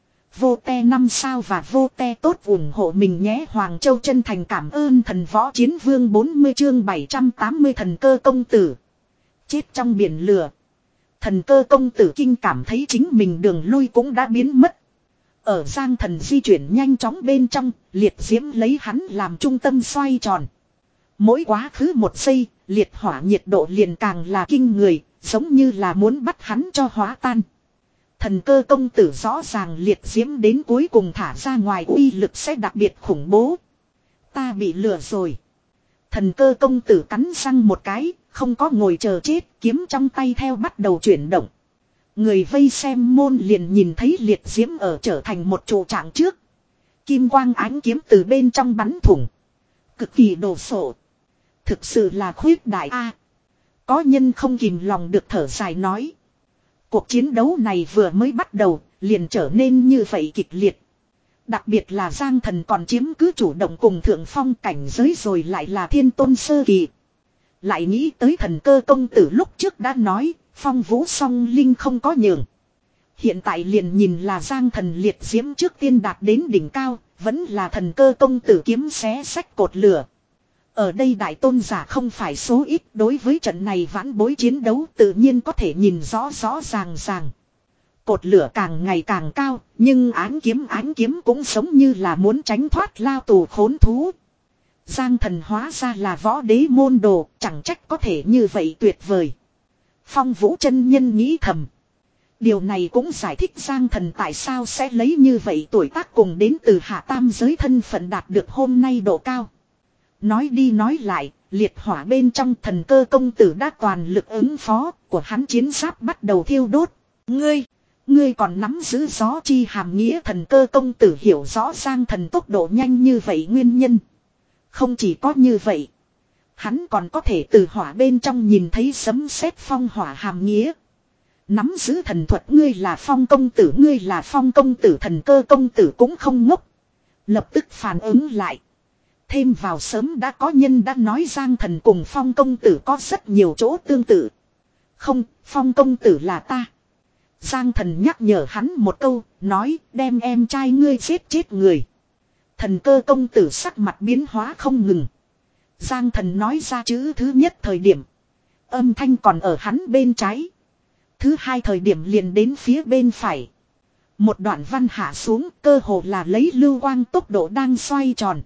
Vô te năm sao và vô te tốt ủng hộ mình nhé. Hoàng Châu chân thành cảm ơn thần võ chiến vương bốn mươi chương bảy trăm tám mươi thần cơ công tử. Chết trong biển lửa. Thần cơ công tử kinh cảm thấy chính mình đường lui cũng đã biến mất. Ở Giang Thần di chuyển nhanh chóng bên trong, liệt diễm lấy hắn làm trung tâm xoay tròn. Mỗi quá khứ một giây, liệt hỏa nhiệt độ liền càng là kinh người, giống như là muốn bắt hắn cho hóa tan. Thần cơ công tử rõ ràng liệt diễm đến cuối cùng thả ra ngoài uy lực sẽ đặc biệt khủng bố. Ta bị lừa rồi. Thần cơ công tử cắn răng một cái, không có ngồi chờ chết, kiếm trong tay theo bắt đầu chuyển động. Người vây xem môn liền nhìn thấy liệt diễm ở trở thành một trụ trạng trước. Kim quang ánh kiếm từ bên trong bắn thủng. Cực kỳ đồ sộ. Thực sự là khuyết đại a. Có nhân không kìm lòng được thở dài nói. Cuộc chiến đấu này vừa mới bắt đầu, liền trở nên như vậy kịch liệt. Đặc biệt là Giang Thần còn chiếm cứ chủ động cùng thượng phong cảnh giới rồi lại là thiên tôn sơ kỳ. Lại nghĩ tới thần cơ công tử lúc trước đã nói, phong vũ song linh không có nhường. Hiện tại liền nhìn là Giang Thần liệt diễm trước tiên đạt đến đỉnh cao, vẫn là thần cơ công tử kiếm xé sách cột lửa. Ở đây đại tôn giả không phải số ít, đối với trận này vãn bối chiến đấu tự nhiên có thể nhìn rõ rõ ràng ràng. Cột lửa càng ngày càng cao, nhưng ánh kiếm ánh kiếm cũng giống như là muốn tránh thoát lao tù khốn thú. Giang Thần hóa ra là võ đế môn đồ, chẳng trách có thể như vậy tuyệt vời. Phong Vũ chân nhân nghĩ thầm. Điều này cũng giải thích Giang Thần tại sao sẽ lấy như vậy tuổi tác cùng đến từ hạ tam giới thân phận đạt được hôm nay độ cao. Nói đi nói lại, liệt hỏa bên trong thần cơ công tử đã toàn lực ứng phó, của hắn chiến giáp bắt đầu thiêu đốt. Ngươi, ngươi còn nắm giữ gió chi hàm nghĩa thần cơ công tử hiểu rõ Giang Thần tốc độ nhanh như vậy nguyên nhân. Không chỉ có như vậy, hắn còn có thể từ hỏa bên trong nhìn thấy sấm sét phong hỏa hàm nghĩa. Nắm giữ thần thuật ngươi là phong công tử ngươi là phong công tử thần cơ công tử cũng không ngốc. Lập tức phản ứng lại. Thêm vào sớm đã có nhân đã nói Giang Thần cùng phong công tử có rất nhiều chỗ tương tự. Không, phong công tử là ta. Giang Thần nhắc nhở hắn một câu, nói đem em trai ngươi giết chết người. Thần cơ công tử sắc mặt biến hóa không ngừng. Giang Thần nói ra chữ thứ nhất thời điểm. Âm thanh còn ở hắn bên trái. Thứ hai thời điểm liền đến phía bên phải. Một đoạn văn hạ xuống cơ hồ là lấy lưu quang tốc độ đang xoay tròn.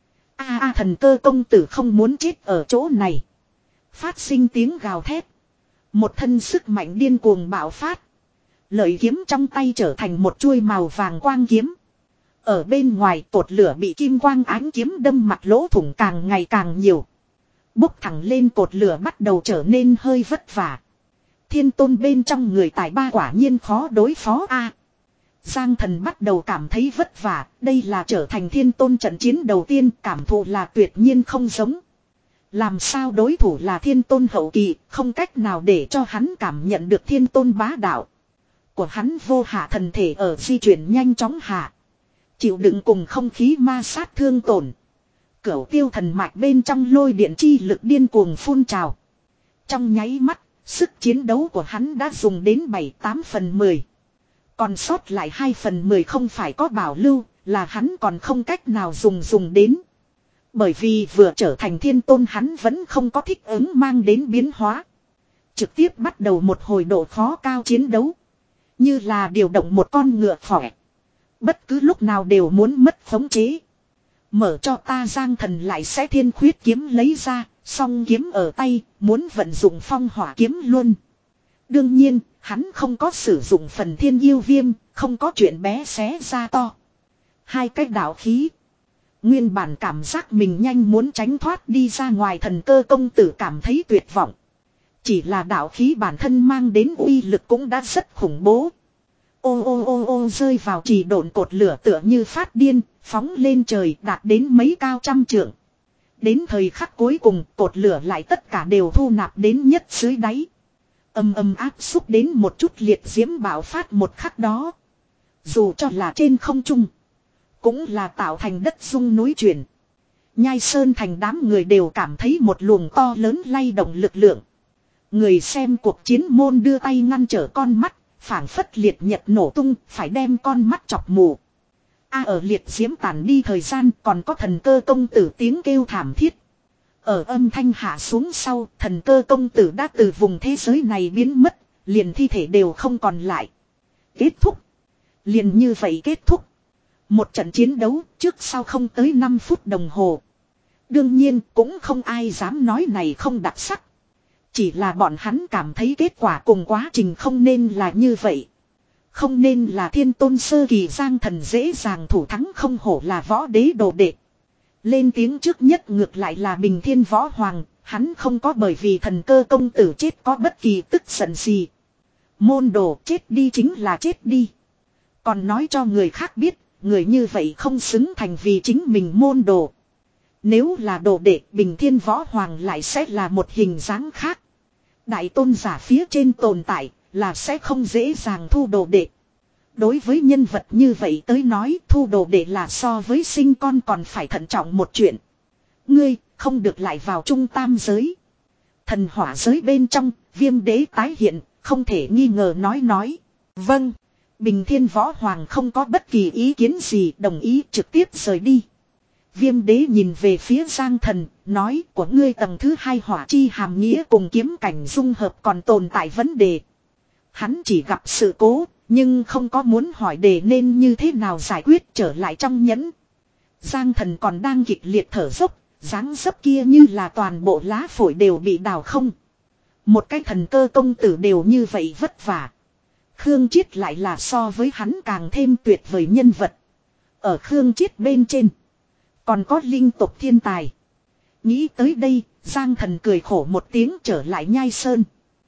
A a thần cơ công tử không muốn chết ở chỗ này. Phát sinh tiếng gào thét. Một thân sức mạnh điên cuồng bạo phát. Lợi kiếm trong tay trở thành một chuôi màu vàng quang kiếm. Ở bên ngoài cột lửa bị kim quang ánh kiếm đâm mặt lỗ thủng càng ngày càng nhiều. Bốc thẳng lên cột lửa bắt đầu trở nên hơi vất vả. Thiên tôn bên trong người tài ba quả nhiên khó đối phó a. Giang Thần bắt đầu cảm thấy vất vả, đây là trở thành thiên tôn trận chiến đầu tiên, cảm thụ là tuyệt nhiên không giống. Làm sao đối thủ là thiên tôn hậu kỳ, không cách nào để cho hắn cảm nhận được thiên tôn bá đạo. Của hắn vô hạ thần thể ở di chuyển nhanh chóng hạ. Chịu đựng cùng không khí ma sát thương tổn. Cửu tiêu thần mạch bên trong lôi điện chi lực điên cuồng phun trào. Trong nháy mắt, sức chiến đấu của hắn đã dùng đến bảy tám phần mười. Còn sót lại hai phần mười không phải có bảo lưu, là hắn còn không cách nào dùng dùng đến. Bởi vì vừa trở thành thiên tôn hắn vẫn không có thích ứng mang đến biến hóa. Trực tiếp bắt đầu một hồi độ khó cao chiến đấu. Như là điều động một con ngựa khỏe. Bất cứ lúc nào đều muốn mất khống chế. Mở cho ta Giang Thần lại sẽ thiên khuyết kiếm lấy ra, song kiếm ở tay, muốn vận dụng phong hỏa kiếm luôn. Đương nhiên, hắn không có sử dụng phần thiên yêu viêm, không có chuyện bé xé ra to. Hai cái đạo khí. Nguyên bản cảm giác mình nhanh muốn tránh thoát đi ra ngoài thần cơ công tử cảm thấy tuyệt vọng. Chỉ là đạo khí bản thân mang đến uy lực cũng đã rất khủng bố. Ô ô ô ô rơi vào trì độn cột lửa tựa như phát điên, phóng lên trời đạt đến mấy cao trăm trượng. Đến thời khắc cuối cùng cột lửa lại tất cả đều thu nạp đến nhất dưới đáy. Âm âm áp xúc đến một chút liệt diễm bạo phát một khắc đó. Dù cho là trên không trung. Cũng là tạo thành đất rung núi chuyển. Nhai Sơn thành đám người đều cảm thấy một luồng to lớn lay động lực lượng. Người xem cuộc chiến môn đưa tay ngăn trở con mắt. Phảng phất liệt nhật nổ tung phải đem con mắt chọc mù. A ở liệt diễm tàn đi thời gian còn có thần cơ công tử tiếng kêu thảm thiết. Ở âm thanh hạ xuống sau thần cơ công tử đã từ vùng thế giới này biến mất. Liền thi thể đều không còn lại. Kết thúc. Liền như vậy kết thúc. Một trận chiến đấu trước sau không tới năm phút đồng hồ. Đương nhiên cũng không ai dám nói này không đặc sắc. Chỉ là bọn hắn cảm thấy kết quả cùng quá trình không nên là như vậy. Không nên là thiên tôn sơ kỳ giang thần dễ dàng thủ thắng không hổ là võ đế đồ đệ. Lên tiếng trước nhất ngược lại là Bình Thiên Võ Hoàng, hắn không có bởi vì thần cơ công tử chết có bất kỳ tức giận gì. Môn đồ chết đi chính là chết đi. Còn nói cho người khác biết, người như vậy không xứng thành vì chính mình môn đồ. Nếu là đồ đệ Bình Thiên Võ Hoàng lại sẽ là một hình dáng khác. Đại tôn giả phía trên tồn tại là sẽ không dễ dàng thu đồ đệ. Đối với nhân vật như vậy tới nói thu đồ đệ là so với sinh con còn phải thận trọng một chuyện. Ngươi không được lại vào trung tam giới. Thần hỏa giới bên trong Viêm đế tái hiện không thể nghi ngờ nói nói. Vâng. Bình Thiên Võ Hoàng không có bất kỳ ý kiến gì đồng ý trực tiếp rời đi. Viêm đế nhìn về phía Giang Thần, nói của ngươi tầng thứ hai hỏa chi hàm nghĩa cùng kiếm cảnh dung hợp còn tồn tại vấn đề. Hắn chỉ gặp sự cố, nhưng không có muốn hỏi đề nên như thế nào giải quyết trở lại trong nhẫn. Giang Thần còn đang kịch liệt thở dốc, dáng dấp kia như là toàn bộ lá phổi đều bị đào không. Một cái thần cơ công tử đều như vậy vất vả. Khương Chiết lại là so với hắn càng thêm tuyệt vời nhân vật. Ở Khương Chiết bên trên. Còn có linh tộc thiên tài. Nghĩ tới đây, Giang Thần cười khổ một tiếng trở lại Nhai Sơn.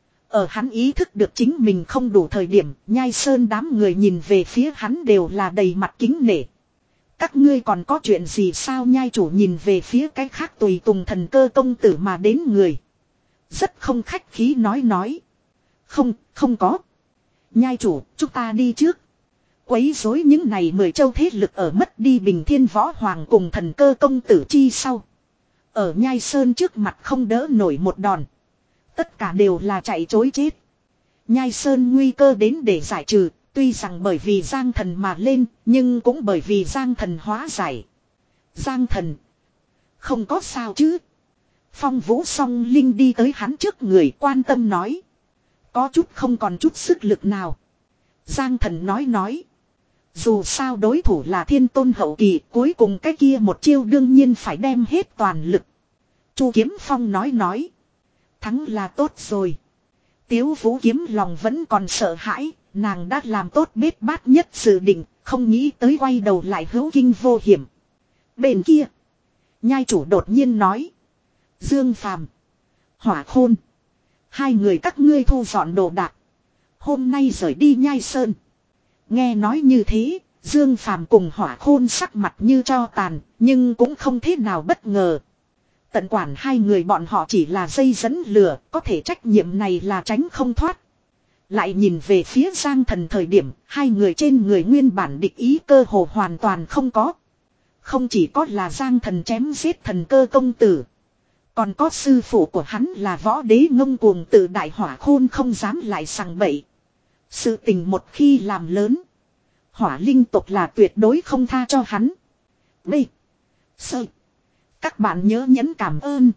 Ở hắn ý thức được chính mình không đủ thời điểm, Nhai Sơn đám người nhìn về phía hắn đều là đầy mặt kính nể. Các ngươi còn có chuyện gì sao Nhai chủ nhìn về phía cái khác tùy tùng thần cơ công tử mà đến người. Rất không khách khí nói nói. Không, không có. Nhai chủ, chúng ta đi trước. Quấy rối những này mười châu thế lực ở mất đi Bình Thiên Võ Hoàng cùng thần cơ công tử chi sau. Ở Nhai Sơn trước mặt không đỡ nổi một đòn. Tất cả đều là chạy chối chết. Nhai Sơn nguy cơ đến để giải trừ, tuy rằng bởi vì Giang Thần mà lên, nhưng cũng bởi vì Giang Thần hóa giải. Giang Thần. Không có sao chứ. Phong Vũ Song Linh đi tới hắn trước người quan tâm nói. Có chút không còn chút sức lực nào. Giang Thần nói nói. Dù sao đối thủ là thiên tôn hậu kỳ, cuối cùng cái kia một chiêu đương nhiên phải đem hết toàn lực. Chu Kiếm Phong nói nói. Thắng là tốt rồi. Tiếu Vũ Kiếm lòng vẫn còn sợ hãi, nàng đã làm tốt bết bát nhất dự định, không nghĩ tới quay đầu lại hữu kinh vô hiểm. Bên kia, Nhai chủ đột nhiên nói. Dương Phàm, Hỏa Khôn, hai người các ngươi thu dọn đồ đạc. Hôm nay rời đi Nhai Sơn. Nghe nói như thế, Dương Phàm cùng Hỏa Khôn sắc mặt như tro tàn, nhưng cũng không thế nào bất ngờ. Tận quản hai người bọn họ chỉ là dây dẫn lửa, có thể trách nhiệm này là tránh không thoát. Lại nhìn về phía Giang Thần thời điểm, hai người trên người nguyên bản địch ý cơ hồ hoàn toàn không có. Không chỉ có là Giang Thần chém giết thần cơ công tử. Còn có sư phụ của hắn là võ đế ngông cuồng tự đại Hỏa Khôn không dám lại sằng bậy. Sự tình một khi làm lớn. Hỏa linh tộc là tuyệt đối không tha cho hắn. B. Sơ. Các bạn nhớ nhấn cảm ơn.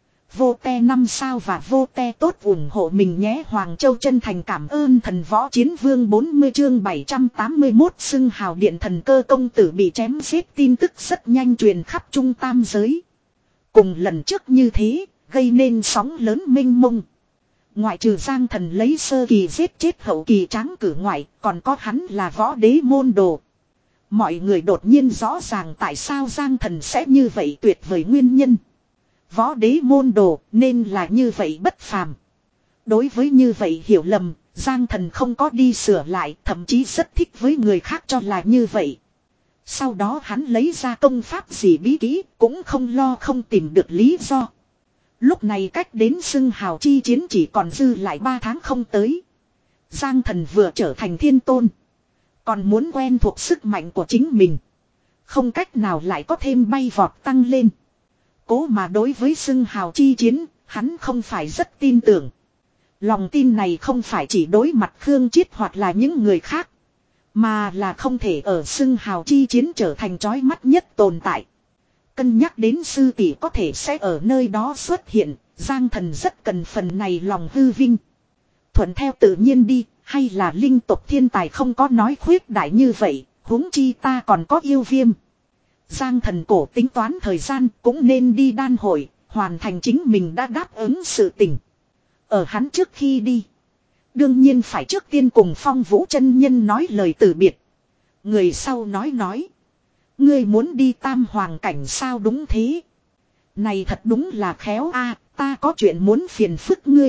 Vô te năm sao và vô te tốt ủng hộ mình nhé. Hoàng Châu chân thành cảm ơn thần võ chiến vương bốn mươi chương bảy trăm tám mươi mốt xưng hào điện thần cơ công tử bị chém giết tin tức rất nhanh truyền khắp trung tam giới. Cùng lần trước như thế, gây nên sóng lớn mênh mông. Ngoại trừ Giang Thần lấy sơ kỳ giết chết hậu kỳ tráng cử ngoại, còn có hắn là võ đế môn đồ. Mọi người đột nhiên rõ ràng tại sao Giang Thần sẽ như vậy tuyệt vời nguyên nhân. Võ đế môn đồ nên là như vậy bất phàm. Đối với như vậy hiểu lầm, Giang Thần không có đi sửa lại, thậm chí rất thích với người khác cho là như vậy. Sau đó hắn lấy ra công pháp gì bí kỹ cũng không lo không tìm được lý do. Lúc này cách đến xưng hào chi chiến chỉ còn dư lại ba tháng không tới. Giang Thần vừa trở thành thiên tôn. Còn muốn quen thuộc sức mạnh của chính mình. Không cách nào lại có thêm bay vọt tăng lên. Cố mà đối với xưng hào chi chiến, hắn không phải rất tin tưởng. Lòng tin này không phải chỉ đối mặt Khương Chiết hoặc là những người khác. Mà là không thể ở xưng hào chi chiến trở thành chói mắt nhất tồn tại. Cân nhắc đến sư tỷ có thể sẽ ở nơi đó xuất hiện, Giang Thần rất cần phần này lòng hư vinh. Thuận theo tự nhiên đi, hay là linh tộc thiên tài không có nói khuyết đại như vậy, huống chi ta còn có yêu viêm. Giang Thần cổ tính toán thời gian cũng nên đi đan hội, hoàn thành chính mình đã đáp ứng sự tình. Ở hắn trước khi đi, đương nhiên phải trước tiên cùng Phong Vũ chân nhân nói lời từ biệt. Người sau nói nói. Ngươi muốn đi tam hoàng cảnh sao? Đúng thế. Này thật đúng là khéo a, ta có chuyện muốn phiền phức ngươi.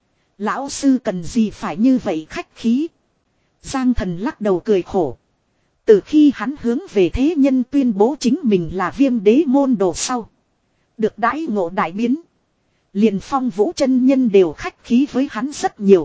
Lão sư cần gì phải như vậy khách khí. Giang Thần lắc đầu cười khổ. Từ khi hắn hướng về thế nhân tuyên bố chính mình là Viêm đế môn đồ sau. Được đãi ngộ đại biến. Liền Phong Vũ chân nhân đều khách khí với hắn rất nhiều.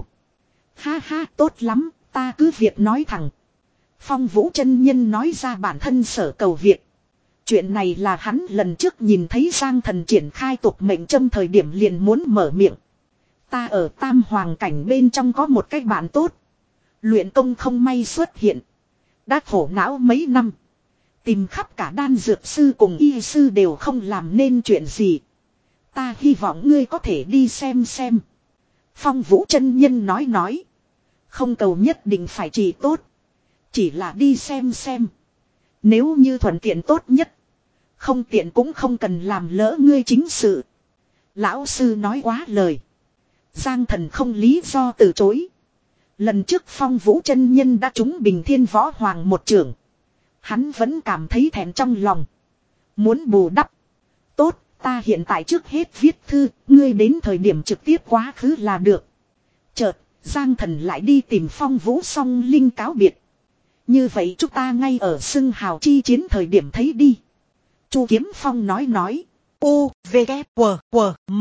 Ha ha, tốt lắm, ta cứ việc nói thẳng. Phong Vũ chân nhân nói ra bản thân sở cầu việc. Chuyện này là hắn lần trước nhìn thấy Giang Thần triển khai tục mệnh châm thời điểm liền muốn mở miệng. Ta ở tam hoàng cảnh bên trong có một cái bạn tốt. Luyện công không may xuất hiện. Đã khổ não mấy năm. Tìm khắp cả đan dược sư cùng y sư đều không làm nên chuyện gì. Ta hy vọng ngươi có thể đi xem xem. Phong Vũ chân nhân nói nói. Không cầu nhất định phải trị tốt. Chỉ là đi xem xem. Nếu như thuận tiện tốt nhất. Không tiện cũng không cần làm lỡ ngươi chính sự. Lão sư nói quá lời. Giang Thần không lý do từ chối. Lần trước Phong Vũ chân nhân đã trúng Bình Thiên Võ Hoàng một trưởng. Hắn vẫn cảm thấy thèm trong lòng. Muốn bù đắp. Tốt, ta hiện tại trước hết viết thư, ngươi đến thời điểm trực tiếp quá khứ là được. Chợt, Giang Thần lại đi tìm Phong Vũ Song Linh cáo biệt. Như vậy chúng ta ngay ở xưng hào chi chiến thời điểm thấy đi. Chu Kiếm Phong nói nói. U, V, K, W, W, M.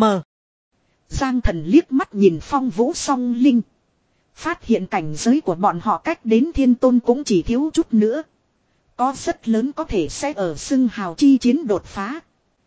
Giang Thần liếc mắt nhìn Phong Vũ Song Linh. Phát hiện cảnh giới của bọn họ cách đến thiên tôn cũng chỉ thiếu chút nữa. Có rất lớn có thể sẽ ở xưng hào chi chiến đột phá.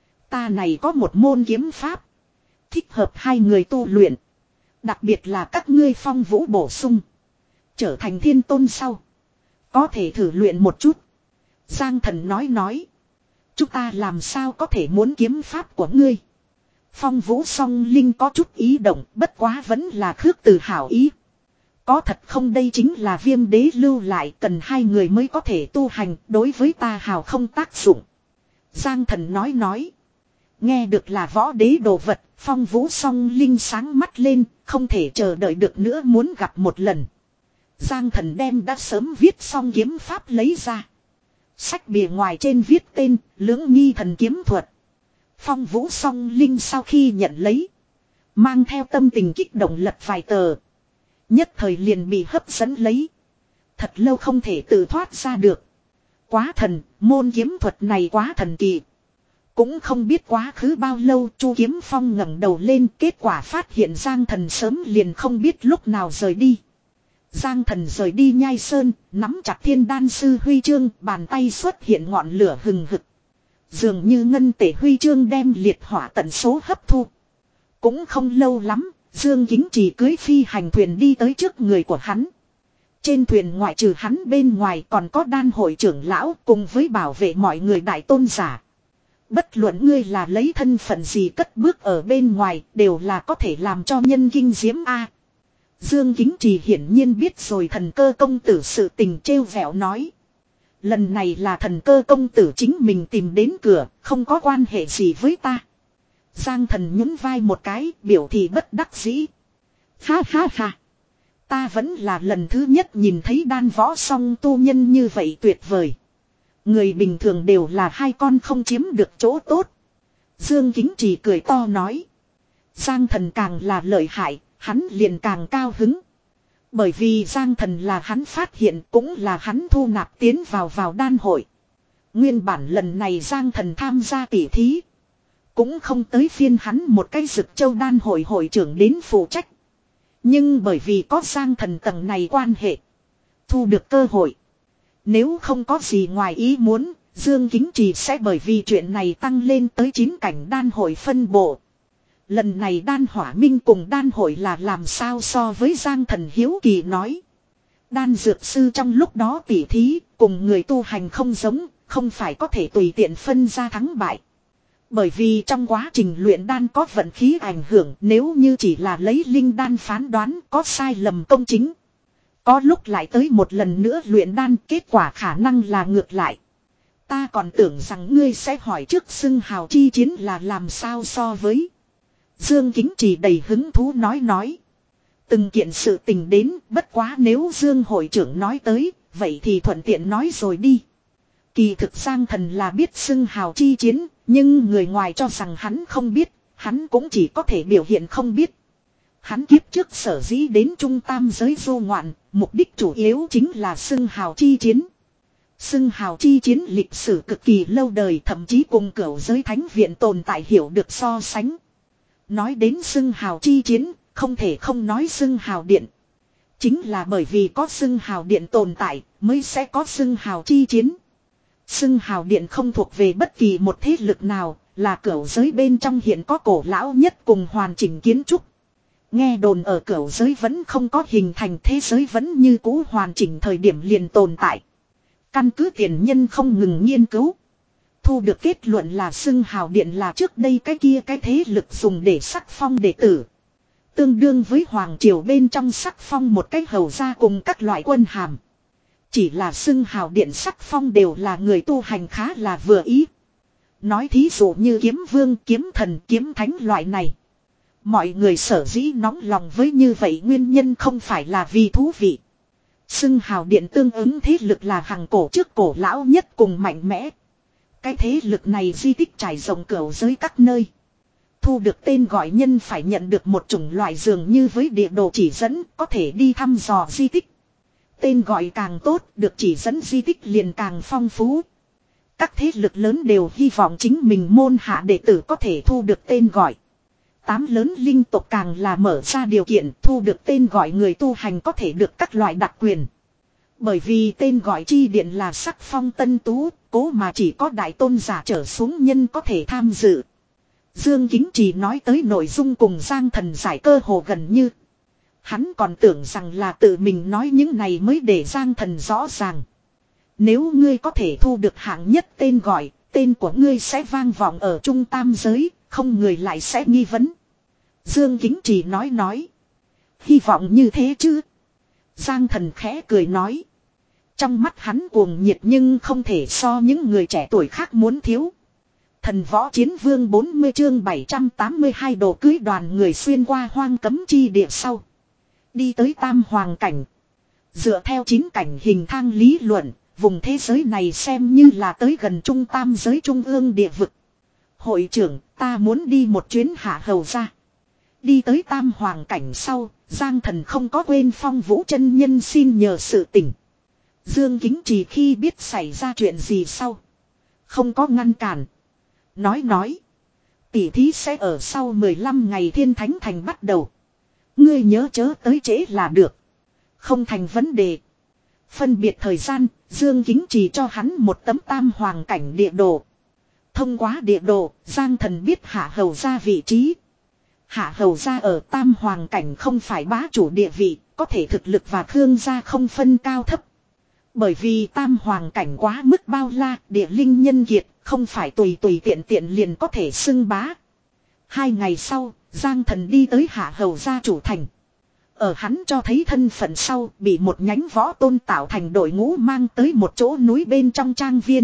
Ta này có một môn kiếm pháp. Thích hợp hai người tu luyện. Đặc biệt là các ngươi Phong Vũ bổ sung. Trở thành thiên tôn sau. Có thể thử luyện một chút. Giang Thần nói nói. Chúng ta làm sao có thể muốn kiếm pháp của ngươi. Phong Vũ Song Linh có chút ý động, bất quá vẫn là khước từ hảo ý. Có thật không, đây chính là Viêm đế lưu lại, cần hai người mới có thể tu hành, đối với ta hào không tác dụng. Giang Thần nói nói. Nghe được là võ đế đồ vật, Phong Vũ Song Linh sáng mắt lên, không thể chờ đợi được nữa muốn gặp một lần. Giang Thần đem đã sớm viết xong kiếm pháp lấy ra. Sách bìa ngoài trên viết tên, Lưỡng Nghi Thần Kiếm Thuật. Phong Vũ Song Linh sau khi nhận lấy. Mang theo tâm tình kích động lật vài tờ. Nhất thời liền bị hấp dẫn lấy. Thật lâu không thể tự thoát ra được. Quá thần, môn kiếm thuật này quá thần kỳ. Cũng không biết quá khứ bao lâu Chu Kiếm Phong ngẩng đầu lên, kết quả phát hiện Giang Thần sớm liền không biết lúc nào rời đi. Giang Thần rời đi Nhai Sơn, nắm chặt Thiên Đan Sư huy chương, bàn tay xuất hiện ngọn lửa hừng hực. Dường như ngân tể huy chương đem liệt hỏa tận số hấp thu. Cũng không lâu lắm, Dương Kính Trì cưới phi hành thuyền đi tới trước người của hắn. Trên thuyền ngoại trừ hắn bên ngoài còn có đan hội trưởng lão cùng với bảo vệ mọi người đại tôn giả. Bất luận ngươi là lấy thân phận gì cất bước ở bên ngoài đều là có thể làm cho nhân kinh diễm a. Dương Kính Trì hiển nhiên biết rồi Thần Cơ công tử sự tình, trêu vẹo nói. Lần này là Thần Cơ công tử chính mình tìm đến cửa, không có quan hệ gì với ta. Giang Thần nhún vai một cái, biểu thị bất đắc dĩ. Ha ha ha. Ta vẫn là lần thứ nhất nhìn thấy đan võ song tu nhân như vậy tuyệt vời. Người bình thường đều là hai con không chiếm được chỗ tốt. Dương Kính Trì cười to nói. Giang Thần càng là lợi hại, hắn liền càng cao hứng. Bởi vì Giang Thần là hắn phát hiện, cũng là hắn thu nạp tiến vào vào đan hội. Nguyên bản lần này Giang Thần tham gia tỉ thí. Cũng không tới phiên hắn một cái Dực Châu đan hội hội trưởng đến phụ trách. Nhưng bởi vì có Giang Thần tầng này quan hệ. Thu được cơ hội. Nếu không có gì ngoài ý muốn, Dương Kính Trì sẽ bởi vì chuyện này tăng lên tới chín cảnh đan hội phân bộ. Lần này đan hỏa minh cùng đan hội là làm sao so với Giang Thần hiếu kỳ nói. Đan dược sư trong lúc đó tỉ thí, cùng người tu hành không giống, không phải có thể tùy tiện phân ra thắng bại. Bởi vì trong quá trình luyện đan có vận khí ảnh hưởng, nếu như chỉ là lấy linh đan phán đoán có sai lầm công chính. Có lúc lại tới một lần nữa luyện đan, kết quả khả năng là ngược lại. Ta còn tưởng rằng ngươi sẽ hỏi trước xưng hào chi chiến là làm sao so với. Dương Kính Trì đầy hứng thú nói nói. Từng kiện sự tình đến, bất quá nếu Dương hội trưởng nói tới, vậy thì thuận tiện nói rồi đi. Kỳ thực Giang Thần là biết xưng hào chi chiến, nhưng người ngoài cho rằng hắn không biết, hắn cũng chỉ có thể biểu hiện không biết. Hắn kiếp trước sở dĩ đến trung tam giới du ngoạn, mục đích chủ yếu chính là xưng hào chi chiến. Xưng hào chi chiến lịch sử cực kỳ lâu đời, thậm chí cùng cửu giới thánh viện tồn tại hiểu được so sánh. Nói đến xưng hào chi chiến, không thể không nói xưng hào điện. Chính là bởi vì có xưng hào điện tồn tại, mới sẽ có xưng hào chi chiến. Xưng hào điện không thuộc về bất kỳ một thế lực nào, là cửu giới bên trong hiện có cổ lão nhất cùng hoàn chỉnh kiến trúc. Nghe đồn ở cửu giới vẫn không có hình thành, thế giới vẫn như cũ hoàn chỉnh thời điểm liền tồn tại. Căn cứ tiền nhân không ngừng nghiên cứu. Thu được kết luận là xưng hào điện là trước đây cái kia cái thế lực dùng để sắc phong đệ tử. Tương đương với hoàng triều bên trong sắc phong một cái hầu gia cùng các loại quân hàm. Chỉ là xưng hào điện sắc phong đều là người tu hành khá là vừa ý. Nói thí dụ như kiếm vương, kiếm thần, kiếm thánh loại này. Mọi người sở dĩ nóng lòng với như vậy nguyên nhân không phải là vì thú vị. Xưng hào điện tương ứng thế lực là hàng cổ trước cổ lão nhất cùng mạnh mẽ. Cái thế lực này di tích trải rộng cửu giới các nơi. Thu được tên gọi nhân phải nhận được một chủng loại dường như với địa đồ chỉ dẫn có thể đi thăm dò di tích. Tên gọi càng tốt, được chỉ dẫn di tích liền càng phong phú. Các thế lực lớn đều hy vọng chính mình môn hạ đệ tử có thể thu được tên gọi. Tám lớn linh tộc càng là mở ra điều kiện thu được tên gọi người tu hành có thể được các loại đặc quyền. Bởi vì tên gọi chi điện là sắc phong tân tú, cố mà chỉ có đại tôn giả trở xuống nhân có thể tham dự. Dương Kính Trì nói tới nội dung cùng Giang Thần giải cơ hồ gần như. Hắn còn tưởng rằng là tự mình nói những này mới để Giang Thần rõ ràng. Nếu ngươi có thể thu được hạng nhất tên gọi, tên của ngươi sẽ vang vọng ở trung tam giới, không người lại sẽ nghi vấn. Dương Kính Trì nói nói. Hy vọng như thế chứ. Giang Thần khẽ cười nói. Trong mắt hắn cuồng nhiệt nhưng không thể so những người trẻ tuổi khác muốn thiếu. Thần võ chiến vương bốn mươi chương bảy trăm tám mươi hai đồ cưới đoàn người xuyên qua hoang cấm chi địa sau. Đi tới tam hoàng cảnh. Dựa theo chín cảnh hình thang lý luận, vùng thế giới này xem như là tới gần trung tam giới trung ương địa vực. Hội trưởng, ta muốn đi một chuyến hạ hầu ra. Đi tới tam hoàng cảnh sau, Giang Thần không có quên Phong Vũ chân nhân xin nhờ sự tỉnh. Dương Kính Trì khi biết xảy ra chuyện gì sau. Không có ngăn cản. Nói nói. Tỉ thí sẽ ở sau mười lăm ngày Thiên Thánh Thành bắt đầu. Ngươi nhớ chớ tới trễ là được. Không thành vấn đề. Phân biệt thời gian, Dương Kính Trì cho hắn một tấm tam hoàng cảnh địa đồ. Thông qua địa đồ, Giang Thần biết Hạ Hầu ra vị trí. Hạ Hầu ra ở tam hoàng cảnh không phải bá chủ địa vị, có thể thực lực và Khương gia không phân cao thấp. Bởi vì tam hoàng cảnh quá mức bao la, địa linh nhân kiệt, không phải tùy tùy tiện tiện liền có thể xưng bá. Hai ngày sau, Giang Thần đi tới Hạ Hầu gia chủ thành. Ở hắn cho thấy thân phận sau, bị một nhánh võ tôn tạo thành đội ngũ mang tới một chỗ núi bên trong trang viên.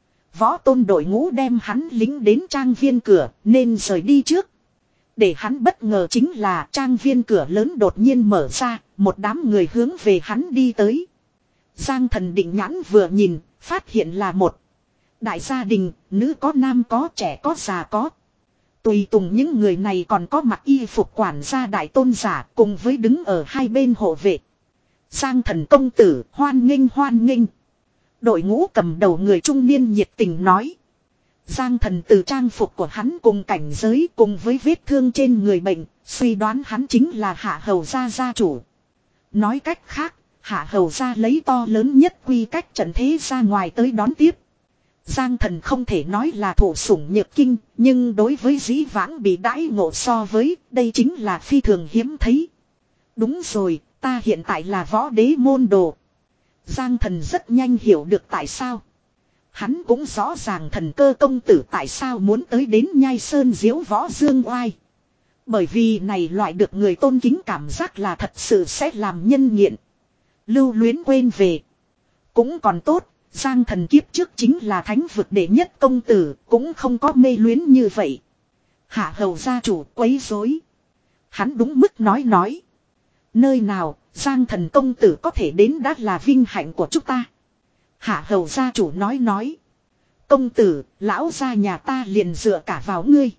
Võ tôn đội ngũ đem hắn lính đến trang viên cửa, nên rời đi trước. Để hắn bất ngờ chính là trang viên cửa lớn đột nhiên mở ra, một đám người hướng về hắn đi tới. Giang Thần định nhãn vừa nhìn, phát hiện là một đại gia đình, nữ có nam có trẻ có già có. Tùy tùng những người này còn có mặc y phục quản gia đại tôn giả cùng với đứng ở hai bên hộ vệ. Giang Thần công tử hoan nghênh hoan nghênh. Đội ngũ cầm đầu người trung niên nhiệt tình nói. Giang Thần từ trang phục của hắn cùng cảnh giới cùng với vết thương trên người bệnh, suy đoán hắn chính là Hạ Hầu gia gia chủ. Nói cách khác, Hạ Hầu gia lấy to lớn nhất quy cách trận thế ra ngoài tới đón tiếp. Giang Thần không thể nói là thủ sủng nhược kinh, nhưng đối với dĩ vãng bị đãi ngộ so với, đây chính là phi thường hiếm thấy. Đúng rồi, ta hiện tại là võ đế môn đồ. Giang Thần rất nhanh hiểu được tại sao. Hắn cũng rõ ràng Thần Cơ công tử tại sao muốn tới đến Nhai Sơn diếu võ dương oai. Bởi vì này loại được người tôn kính cảm giác là thật sự sẽ làm nhân nghiện. Lưu luyến quên về. Cũng còn tốt, Giang Thần kiếp trước chính là thánh vực đệ nhất công tử, cũng không có mê luyến như vậy. Hạ Hầu gia chủ quấy rối. Hắn đúng mức nói nói. Nơi nào, Giang Thần công tử có thể đến đã là vinh hạnh của chúng ta. Hạ Hầu gia chủ nói nói. Công tử, lão gia nhà ta liền dựa cả vào ngươi.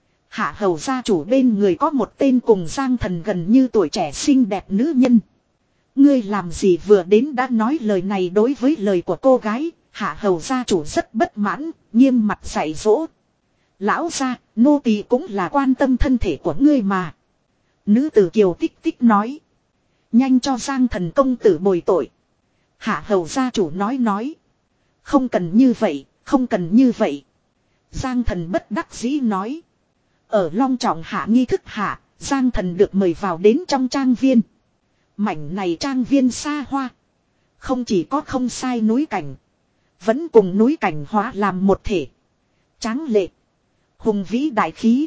Hạ Hầu gia chủ bên người có một tên cùng Giang Thần gần như tuổi trẻ xinh đẹp nữ nhân. Ngươi làm gì vừa đến đã nói lời này đối với lời của cô gái, Hạ Hầu gia chủ rất bất mãn, nghiêm mặt dạy dỗ. Lão gia, nô tỳ cũng là quan tâm thân thể của ngươi mà. Nữ tử Kiều Tích Tích nói. Nhanh cho Giang Thần công tử bồi tội. Hạ Hầu gia chủ nói nói. Không cần như vậy, không cần như vậy. Giang Thần bất đắc dĩ nói. Ở long trọng hạ nghi thức hạ, Giang Thần được mời vào đến trong trang viên. Mảnh này trang viên xa hoa. Không chỉ có không sai núi cảnh. Vẫn cùng núi cảnh hóa làm một thể. Tráng lệ. Hùng vĩ đại khí.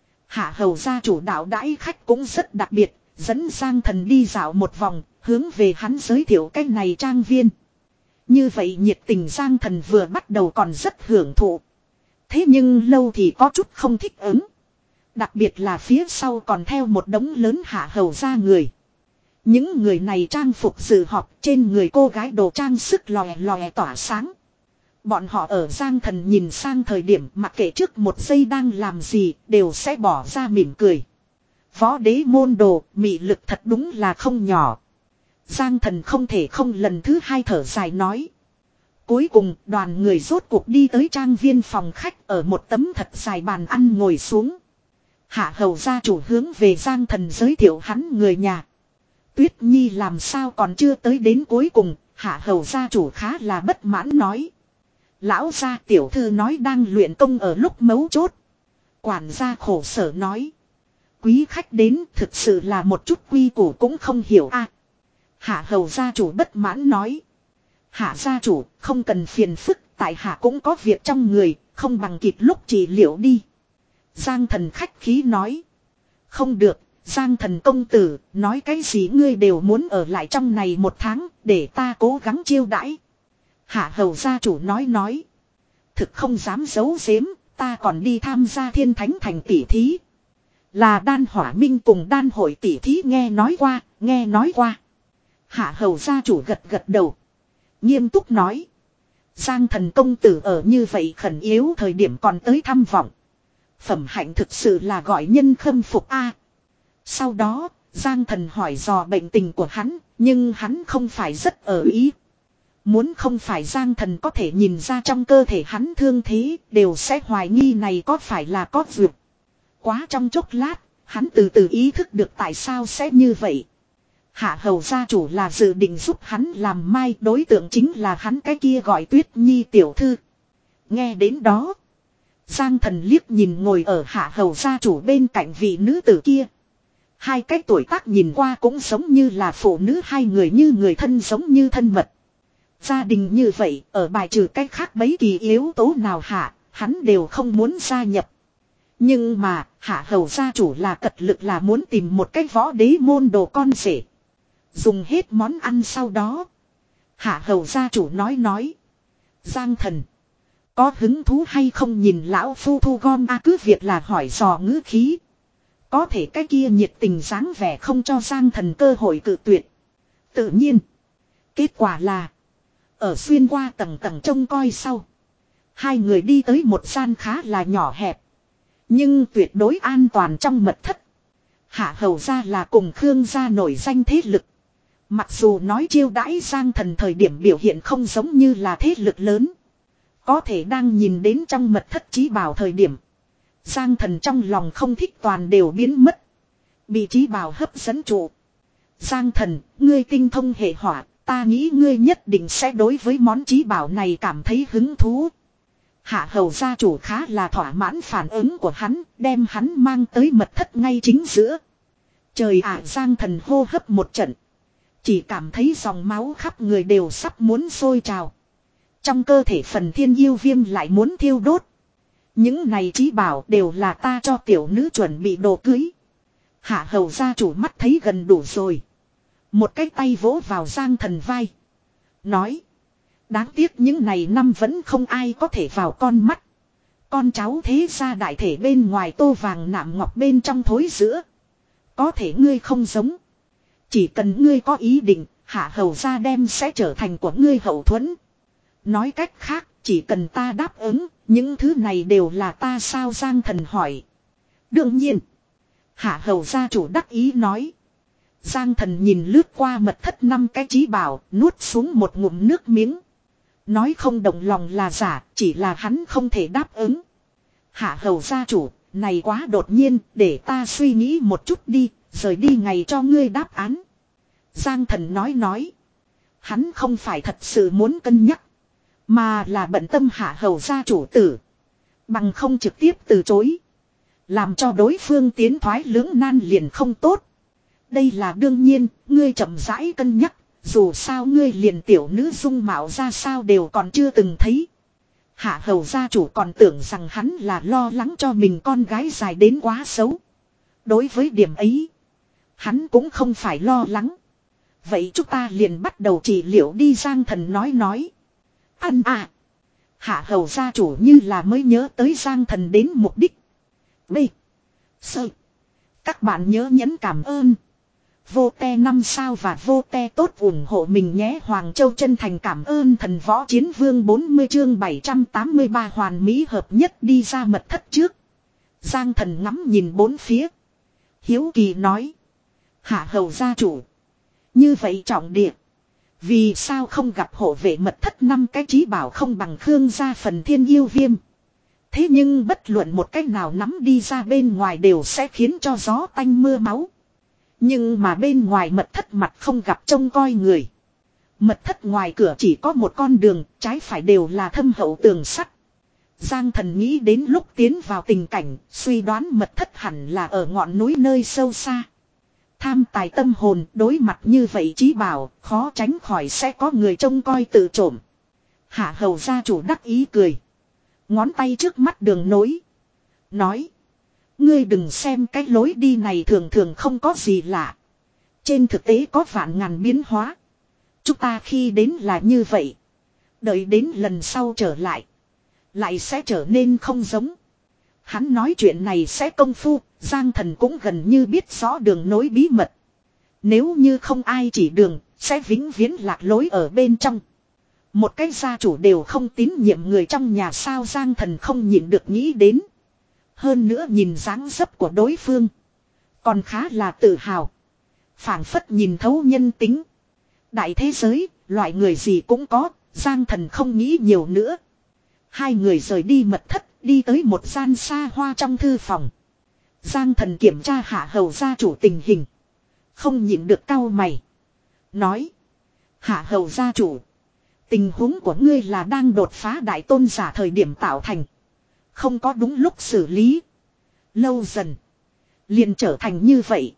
Hạ Hầu gia chủ đạo đãi khách cũng rất đặc biệt. Dẫn Giang Thần đi dạo một vòng. Hướng về hắn giới thiệu cái này trang viên. Như vậy nhiệt tình Giang Thần vừa bắt đầu còn rất hưởng thụ. Thế nhưng lâu thì có chút không thích ứng. Đặc biệt là phía sau còn theo một đống lớn Hạ Hầu gia người. Những người này trang phục dự họp trên người cô gái đồ trang sức lòe lòe tỏa sáng. Bọn họ ở Giang Thần nhìn sang thời điểm mặc kệ trước một giây đang làm gì đều sẽ bỏ ra mỉm cười. Võ đế môn đồ, mị lực thật đúng là không nhỏ. Giang Thần không thể không lần thứ hai thở dài nói. Cuối cùng đoàn người rốt cuộc đi tới trang viên phòng khách ở một tấm thật dài bàn ăn ngồi xuống. Hạ Hầu gia chủ hướng về Giang Thần giới thiệu hắn người nhà. Tuyết Nhi làm sao còn chưa tới đến cuối cùng, Hạ Hầu gia chủ khá là bất mãn nói. Lão gia tiểu thư nói đang luyện công ở lúc mấu chốt. Quản gia khổ sở nói. Quý khách đến thực sự là một chút quy củ cũng không hiểu a. À, Hạ Hầu gia chủ bất mãn nói. Hạ gia chủ không cần phiền phức, tại hạ cũng có việc trong người, không bằng kịp lúc trị liệu đi. Giang Thần khách khí nói. Không được, Giang Thần công tử, nói cái gì ngươi đều muốn ở lại trong này một tháng, để ta cố gắng chiêu đãi. Hạ Hầu gia chủ nói nói. Thực không dám giấu giếm, ta còn đi tham gia Thiên Thánh Thành tỷ thí. Là Đan Hỏa Minh cùng Đan Hội tỷ thí nghe nói qua, nghe nói qua. Hạ Hầu gia chủ gật gật đầu. Nghiêm túc nói. Giang Thần công tử ở như vậy khẩn yếu thời điểm còn tới thăm vọng. Phẩm hạnh thực sự là gọi nhân khâm phục a. Sau đó, Giang Thần hỏi dò bệnh tình của hắn, nhưng hắn không phải rất ở ý. Muốn không phải Giang Thần có thể nhìn ra trong cơ thể hắn thương thế, đều sẽ hoài nghi này có phải là có vượt. Quá trong chốc lát, hắn từ từ ý thức được tại sao sẽ như vậy. Hạ Hầu gia chủ là dự định giúp hắn làm mai, đối tượng chính là hắn cái kia gọi Tuyết Nhi tiểu thư. Nghe đến đó, Giang Thần liếc nhìn ngồi ở Hạ Hầu gia chủ bên cạnh vị nữ tử kia. Hai cái tuổi tác nhìn qua cũng giống như là phụ nữ, hai người như người thân giống như thân mật. Gia đình như vậy, ở bài trừ cách khác mấy kỳ yếu tố nào hạ, hắn đều không muốn gia nhập. Nhưng mà, Hạ Hầu gia chủ là cật lực là muốn tìm một cái võ đế môn đồ con rể. Dùng hết món ăn sau đó. Hạ Hầu gia chủ nói nói. Giang Thần, có hứng thú hay không nhìn lão phu thu gom a à, cứ việc là hỏi dò ngữ khí. Có thể cái kia nhiệt tình dáng vẻ không cho Giang Thần cơ hội cự tuyệt. Tự nhiên. Kết quả là. Ở xuyên qua tầng tầng trông coi sau. Hai người đi tới một gian khá là nhỏ hẹp. Nhưng tuyệt đối an toàn trong mật thất. Hạ Hầu gia là cùng Khương gia nổi danh thế lực. Mặc dù nói chiêu đãi Giang Thần thời điểm biểu hiện không giống như là thế lực lớn. Có thể đang nhìn đến trong mật thất chí bảo thời điểm. Giang Thần trong lòng không thích toàn đều biến mất. Bị chí bảo hấp dẫn trụ. Giang Thần, ngươi tinh thông hệ hỏa, ta nghĩ ngươi nhất định sẽ đối với món chí bảo này cảm thấy hứng thú. Hạ hầu gia chủ khá là thỏa mãn phản ứng của hắn, đem hắn mang tới mật thất ngay chính giữa. Trời ạ, Giang Thần hô hấp một trận. Chỉ cảm thấy dòng máu khắp người đều sắp muốn sôi trào. Trong cơ thể phần thiên yêu viêm lại muốn thiêu đốt. Những này chí bảo đều là ta cho tiểu nữ chuẩn bị đồ cưới. Hạ hầu gia chủ mắt thấy gần đủ rồi. Một cái tay vỗ vào Giang Thần vai. Nói. Đáng tiếc những này năm vẫn không ai có thể vào con mắt. Con cháu thế gia đại thể bên ngoài tô vàng nạm ngọc bên trong thối giữa. Có thể ngươi không giống. Chỉ cần ngươi có ý định, hạ hầu gia đem sẽ trở thành của ngươi hậu thuẫn. Nói cách khác, chỉ cần ta đáp ứng, những thứ này đều là ta sao Giang Thần hỏi. Đương nhiên. Hạ hầu gia chủ đắc ý nói. Giang Thần nhìn lướt qua mật thất năm cái chí bảo, nuốt xuống một ngụm nước miếng. Nói không động lòng là giả, chỉ là hắn không thể đáp ứng. Hạ hầu gia chủ, này quá đột nhiên, để ta suy nghĩ một chút đi, rời đi ngày cho ngươi đáp án. Giang Thần nói nói. Hắn không phải thật sự muốn cân nhắc, mà là bận tâm hạ hầu gia chủ tử. Bằng không trực tiếp từ chối. Làm cho đối phương tiến thoái lưỡng nan liền không tốt. Đây là đương nhiên, ngươi chậm rãi cân nhắc. Dù sao ngươi liền tiểu nữ dung mạo ra sao đều còn chưa từng thấy. Hạ hầu gia chủ còn tưởng rằng hắn là lo lắng cho mình con gái dài đến quá xấu. Đối với điểm ấy, hắn cũng không phải lo lắng. Vậy chúng ta liền bắt đầu trị liệu đi Giang Thần nói nói. Ăn à. Hạ hầu gia chủ như là mới nhớ tới Giang Thần đến mục đích. B. Sơ. Các bạn nhớ nhấn cảm ơn. Vô te năm sao và vô te tốt ủng hộ mình nhé. Hoàng Châu chân thành cảm ơn thần võ chiến vương bốn mươi chương bảy trăm tám mươi ba hoàn mỹ hợp nhất đi ra mật thất trước. Giang Thần ngắm nhìn bốn phía. Hiếu kỳ nói. Hạ hầu gia chủ. Như vậy trọng địa. Vì sao không gặp hộ vệ mật thất năm cái chí bảo không bằng Khương gia phần thiên yêu viêm. Thế nhưng bất luận một cách nào nắm đi ra bên ngoài đều sẽ khiến cho gió tanh mưa máu. Nhưng mà bên ngoài mật thất mặt không gặp trông coi người. Mật thất ngoài cửa chỉ có một con đường, trái phải đều là thâm hậu tường sắt. Giang Thần nghĩ đến lúc tiến vào tình cảnh, suy đoán mật thất hẳn là ở ngọn núi nơi sâu xa. Tham tài tâm hồn, đối mặt như vậy chí bảo, khó tránh khỏi sẽ có người trông coi tự trộm. Hạ hầu gia chủ đắc ý cười. Ngón tay trước mắt đường nối. Nói. Ngươi đừng xem cái lối đi này thường thường không có gì lạ. Trên thực tế có vạn ngàn biến hóa. Chúng ta khi đến là như vậy. Đợi đến lần sau trở lại. Lại sẽ trở nên không giống. Hắn nói chuyện này sẽ công phu. Giang Thần cũng gần như biết rõ đường nối bí mật. Nếu như không ai chỉ đường. Sẽ vĩnh viễn lạc lối ở bên trong. Một cái gia chủ đều không tín nhiệm người trong nhà sao Giang Thần không nhịn được nghĩ đến. Hơn nữa nhìn dáng dấp của đối phương. Còn khá là tự hào. Phảng phất nhìn thấu nhân tính. Đại thế giới, loại người gì cũng có, Giang Thần không nghĩ nhiều nữa. Hai người rời đi mật thất, đi tới một gian xa hoa trong thư phòng. Giang Thần kiểm tra hạ hầu gia chủ tình hình. Không nhịn được cau mày. Nói. Hạ hầu gia chủ. Tình huống của ngươi là đang đột phá đại tôn giả thời điểm tạo thành. Không có đúng lúc xử lý. Lâu dần. Liền trở thành như vậy.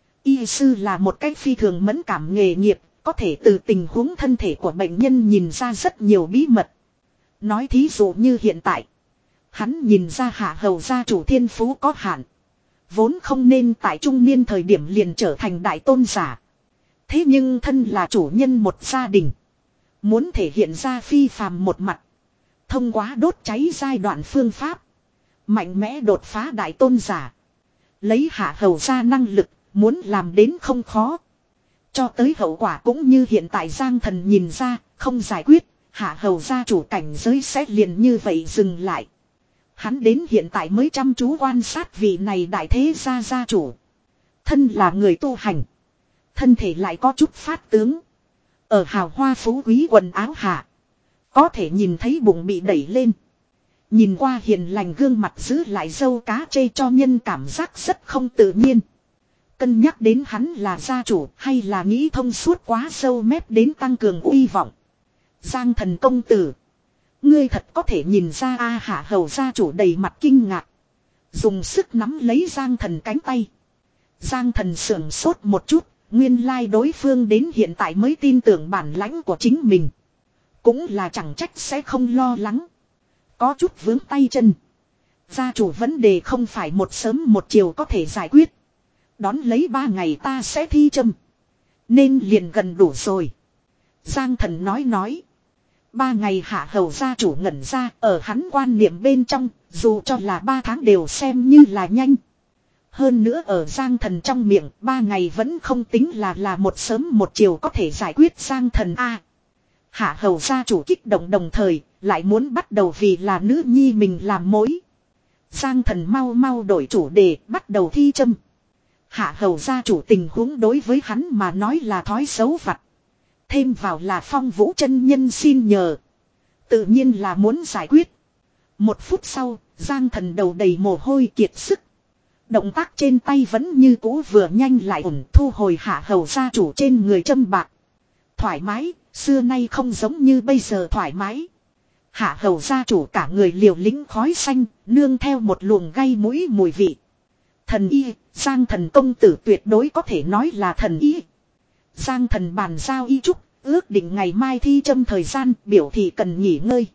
Y sư là một cách phi thường mẫn cảm nghề nghiệp. Có thể từ tình huống thân thể của bệnh nhân nhìn ra rất nhiều bí mật. Nói thí dụ như hiện tại. Hắn nhìn ra hạ hầu gia chủ thiên phú có hạn. Vốn không nên tại trung niên thời điểm liền trở thành đại tôn giả. Thế nhưng thân là chủ nhân một gia đình. Muốn thể hiện ra phi phàm một mặt. Thông qua đốt cháy giai đoạn phương pháp. Mạnh mẽ đột phá đại tôn giả. Lấy hạ hầu gia năng lực. Muốn làm đến không khó. Cho tới hậu quả cũng như hiện tại Giang Thần nhìn ra. Không giải quyết. Hạ hầu gia chủ cảnh giới sẽ liền như vậy dừng lại. Hắn đến hiện tại mới chăm chú quan sát vị này đại thế gia gia chủ. Thân là người tu hành. Thân thể lại có chút phát tướng. Ở hào hoa phú quý quần áo hạ. Có thể nhìn thấy bụng bị đẩy lên. Nhìn qua hiền lành gương mặt giữ lại dâu cá chê cho nhân cảm giác rất không tự nhiên. Cân nhắc đến hắn là gia chủ hay là nghĩ thông suốt quá sâu mép đến tăng cường uy vọng. Giang Thần công tử. Ngươi thật có thể nhìn ra a Hạ Hầu gia chủ đầy mặt kinh ngạc. Dùng sức nắm lấy Giang Thần cánh tay. Giang Thần sưởng sốt một chút. Nguyên lai like đối phương đến hiện tại mới tin tưởng bản lãnh của chính mình. Cũng là chẳng trách sẽ không lo lắng. Có chút vướng tay chân. Gia chủ vấn đề không phải một sớm một chiều có thể giải quyết. Đón lấy ba ngày ta sẽ thi châm. Nên liền gần đủ rồi. Giang Thần nói nói. Ba ngày Hạ Hầu gia chủ ngẩn ra. Ở hắn quan niệm bên trong. Dù cho là ba tháng đều xem như là nhanh. Hơn nữa ở Giang Thần trong miệng. Ba ngày vẫn không tính là là một sớm một chiều có thể giải quyết Giang Thần A. Hạ Hầu gia chủ kích động đồng thời. Lại muốn bắt đầu vì là nữ nhi mình làm mối. Giang Thần mau mau đổi chủ đề. Bắt đầu thi châm. Hạ Hầu gia chủ tình huống đối với hắn mà nói là thói xấu vặt. Thêm vào là Phong Vũ chân nhân xin nhờ. Tự nhiên là muốn giải quyết. Một phút sau, Giang Thần đầu đầy mồ hôi kiệt sức. Động tác trên tay vẫn như cũ vừa nhanh lại ổn thu hồi Hạ Hầu gia chủ trên người châm bạc. Thoải mái, xưa nay không giống như bây giờ thoải mái. Hạ Hầu gia chủ cả người liều lĩnh khói xanh, nương theo một luồng gây mũi mùi vị. Thần y, Giang Thần công tử tuyệt đối có thể nói là thần y. Giang Thần bàn giao y trúc, ước định ngày mai thi châm thời gian, biểu thị cần nghỉ ngơi.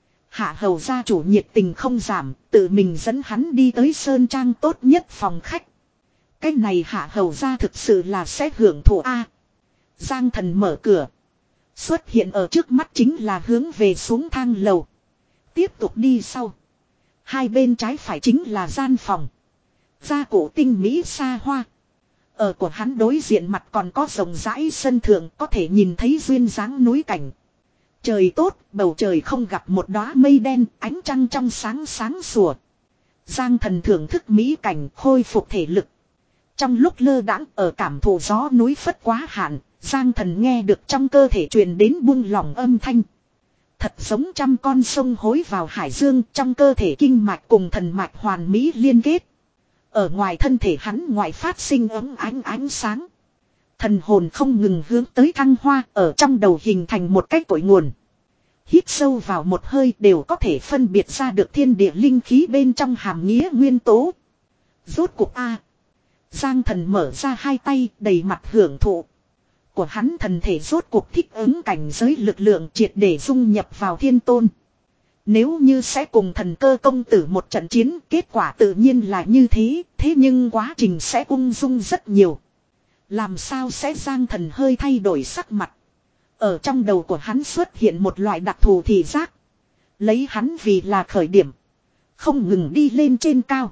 Hạ Hầu gia chủ nhiệt tình không giảm, tự mình dẫn hắn đi tới sơn trang tốt nhất phòng khách. Cái này Hạ Hầu gia thực sự là sẽ hưởng thụ a. Giang Thần mở cửa. Xuất hiện ở trước mắt chính là hướng về xuống thang lầu. Tiếp tục đi sau. Hai bên trái phải chính là gian phòng. Gia cổ tinh mỹ xa hoa. Ở của hắn đối diện mặt còn có rộng rãi sân thượng có thể nhìn thấy duyên dáng núi cảnh. Trời tốt, bầu trời không gặp một đóa mây đen, ánh trăng trong sáng sáng sủa. Giang Thần thưởng thức mỹ cảnh khôi phục thể lực. Trong lúc lơ đãng ở cảm thụ gió núi phất quá hạn, Giang Thần nghe được trong cơ thể truyền đến buông lỏng âm thanh. Thật giống trăm con sông hối vào hải dương trong cơ thể kinh mạch cùng thần mạch hoàn mỹ liên kết. Ở ngoài thân thể hắn ngoại phát sinh ấm ánh ánh sáng. Thần hồn không ngừng hướng tới thăng hoa ở trong đầu hình thành một cái cội nguồn. Hít sâu vào một hơi đều có thể phân biệt ra được thiên địa linh khí bên trong hàm nghĩa nguyên tố. Rốt cuộc A. Giang Thần mở ra hai tay đầy mặt hưởng thụ. Của hắn thần thể rốt cuộc thích ứng cảnh giới lực lượng triệt để dung nhập vào thiên tôn. Nếu như sẽ cùng thần cơ công tử một trận chiến, kết quả tự nhiên là như thế, thế nhưng quá trình sẽ ung dung rất nhiều. Làm sao sẽ Giang Thần hơi thay đổi sắc mặt. Ở trong đầu của hắn xuất hiện một loại đặc thù thị giác. Lấy hắn vì là khởi điểm. Không ngừng đi lên trên cao.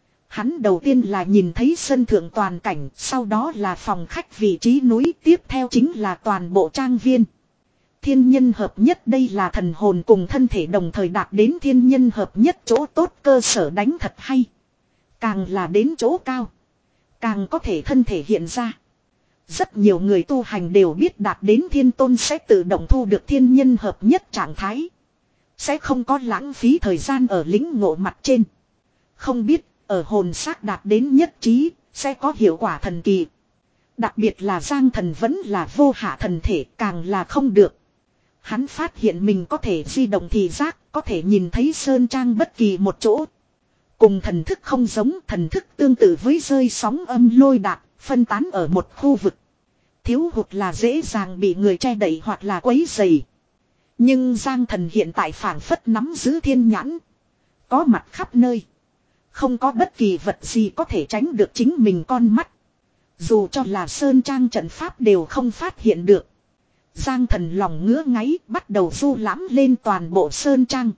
Hắn đầu tiên là nhìn thấy sân thượng toàn cảnh, sau đó là phòng khách vị trí núi, tiếp theo chính là toàn bộ trang viên. Thiên nhân hợp nhất đây là thần hồn cùng thân thể đồng thời đạt đến thiên nhân hợp nhất chỗ tốt cơ sở đánh thật hay. Càng là đến chỗ cao, càng có thể thân thể hiện ra. Rất nhiều người tu hành đều biết đạt đến thiên tôn sẽ tự động thu được thiên nhân hợp nhất trạng thái. Sẽ không có lãng phí thời gian ở lĩnh ngộ mặt trên. Không biết, ở hồn xác đạt đến nhất trí, sẽ có hiệu quả thần kỳ. Đặc biệt là Giang Thần vẫn là vô hạ thần thể càng là không được. Hắn phát hiện mình có thể di động thị giác, có thể nhìn thấy sơn trang bất kỳ một chỗ. Cùng thần thức không giống, thần thức tương tự với rơi sóng âm lôi đạc, phân tán ở một khu vực. Thiếu hụt là dễ dàng bị người che đậy hoặc là quấy rầy. Nhưng Giang Thần hiện tại phảng phất nắm giữ thiên nhãn. Có mặt khắp nơi. Không có bất kỳ vật gì có thể tránh được chính mình con mắt. Dù cho là sơn trang trận pháp đều không phát hiện được. Giang Thần lòng ngứa ngáy bắt đầu du lãm lên toàn bộ sơn trang.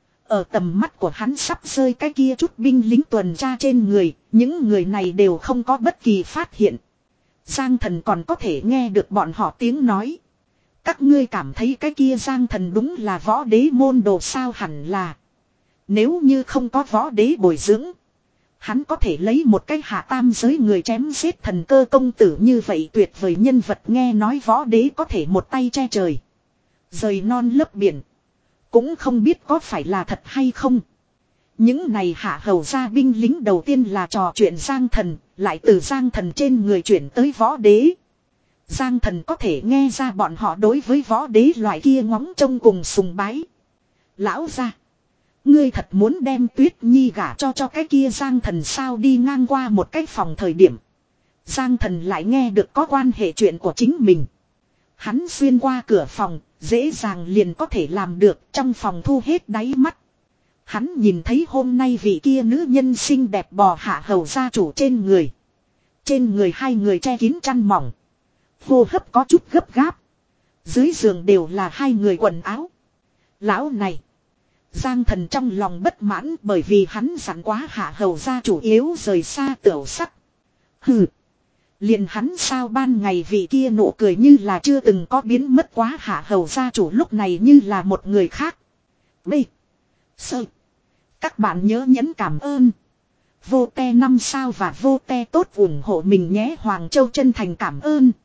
Ở tầm mắt của hắn sắp rơi cái kia chút binh lính tuần tra trên người, những người này đều không có bất kỳ phát hiện. Giang Thần còn có thể nghe được bọn họ tiếng nói. Các ngươi cảm thấy cái kia Giang Thần đúng là võ đế môn đồ sao hẳn là. Nếu như không có võ đế bồi dưỡng, Hắn có thể lấy một cái hạ tam giới người chém giết thần cơ công tử như vậy tuyệt vời nhân vật, nghe nói võ đế có thể một tay che trời, rời non lấp biển. Cũng không biết có phải là thật hay không. Những này hạ hầu gia binh lính đầu tiên là trò chuyện Giang Thần, lại từ Giang Thần trên người chuyển tới võ đế. Giang Thần có thể nghe ra bọn họ đối với võ đế loại kia ngóng trông cùng sùng bái. Lão gia, ngươi thật muốn đem Tuyết Nhi gả cho cho cái kia Giang Thần sao? Đi ngang qua một cái phòng thời điểm, Giang Thần lại nghe được có quan hệ chuyện của chính mình. Hắn xuyên qua cửa phòng, dễ dàng liền có thể làm được, trong phòng thu hết đáy mắt. Hắn nhìn thấy hôm nay vị kia nữ nhân xinh đẹp bò hạ hầu gia chủ trên người. Trên người hai người che kín chăn mỏng, hô hấp có chút gấp gáp. Dưới giường đều là hai người quần áo. Lão này, Giang Thần trong lòng bất mãn, bởi vì hắn dặn quá hạ hầu gia chủ yếu rời xa tiểu sắc. Hừ, liền hắn sao ban ngày vị kia nụ cười như là chưa từng có biến mất quá, hạ hầu gia chủ lúc này như là một người khác. B. Sơ. Các bạn nhớ nhấn cảm ơn. Vô te năm sao và vô te tốt ủng hộ mình nhé. Hoàng Châu chân thành cảm ơn.